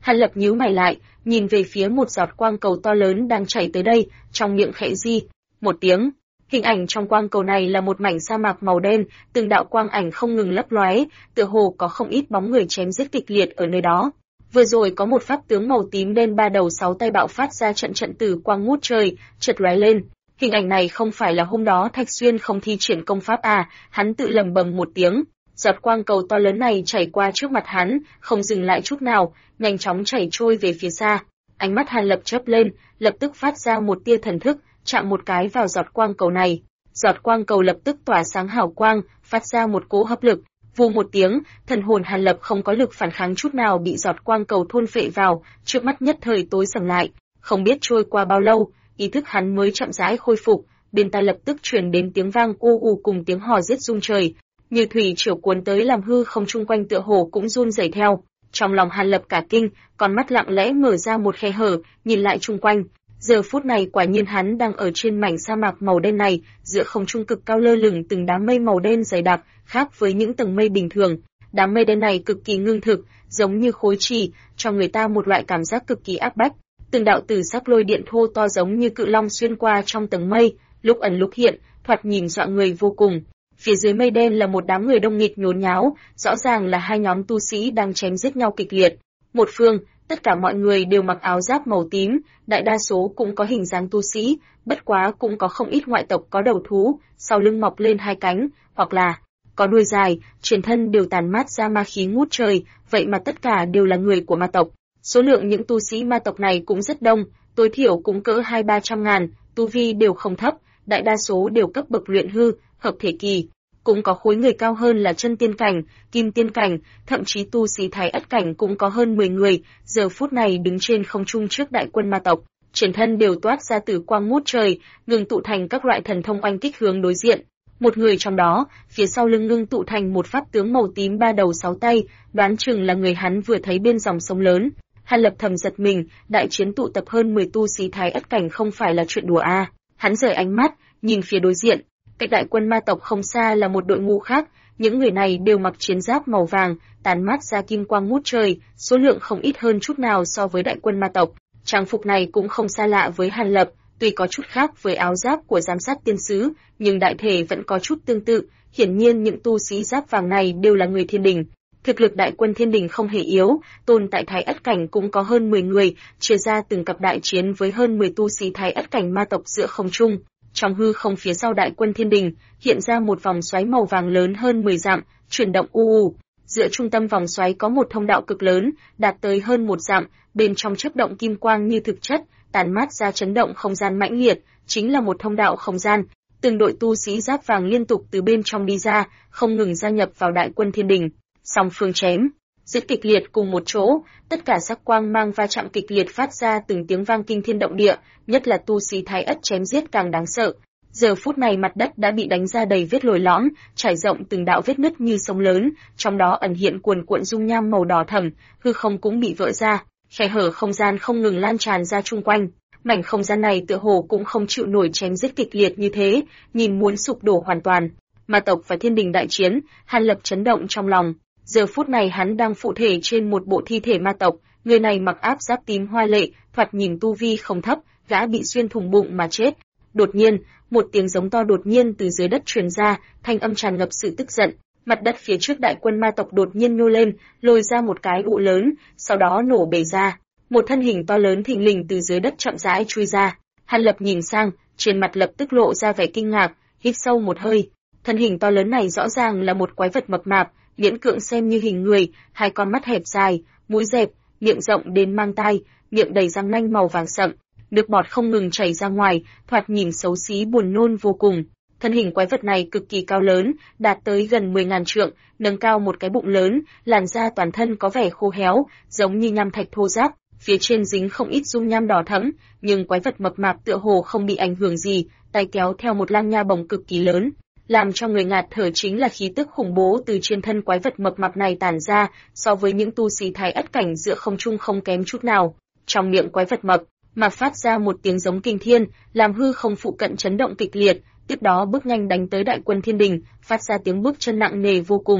Hàn Lập nhíu mày lại, nhìn về phía một giọt quang cầu to lớn đang chảy tới đây, trong miệng khẽ di một tiếng. Hình ảnh trong quang cầu này là một mảnh sa mạc màu đen, từng đạo quang ảnh không ngừng lấp lóe, tựa hồ có không ít bóng người chém giết kịch liệt ở nơi đó. Vừa rồi có một pháp tướng màu tím đen ba đầu sáu tay bạo phát ra trận tử quang ngút trời, chợt lóe lên. Hình ảnh này không phải là hôm đó Thạch Xuyên không thi triển công pháp à? Hắn tự lẩm bẩm một tiếng. Giọt quang cầu to lớn này chảy qua trước mặt hắn, không dừng lại chút nào, nhanh chóng chảy trôi về phía xa. Ánh mắt Hàn Lập chớp lên, lập tức phát ra một tia thần thức, chạm một cái vào giọt quang cầu này. Giọt quang cầu lập tức tỏa sáng hào quang, phát ra một cỗ hấp lực. Vù một tiếng, thần hồn Hàn Lập không có lực phản kháng chút nào bị giọt quang cầu thôn phệ vào, trước mắt nhất thời tối sầm lại. Không biết trôi qua bao lâu, ý thức hắn mới chậm rãi khôi phục, bên tai lập tức truyền đến tiếng vang u u cùng tiếng hò rít rung trời, như thủy triều cuốn tới làm hư không chung quanh tựa hồ cũng run rẩy theo. Trong lòng Hàn Lập cả kinh, con mắt lặng lẽ mở ra một khe hở, nhìn lại chung quanh. Giờ phút này quả nhiên hắn đang ở trên mảnh sa mạc màu đen này, giữa không trung cực cao lơ lửng từng đám mây màu đen dày đặc, khác với những tầng mây bình thường. Đám mây đen này cực kỳ ngưng thực, giống như khối trì, cho người ta một loại cảm giác cực kỳ áp bách. Từng đạo tử sắc lôi điện thô to giống như cự long xuyên qua trong tầng mây, lúc ẩn lúc hiện, thoạt nhìn dọa người vô cùng. Phía dưới mây đen là một đám người đông nghịt nhốn nháo, rõ ràng là hai nhóm tu sĩ đang chém giết nhau kịch liệt. Một phương, tất cả mọi người đều mặc áo giáp màu tím, đại đa số cũng có hình dáng tu sĩ, bất quá cũng có không ít ngoại tộc có đầu thú, sau lưng mọc lên hai cánh, hoặc là có đuôi dài,全thân đều tàn mát ra ma khí ngút trời, vậy mà tất cả đều là người của ma tộc. Số lượng những tu sĩ ma tộc này cũng rất đông, tối thiểu cũng cỡ 200-300 ngàn, tu vi đều không thấp, đại đa số đều cấp bậc luyện hư, hợp thể kỳ. Cũng có khối người cao hơn là chân tiên cảnh, kim tiên cảnh, thậm chí tu sĩ thái ất cảnh cũng có hơn 10 người, giờ phút này đứng trên không trung trước đại quân ma tộc,全thân đều toát ra tử quang ngút trời, ngưng tụ thành các loại thần thông oanh kích hướng đối diện. Một người trong đó, phía sau lưng ngưng tụ thành một pháp tướng màu tím ba đầu sáu tay, đoán chừng là người hắn vừa thấy bên dòng sông lớn. Hàn Lập thầm giật mình, đại chiến tụ tập hơn 10 tu sĩ thái ất cảnh không phải là chuyện đùa à? Hắn rời ánh mắt, nhìn phía đối diện. Cách đại quân ma tộc không xa là một đội ngũ khác, những người này đều mặc chiến giáp màu vàng, tàn mát ra kim quang ngút trời, số lượng không ít hơn chút nào so với đại quân ma tộc. Trang phục này cũng không xa lạ với Hàn Lập, tuy có chút khác với áo giáp của giám sát tiên sứ, nhưng đại thể vẫn có chút tương tự, hiển nhiên những tu sĩ giáp vàng này đều là người thiên đình. Thực lực đại quân thiên đình không hề yếu, tồn tại thái ất cảnh cũng có hơn 10 người, chia ra từng cặp đại chiến với hơn 10 tu sĩ thái ất cảnh ma tộc giữa không trung. Trong hư không phía sau đại quân thiên đình, hiện ra một vòng xoáy màu vàng lớn hơn 10 dặm, chuyển động u u. Giữa trung tâm vòng xoáy có một thông đạo cực lớn, đạt tới hơn 1 dặm, bên trong chớp động kim quang như thực chất, tàn mát ra chấn động không gian mãnh liệt, chính là một thông đạo không gian. Từng đội tu sĩ giáp vàng liên tục từ bên trong đi ra, không ngừng gia nhập vào đại quân thiên đình. Song phương chém giết kịch liệt cùng một chỗ, tất cả sắc quang mang va chạm kịch liệt phát ra từng tiếng vang kinh thiên động địa, nhất là tu sĩ thái ất chém giết càng đáng sợ. Giờ phút này mặt đất đã bị đánh ra đầy vết lồi lõm, trải rộng từng đạo vết nứt như sông lớn, trong đó ẩn hiện cuồn cuộn dung nham màu đỏ thẫm, hư không cũng bị vỡ ra, khe hở không gian không ngừng lan tràn ra chung quanh. Mảnh không gian này tựa hồ cũng không chịu nổi chém giết kịch liệt như thế, nhìn muốn sụp đổ hoàn toàn. Ma tộc và thiên đình đại chiến, Hàn Lập chấn động trong lòng. Giờ phút này hắn đang phụ thể trên một bộ thi thể ma tộc, người này mặc áp giáp tím hoa lệ, thoạt nhìn tu vi không thấp, gã bị xuyên thủng bụng mà chết. Đột nhiên, một tiếng giống to đột nhiên từ dưới đất truyền ra, thanh âm tràn ngập sự tức giận. Mặt đất phía trước đại quân ma tộc đột nhiên nhô lên, lôi ra một cái ụ lớn, sau đó nổ bể ra. Một thân hình to lớn thình lình từ dưới đất chậm rãi chui ra. Hàn Lập nhìn sang, trên mặt lập tức lộ ra vẻ kinh ngạc, hít sâu một hơi. Thân hình to lớn này rõ ràng là một quái vật mập mạp, miễn cưỡng xem như hình người, hai con mắt hẹp dài, mũi dẹp, miệng rộng đến mang tai, miệng đầy răng nanh màu vàng sậm, nước bọt không ngừng chảy ra ngoài, thoạt nhìn xấu xí buồn nôn vô cùng. Thân hình quái vật này cực kỳ cao lớn, đạt tới gần 10.000 trượng, nâng cao một cái bụng lớn, làn da toàn thân có vẻ khô héo, giống như nham thạch thô ráp, phía trên dính không ít dung nham đỏ thẫm, nhưng quái vật mập mạp tựa hồ không bị ảnh hưởng gì, tay kéo theo một lang nha bổng cực kỳ lớn. Làm cho người ngạt thở chính là khí tức khủng bố từ trên thân quái vật mập mạp này tản ra, so với những tu sĩ thái ất cảnh giữa không trung không kém chút nào. Trong miệng quái vật mập mà phát ra một tiếng giống kinh thiên, làm hư không phụ cận chấn động kịch liệt, tiếp đó bước nhanh đánh tới đại quân thiên đình, phát ra tiếng bước chân nặng nề vô cùng.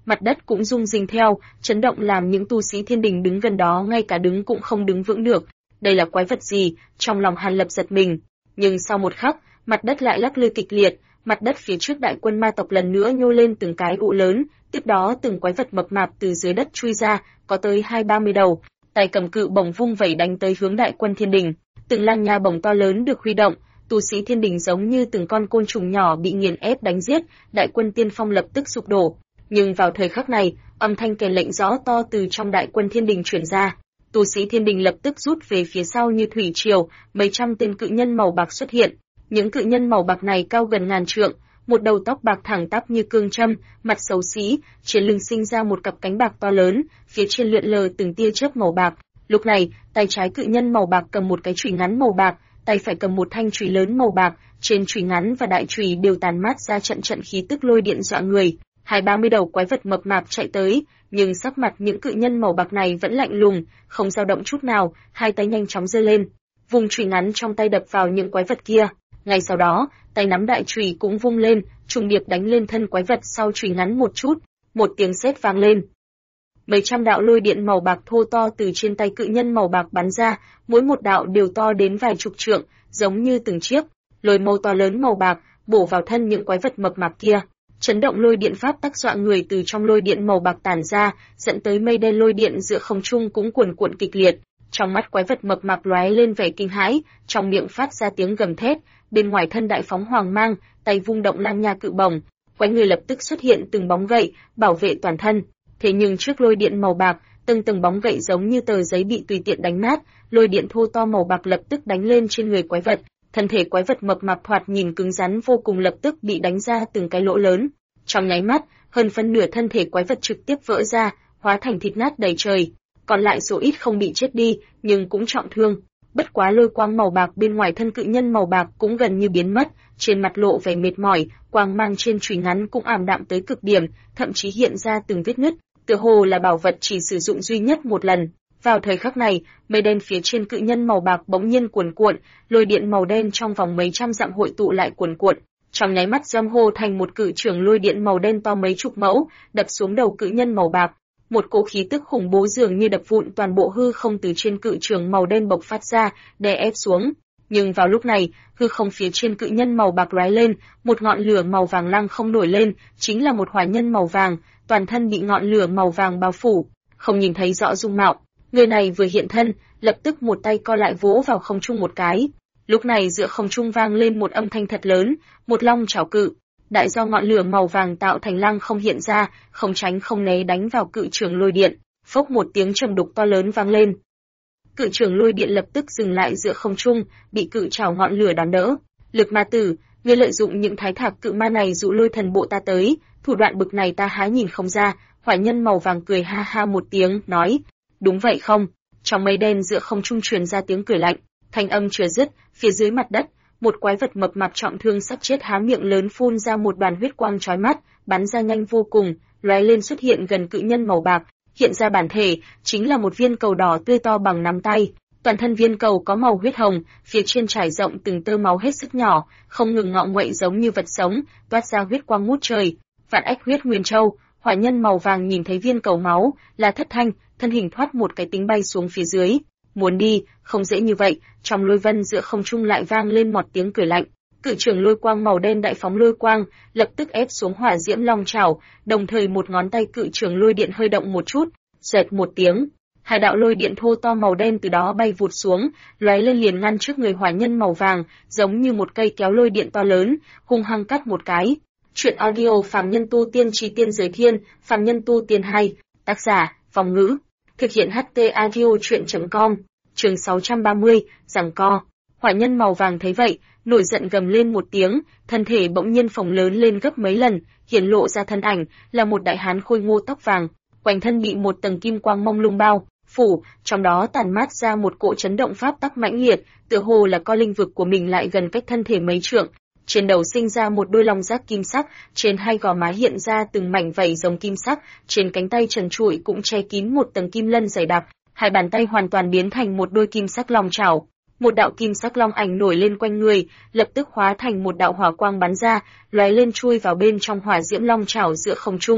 mặt đất cũng rung rinh theo, chấn động làm những tu sĩ thiên đình đứng gần đó ngay cả đứng cũng không đứng vững được. Đây là quái vật gì? Trong lòng Hàn Lập giật mình. Nhưng sau một khắc, mặt đất lại lắc lư kịch liệt, mặt đất phía trước đại quân ma tộc lần nữa nhô lên từng cái ụ lớn, tiếp đó từng quái vật mập mạp từ dưới đất chui ra, có tới 20-30 đầu, tay cầm cự bổng vung vẩy đánh tới hướng đại quân thiên đình. Từng lang nha bổng to lớn được huy động, tu sĩ thiên đình giống như từng con côn trùng nhỏ bị nghiền ép đánh giết, đại quân tiên phong lập tức sụp đổ. Nhưng vào thời khắc này, âm thanh kèn lệnh rõ to từ trong đại quân thiên đình truyền ra. Tu sĩ thiên đình lập tức rút về phía sau như thủy triều, mấy trăm tên cự nhân màu bạc xuất hiện. Những cự nhân màu bạc này cao gần ngàn trượng, một đầu tóc bạc thẳng tắp như cương châm, mặt xấu xí, trên lưng sinh ra một cặp cánh bạc to lớn, phía trên lượn lờ từng tia chớp màu bạc. Lúc này, tay trái cự nhân màu bạc cầm một cái chùy ngắn màu bạc, tay phải cầm một thanh chùy lớn màu bạc, trên chùy ngắn và đại chùy đều tàn mát ra trận trận khí tức lôi điện dọa người. 20-30 đầu quái vật mập mạp chạy tới, nhưng sắc mặt những cự nhân màu bạc này vẫn lạnh lùng, không dao động chút nào, hai tay nhanh chóng giơ lên, vùng chùy ngắn trong tay đập vào những quái vật kia. Ngay sau đó, tay nắm đại chùy cũng vung lên, trùng điệp đánh lên thân quái vật sau chùy ngắn một chút, một tiếng sét vang lên. Mấy trăm đạo lôi điện màu bạc thô to từ trên tay cự nhân màu bạc bắn ra, mỗi một đạo đều to đến vài chục trượng, giống như từng chiếc lôi mâu to lớn màu bạc bổ vào thân những quái vật mập mạp kia. Chấn động lôi điện pháp tác dọa người từ trong lôi điện màu bạc tản ra, dẫn tới mây đen lôi điện giữa không trung cũng cuồn cuộn kịch liệt. Trong mắt quái vật mập mạp lóe lên vẻ kinh hãi, trong miệng phát ra tiếng gầm thét, bên ngoài thân đại phóng hoàng mang, tay vung động lang nha cự bổng, quanh người lập tức xuất hiện từng bóng gậy, bảo vệ toàn thân. Thế nhưng trước lôi điện màu bạc, từng từng bóng gậy giống như tờ giấy bị tùy tiện đánh nát, lôi điện thô to màu bạc lập tức đánh lên trên người quái vật. Thân thể quái vật mập mạp thoạt nhìn cứng rắn vô cùng lập tức bị đánh ra từng cái lỗ lớn. Trong nháy mắt, hơn phân nửa thân thể quái vật trực tiếp vỡ ra, hóa thành thịt nát đầy trời. Còn lại số ít không bị chết đi, nhưng cũng trọng thương. Bất quá lôi quang màu bạc bên ngoài thân cự nhân màu bạc cũng gần như biến mất, trên mặt lộ vẻ mệt mỏi, quang mang trên chùy ngắn cũng ảm đạm tới cực điểm, thậm chí hiện ra từng vết nứt, tựa hồ là bảo vật chỉ sử dụng duy nhất một lần. Vào thời khắc này, mây đen phía trên cự nhân màu bạc bỗng nhiên cuồn cuộn, lôi điện màu đen trong vòng mấy trăm dặm hội tụ lại cuồn cuộn. Trong nháy mắt giam hô thành một cự trường lôi điện màu đen to mấy chục mẫu, đập xuống đầu cự nhân màu bạc. Một cỗ khí tức khủng bố dường như đập vụn toàn bộ hư không từ trên cự trường màu đen bộc phát ra, đè ép xuống. Nhưng vào lúc này, hư không phía trên cự nhân màu bạc lóe lên, một ngọn lửa màu vàng lăng không nổi lên, chính là một hỏa nhân màu vàng, toàn thân bị ngọn lửa màu vàng bao phủ, không nhìn thấy rõ dung mạo. Người này vừa hiện thân, lập tức một tay co lại vỗ vào không trung một cái. Lúc này giữa không trung vang lên một âm thanh thật lớn, một long chảo cự. Đại do ngọn lửa màu vàng tạo thành lăng không hiện ra, không tránh không né đánh vào cự trường lôi điện. Phốc một tiếng trầm đục to lớn vang lên. Cự trường lôi điện lập tức dừng lại giữa không trung, bị cự chảo ngọn lửa đón đỡ. Lực ma tử, ngươi lợi dụng những thái thạc cự ma này dụ lôi thần bộ ta tới, thủ đoạn bực này ta há nhìn không ra. Hỏa nhân màu vàng cười ha ha một tiếng, nói, đúng vậy không? Trong mây đen giữa không trung truyền ra tiếng cười lạnh, thanh âm chưa dứt, phía dưới mặt đất, một quái vật mập mạp trọng thương sắp chết há miệng lớn phun ra một đoàn huyết quang chói mắt, bắn ra nhanh vô cùng, lóe lên xuất hiện gần cự nhân màu bạc, hiện ra bản thể, chính là một viên cầu đỏ tươi to bằng nắm tay. Toàn thân viên cầu có màu huyết hồng, phía trên trải rộng từng tơ máu hết sức nhỏ, không ngừng ngọ nguậy giống như vật sống, toát ra huyết quang ngút trời. Vạn Ách Huyết Nguyên Châu, hỏa nhân màu vàng nhìn thấy viên cầu máu, là thất thanh, thân hình thoát một cái tính bay xuống phía dưới. Muốn đi, không dễ như vậy, trong lôi vân giữa không trung lại vang lên một tiếng cười lạnh. Cự trường lôi quang màu đen đại phóng lôi quang, lập tức ép xuống hỏa diễm long chảo, đồng thời một ngón tay cự trường lôi điện hơi động một chút, xoẹt một tiếng, hai đạo lôi điện thô to màu đen từ đó bay vụt xuống, lóe lên liền ngăn trước người hỏa nhân màu vàng, giống như một cây kéo lôi điện to lớn, hung hăng cắt một cái. Truyện audio Phàm Nhân Tu Tiên Chí Tiên Giới Thiên, Phàm Nhân Tu Tiên 2, tác giả, Vong Ngữ, thực hiện HT audio truyện.com, chương 630, giằng co. Hỏa nhân màu vàng thấy vậy, nổi giận gầm lên một tiếng, thân thể bỗng nhiên phồng lớn lên gấp mấy lần, hiển lộ ra thân ảnh là một đại hán khôi ngô tóc vàng, quanh thân bị một tầng kim quang mông lung bao phủ, trong đó tản mát ra một cỗ chấn động pháp tắc mãnh liệt, tựa hồ là co linh vực của mình lại gần cách thân thể mấy trượng. Trên đầu sinh ra một đôi long giác kim sắc, trên hai gò má hiện ra từng mảnh vảy giống kim sắc, trên cánh tay trần trụi cũng che kín một tầng kim lân dày đặc, hai bàn tay hoàn toàn biến thành một đôi kim sắc long chảo. Một đạo kim sắc long ảnh nổi lên quanh người, lập tức hóa thành một đạo hỏa quang bắn ra, lóe lên chui vào bên trong hỏa diễm long chảo giữa không trung.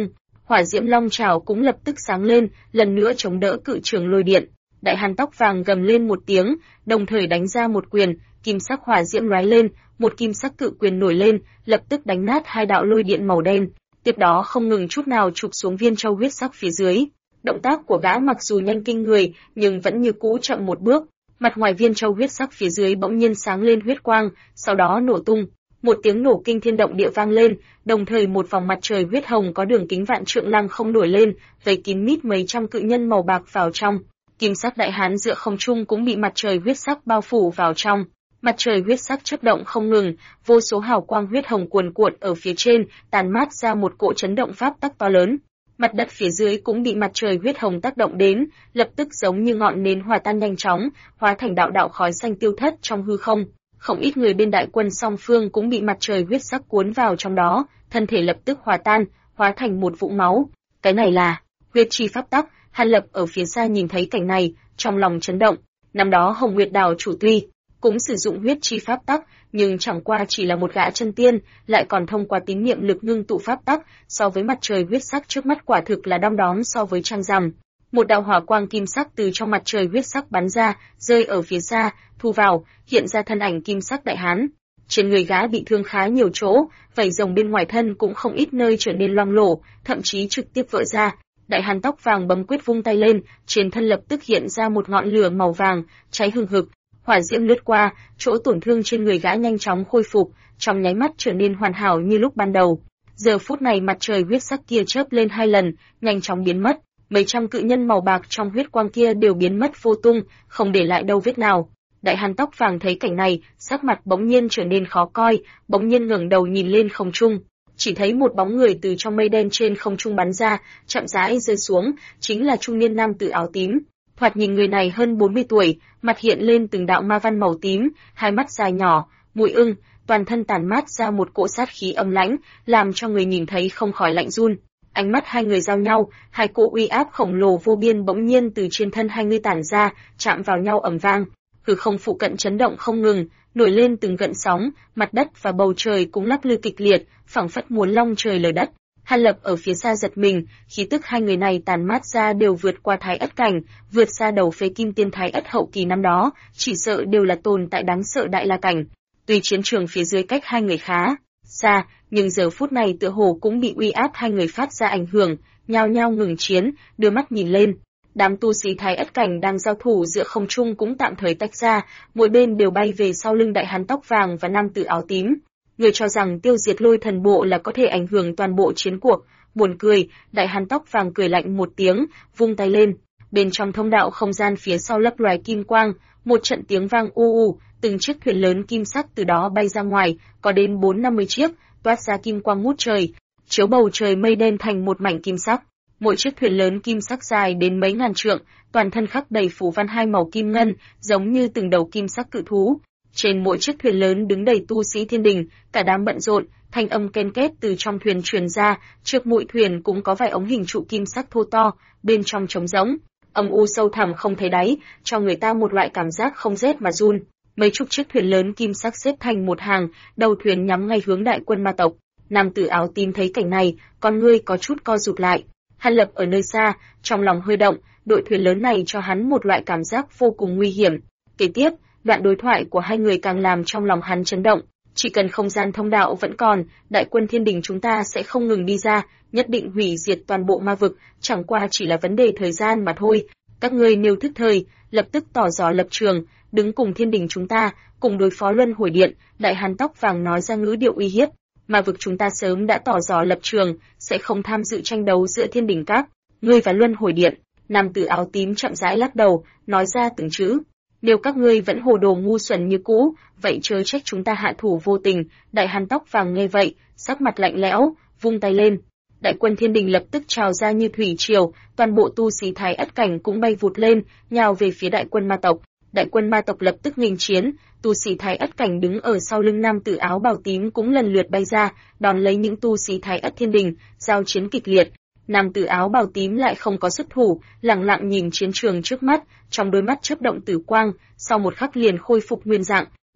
hỏa diễm long trảo cũng lập tức sáng lên, lần nữa chống đỡ cự trường lôi điện. Đại hán tóc vàng gầm lên một tiếng, đồng thời đánh ra một quyền, kim sắc hỏa diễm lóe lên, một kim sắc cự quyền nổi lên, lập tức đánh nát hai đạo lôi điện màu đen, tiếp đó không ngừng chút nào chụp xuống viên châu huyết sắc phía dưới. Động tác của gã mặc dù nhanh kinh người, nhưng vẫn như cũ chậm một bước. Mặt ngoài viên châu huyết sắc phía dưới bỗng nhiên sáng lên huyết quang, sau đó nổ tung. Một tiếng nổ kinh thiên động địa vang lên, đồng thời một vòng mặt trời huyết hồng có đường kính vạn trượng lăng không nổi lên, vây kín mít mấy trăm cự nhân màu bạc vào trong. Kim sắc đại hán giữa không trung cũng bị mặt trời huyết sắc bao phủ vào trong. Mặt trời huyết sắc chớp động không ngừng, vô số hào quang huyết hồng cuồn cuộn ở phía trên, tàn mát ra một cỗ chấn động pháp tắc to lớn. Mặt đất phía dưới cũng bị mặt trời huyết hồng tác động đến, lập tức giống như ngọn nến hòa tan nhanh chóng, hóa thành đạo đạo khói xanh tiêu thất trong hư không. Không ít người bên đại quân song phương cũng bị mặt trời huyết sắc cuốn vào trong đó, thân thể lập tức hòa tan, hóa thành một vũng máu. Cái này là huyết chi pháp tắc. Hàn Lập ở phía xa nhìn thấy cảnh này, trong lòng chấn động. Năm đó Hồng Nguyệt Đảo chủ tuy cũng sử dụng huyết chi pháp tắc, nhưng chẳng qua chỉ là một gã chân tiên, lại còn thông qua tín niệm lực ngưng tụ pháp tắc, so với mặt trời huyết sắc trước mắt quả thực là đom đóm so với trăng rằm. Một đạo hỏa quang kim sắc từ trong mặt trời huyết sắc bắn ra, rơi ở phía xa, thu vào, hiện ra thân ảnh kim sắc đại hán. Trên người gã bị thương khá nhiều chỗ, vảy rồng bên ngoài thân cũng không ít nơi trở nên loang lổ, thậm chí trực tiếp vỡ ra. Đại hán tóc vàng bấm quyết vung tay lên, trên thân lập tức hiện ra một ngọn lửa màu vàng, cháy hừng hực. Hỏa diễm lướt qua, chỗ tổn thương trên người gã nhanh chóng khôi phục, trong nháy mắt trở nên hoàn hảo như lúc ban đầu. Giờ phút này mặt trời huyết sắc kia chớp lên 2 lần, nhanh chóng biến mất. Mấy trăm cự nhân màu bạc trong huyết quang kia đều biến mất vô tung, không để lại đâu vết nào. Đại hán tóc vàng thấy cảnh này, sắc mặt bỗng nhiên trở nên khó coi, bỗng nhiên ngẩng đầu nhìn lên không trung. Chỉ thấy một bóng người từ trong mây đen trên không trung bắn ra, chậm rãi rơi xuống, chính là trung niên nam tử áo tím. Thoạt nhìn người này hơn 40 tuổi, mặt hiện lên từng đạo ma văn màu tím, hai mắt dài nhỏ, mũi ưng, toàn thân tản mát ra một cỗ sát khí âm lãnh, làm cho người nhìn thấy không khỏi lạnh run. Ánh mắt hai người giao nhau, hai cỗ uy áp khổng lồ vô biên bỗng nhiên từ trên thân hai người tản ra, chạm vào nhau ầm vang. Hư không phụ cận chấn động không ngừng, nổi lên từng gợn sóng, mặt đất và bầu trời cũng lắc lư kịch liệt, phảng phất muốn long trời lở đất. Hàn Lập ở phía xa giật mình, khí tức hai người này tàn mát ra đều vượt qua Thái Ất cảnh, vượt xa đầu phế kim tiên Thái Ất hậu kỳ năm đó, chỉ sợ đều là tồn tại đáng sợ đại la cảnh. Tuy chiến trường phía dưới cách hai người khá xa, nhưng giờ phút này tựa hồ cũng bị uy áp hai người phát ra ảnh hưởng, nhao nhao ngừng chiến, đưa mắt nhìn lên. Đám tu sĩ Thái Ất cảnh đang giao thủ giữa không trung cũng tạm thời tách ra, mỗi bên đều bay về sau lưng đại hán tóc vàng và nam tử áo tím. Người cho rằng tiêu diệt Lôi Thần Bộ là có thể ảnh hưởng toàn bộ chiến cuộc, buồn cười, đại hán tóc vàng cười lạnh một tiếng, vung tay lên. Bên trong thông đạo không gian phía sau lấp loài kim quang, một trận tiếng vang u u, từng chiếc thuyền lớn kim sắc từ đó bay ra ngoài, có đến 4-50 chiếc, toát ra kim quang ngút trời, chiếu bầu trời mây đen thành một mảnh kim sắc. Mỗi chiếc thuyền lớn kim sắc dài đến mấy ngàn trượng, toàn thân khắc đầy phủ văn hai màu kim ngân, giống như từng đầu kim sắc cự thú. Trên mỗi chiếc thuyền lớn đứng đầy tu sĩ thiên đình, cả đám bận rộn, thanh âm ken két từ trong thuyền truyền ra, trước mũi thuyền cũng có vài ống hình trụ kim sắc thô to, bên trong trống rỗng, âm u sâu thẳm không thấy đáy, cho người ta một loại cảm giác không rét mà run. Mấy chục chiếc thuyền lớn kim sắc xếp thành một hàng, đầu thuyền nhắm ngay hướng đại quân ma tộc. Nam tử áo tím thấy cảnh này, con ngươi có chút co rụt lại. Hàn Lập ở nơi xa, trong lòng hơi động, đội thuyền lớn này cho hắn một loại cảm giác vô cùng nguy hiểm. Kế tiếp, đoạn đối thoại của hai người càng làm trong lòng hắn chấn động. Chỉ cần không gian thông đạo vẫn còn, đại quân thiên đình chúng ta sẽ không ngừng đi ra, nhất định hủy diệt toàn bộ ma vực, chẳng qua chỉ là vấn đề thời gian mà thôi. Các ngươi nếu thức thời, lập tức tỏ rõ lập trường, đứng cùng thiên đình chúng ta, cùng đối phó luân hồi điện. Đại hán tóc vàng nói ra ngữ điệu uy hiếp. Ma vực chúng ta sớm đã tỏ rõ lập trường, sẽ không tham dự tranh đấu giữa thiên đình các ngươi và luân hồi điện. Nam tử áo tím chậm rãi lắc đầu, nói ra từng chữ. Nếu các ngươi vẫn hồ đồ ngu xuẩn như cũ, vậy chớ trách chúng ta hạ thủ vô tình. Đại hán tóc vàng nghe vậy, sắc mặt lạnh lẽo, vung tay lên. Đại quân thiên đình lập tức trào ra như thủy triều, toàn bộ tu sĩ Thái Ất cảnh cũng bay vụt lên, nhào về phía đại quân ma tộc. Đại quân ma tộc lập tức nghênh chiến, tu sĩ Thái Ất cảnh đứng ở sau lưng nam tử áo bào tím cũng lần lượt bay ra, đón lấy những tu sĩ Thái Ất thiên đình, giao chiến kịch liệt. Nam tử áo bào tím lại không có xuất thủ, lặng lặng nhìn chiến trường trước mắt, trong đôi mắt chớp động tử quang, sau một khắc liền khôi phục nguyên dạng.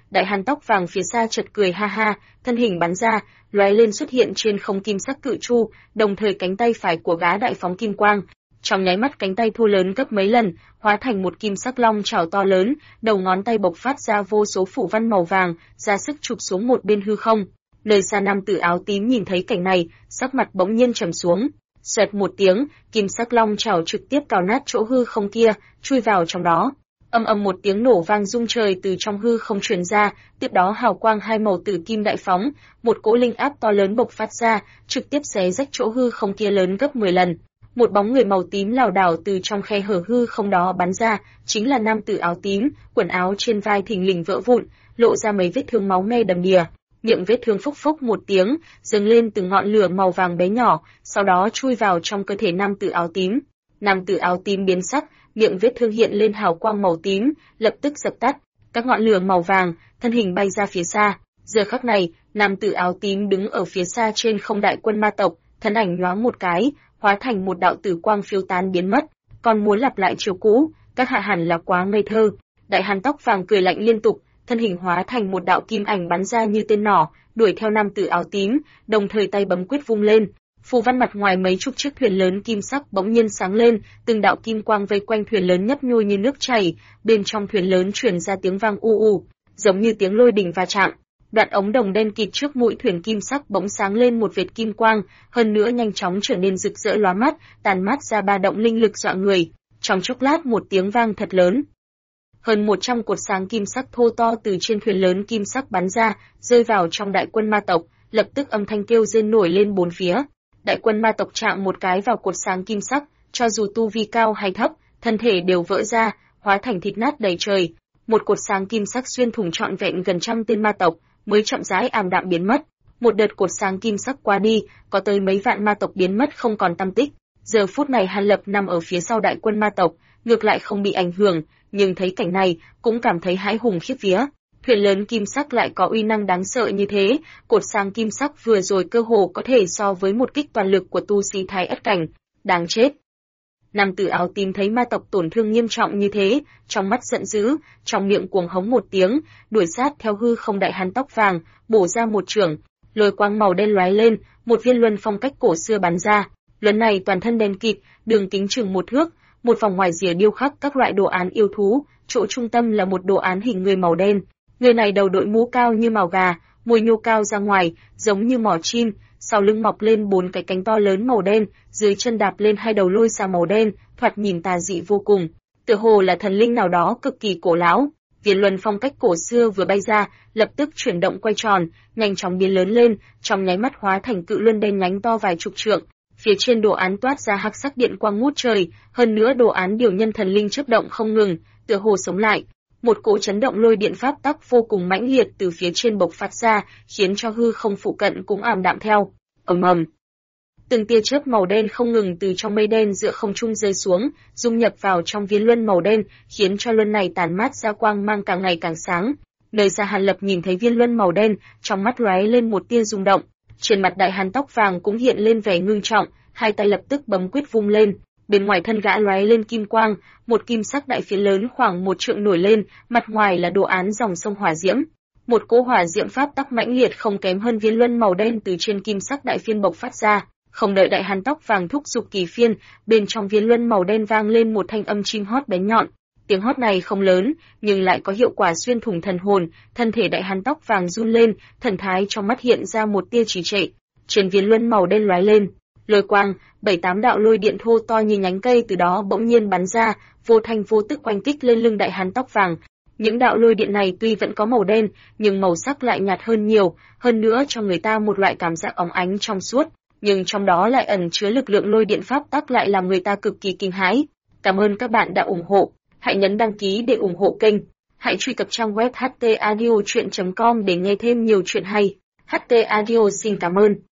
Đại hán tóc vàng phía xa chợt cười ha ha, thân hình bắn ra, lóe lên xuất hiện trên không kim sắc cự chu, đồng thời cánh tay phải của gã đại phóng kim quang. Trong nháy mắt cánh tay thu lớn gấp mấy lần, hóa thành một kim sắc long chảo to lớn, đầu ngón tay bộc phát ra vô số phủ văn màu vàng, ra sức chụp xuống một bên hư không. Nơi xa nam tử áo tím nhìn thấy cảnh này, sắc mặt bỗng nhiên trầm xuống. Xoẹt một tiếng, kim sắc long chảo trực tiếp cào nát chỗ hư không kia, chui vào trong đó. Âm ầm một tiếng nổ vang rung trời từ trong hư không truyền ra, tiếp đó hào quang hai màu tử kim đại phóng, một cỗ linh áp to lớn bộc phát ra, trực tiếp xé rách chỗ hư không kia lớn gấp 10 lần. Một bóng người màu tím lảo đảo từ trong khe hở hư không đó bắn ra, chính là nam tử áo tím, quần áo trên vai thình lình vỡ vụn, lộ ra mấy vết thương máu me đầm đìa. Miệng vết thương phốc phốc một tiếng, dâng lên từng ngọn lửa màu vàng bé nhỏ, sau đó chui vào trong cơ thể nam tử áo tím. Nam tử áo tím biến sắc, miệng vết thương hiện lên hào quang màu tím, lập tức dập tắt. Các ngọn lửa màu vàng, thân hình bay ra phía xa. Giờ khắc này, nam tử áo tím đứng ở phía xa trên không đại quân ma tộc, thân ảnh nhoáng một cái, hóa thành một đạo tử quang phiêu tán biến mất. Còn muốn lặp lại chiều cũ, các hạ hẳn là quá ngây thơ. Đại hán tóc vàng cười lạnh liên tục, thân hình hóa thành một đạo kim ảnh bắn ra như tên nỏ, đuổi theo nam tử áo tím, đồng thời tay bấm quyết vung lên. Phù văn mặt ngoài mấy chục chiếc thuyền lớn kim sắc bỗng nhiên sáng lên, từng đạo kim quang vây quanh thuyền lớn nhấp nhô như nước chảy, bên trong thuyền lớn truyền ra tiếng vang u u, giống như tiếng lôi đình va chạm. Đoạn ống đồng đen kịt trước mũi thuyền kim sắc bỗng sáng lên một vệt kim quang, hơn nữa nhanh chóng trở nên rực rỡ lóa mắt, tàn mát ra ba động linh lực dọa người. Trong chốc lát một tiếng vang thật lớn. Hơn 100 cột sáng kim sắc thô to từ trên thuyền lớn kim sắc bắn ra, rơi vào trong đại quân ma tộc, lập tức âm thanh kêu rên nổi lên bốn phía. Đại quân ma tộc chạm một cái vào cột sáng kim sắc, cho dù tu vi cao hay thấp, thân thể đều vỡ ra, hóa thành thịt nát đầy trời. Một cột sáng kim sắc xuyên thủng trọn vẹn gần trăm tên ma tộc, mới chậm rãi ảm đạm biến mất. Một đợt cột sáng kim sắc qua đi, có tới mấy vạn ma tộc biến mất không còn tăm tích. Giờ phút này Hàn Lập nằm ở phía sau đại quân ma tộc, ngược lại không bị ảnh hưởng, nhưng thấy cảnh này cũng cảm thấy hãi hùng khiếp vía. Thuyền lớn kim sắc lại có uy năng đáng sợ như thế, cột sáng kim sắc vừa rồi cơ hồ có thể so với một kích toàn lực của tu sĩ Thái Ất cảnh. Đáng chết! Nam tử áo tím thấy ma tộc tổn thương nghiêm trọng như thế, trong mắt giận dữ, trong miệng cuồng hống một tiếng, đuổi sát theo hư không đại hán tóc vàng, bổ ra một chưởng, lôi quang màu đen lóe lên, một viên luân phong cách cổ xưa bắn ra. Luân này toàn thân đen kịt, đường kính chừng 1 thước, một vòng ngoài rìa điêu khắc các loại đồ án yêu thú, chỗ trung tâm là một đồ án hình người màu đen. Người này đầu đội mũ cao như mào gà, môi nhô cao ra ngoài, giống như mỏ chim, sau lưng mọc lên 4 cái cánh to lớn màu đen, dưới chân đạp lên 2 đầu lôi xà màu đen, thoạt nhìn tà dị vô cùng. Tựa hồ là thần linh nào đó cực kỳ cổ lão. Viên luân phong cách cổ xưa vừa bay ra, lập tức chuyển động quay tròn, nhanh chóng biến lớn lên, trong nháy mắt hóa thành cự luân đen nhánh to vài chục trượng. Phía trên đồ án toát ra hắc sắc điện quang ngút trời, hơn nữa đồ án điều nhân thần linh chớp động không ngừng, tựa hồ sống lại. Một cỗ chấn động lôi điện pháp tắc vô cùng mãnh liệt từ phía trên bộc phát ra, khiến cho hư không phụ cận cũng ảm đạm theo. Ầm ầm. Từng tia chớp màu đen không ngừng từ trong mây đen giữa không trung rơi xuống, dung nhập vào trong viên luân màu đen, khiến cho luân này tản mát ra quang mang càng ngày càng sáng. Nơi xa Hàn Lập nhìn thấy viên luân màu đen, trong mắt lóe lên một tia rung động. Trên mặt đại hán tóc vàng cũng hiện lên vẻ ngưng trọng, hai tay lập tức bấm quyết vung lên. Bên ngoài thân gã lóe lên kim quang, một kim sắc đại phiến lớn khoảng 1 trượng nổi lên, mặt ngoài là đồ án dòng sông hỏa diễm. Một cỗ hỏa diễm pháp tắc mãnh liệt không kém hơn viên luân màu đen từ trên kim sắc đại phiên bộc phát ra. Không đợi đại hán tóc vàng thúc giục kỳ phiên, bên trong viên luân màu đen vang lên một thanh âm chim hót bén nhọn. Tiếng hót này không lớn, nhưng lại có hiệu quả xuyên thủng thần hồn, thân thể đại hán tóc vàng run lên, thần thái trong mắt hiện ra một tia trì trệ. Trên viên luân màu đen lóe lên lôi quang, 7-8 đạo lôi điện thô to như nhánh cây từ đó bỗng nhiên bắn ra, vô thanh vô tức oanh kích lên lưng đại hán tóc vàng. Những đạo lôi điện này tuy vẫn có màu đen, nhưng màu sắc lại nhạt hơn nhiều, hơn nữa cho người ta một loại cảm giác óng ánh trong suốt, nhưng trong đó lại ẩn chứa lực lượng lôi điện pháp tắc lại làm người ta cực kỳ kinh hãi. Cảm ơn các bạn đã ủng hộ, hãy nhấn đăng ký để ủng hộ kênh, hãy truy cập trang web htaudio.com để nghe thêm nhiều chuyện hay. HT Audio xin cảm ơn.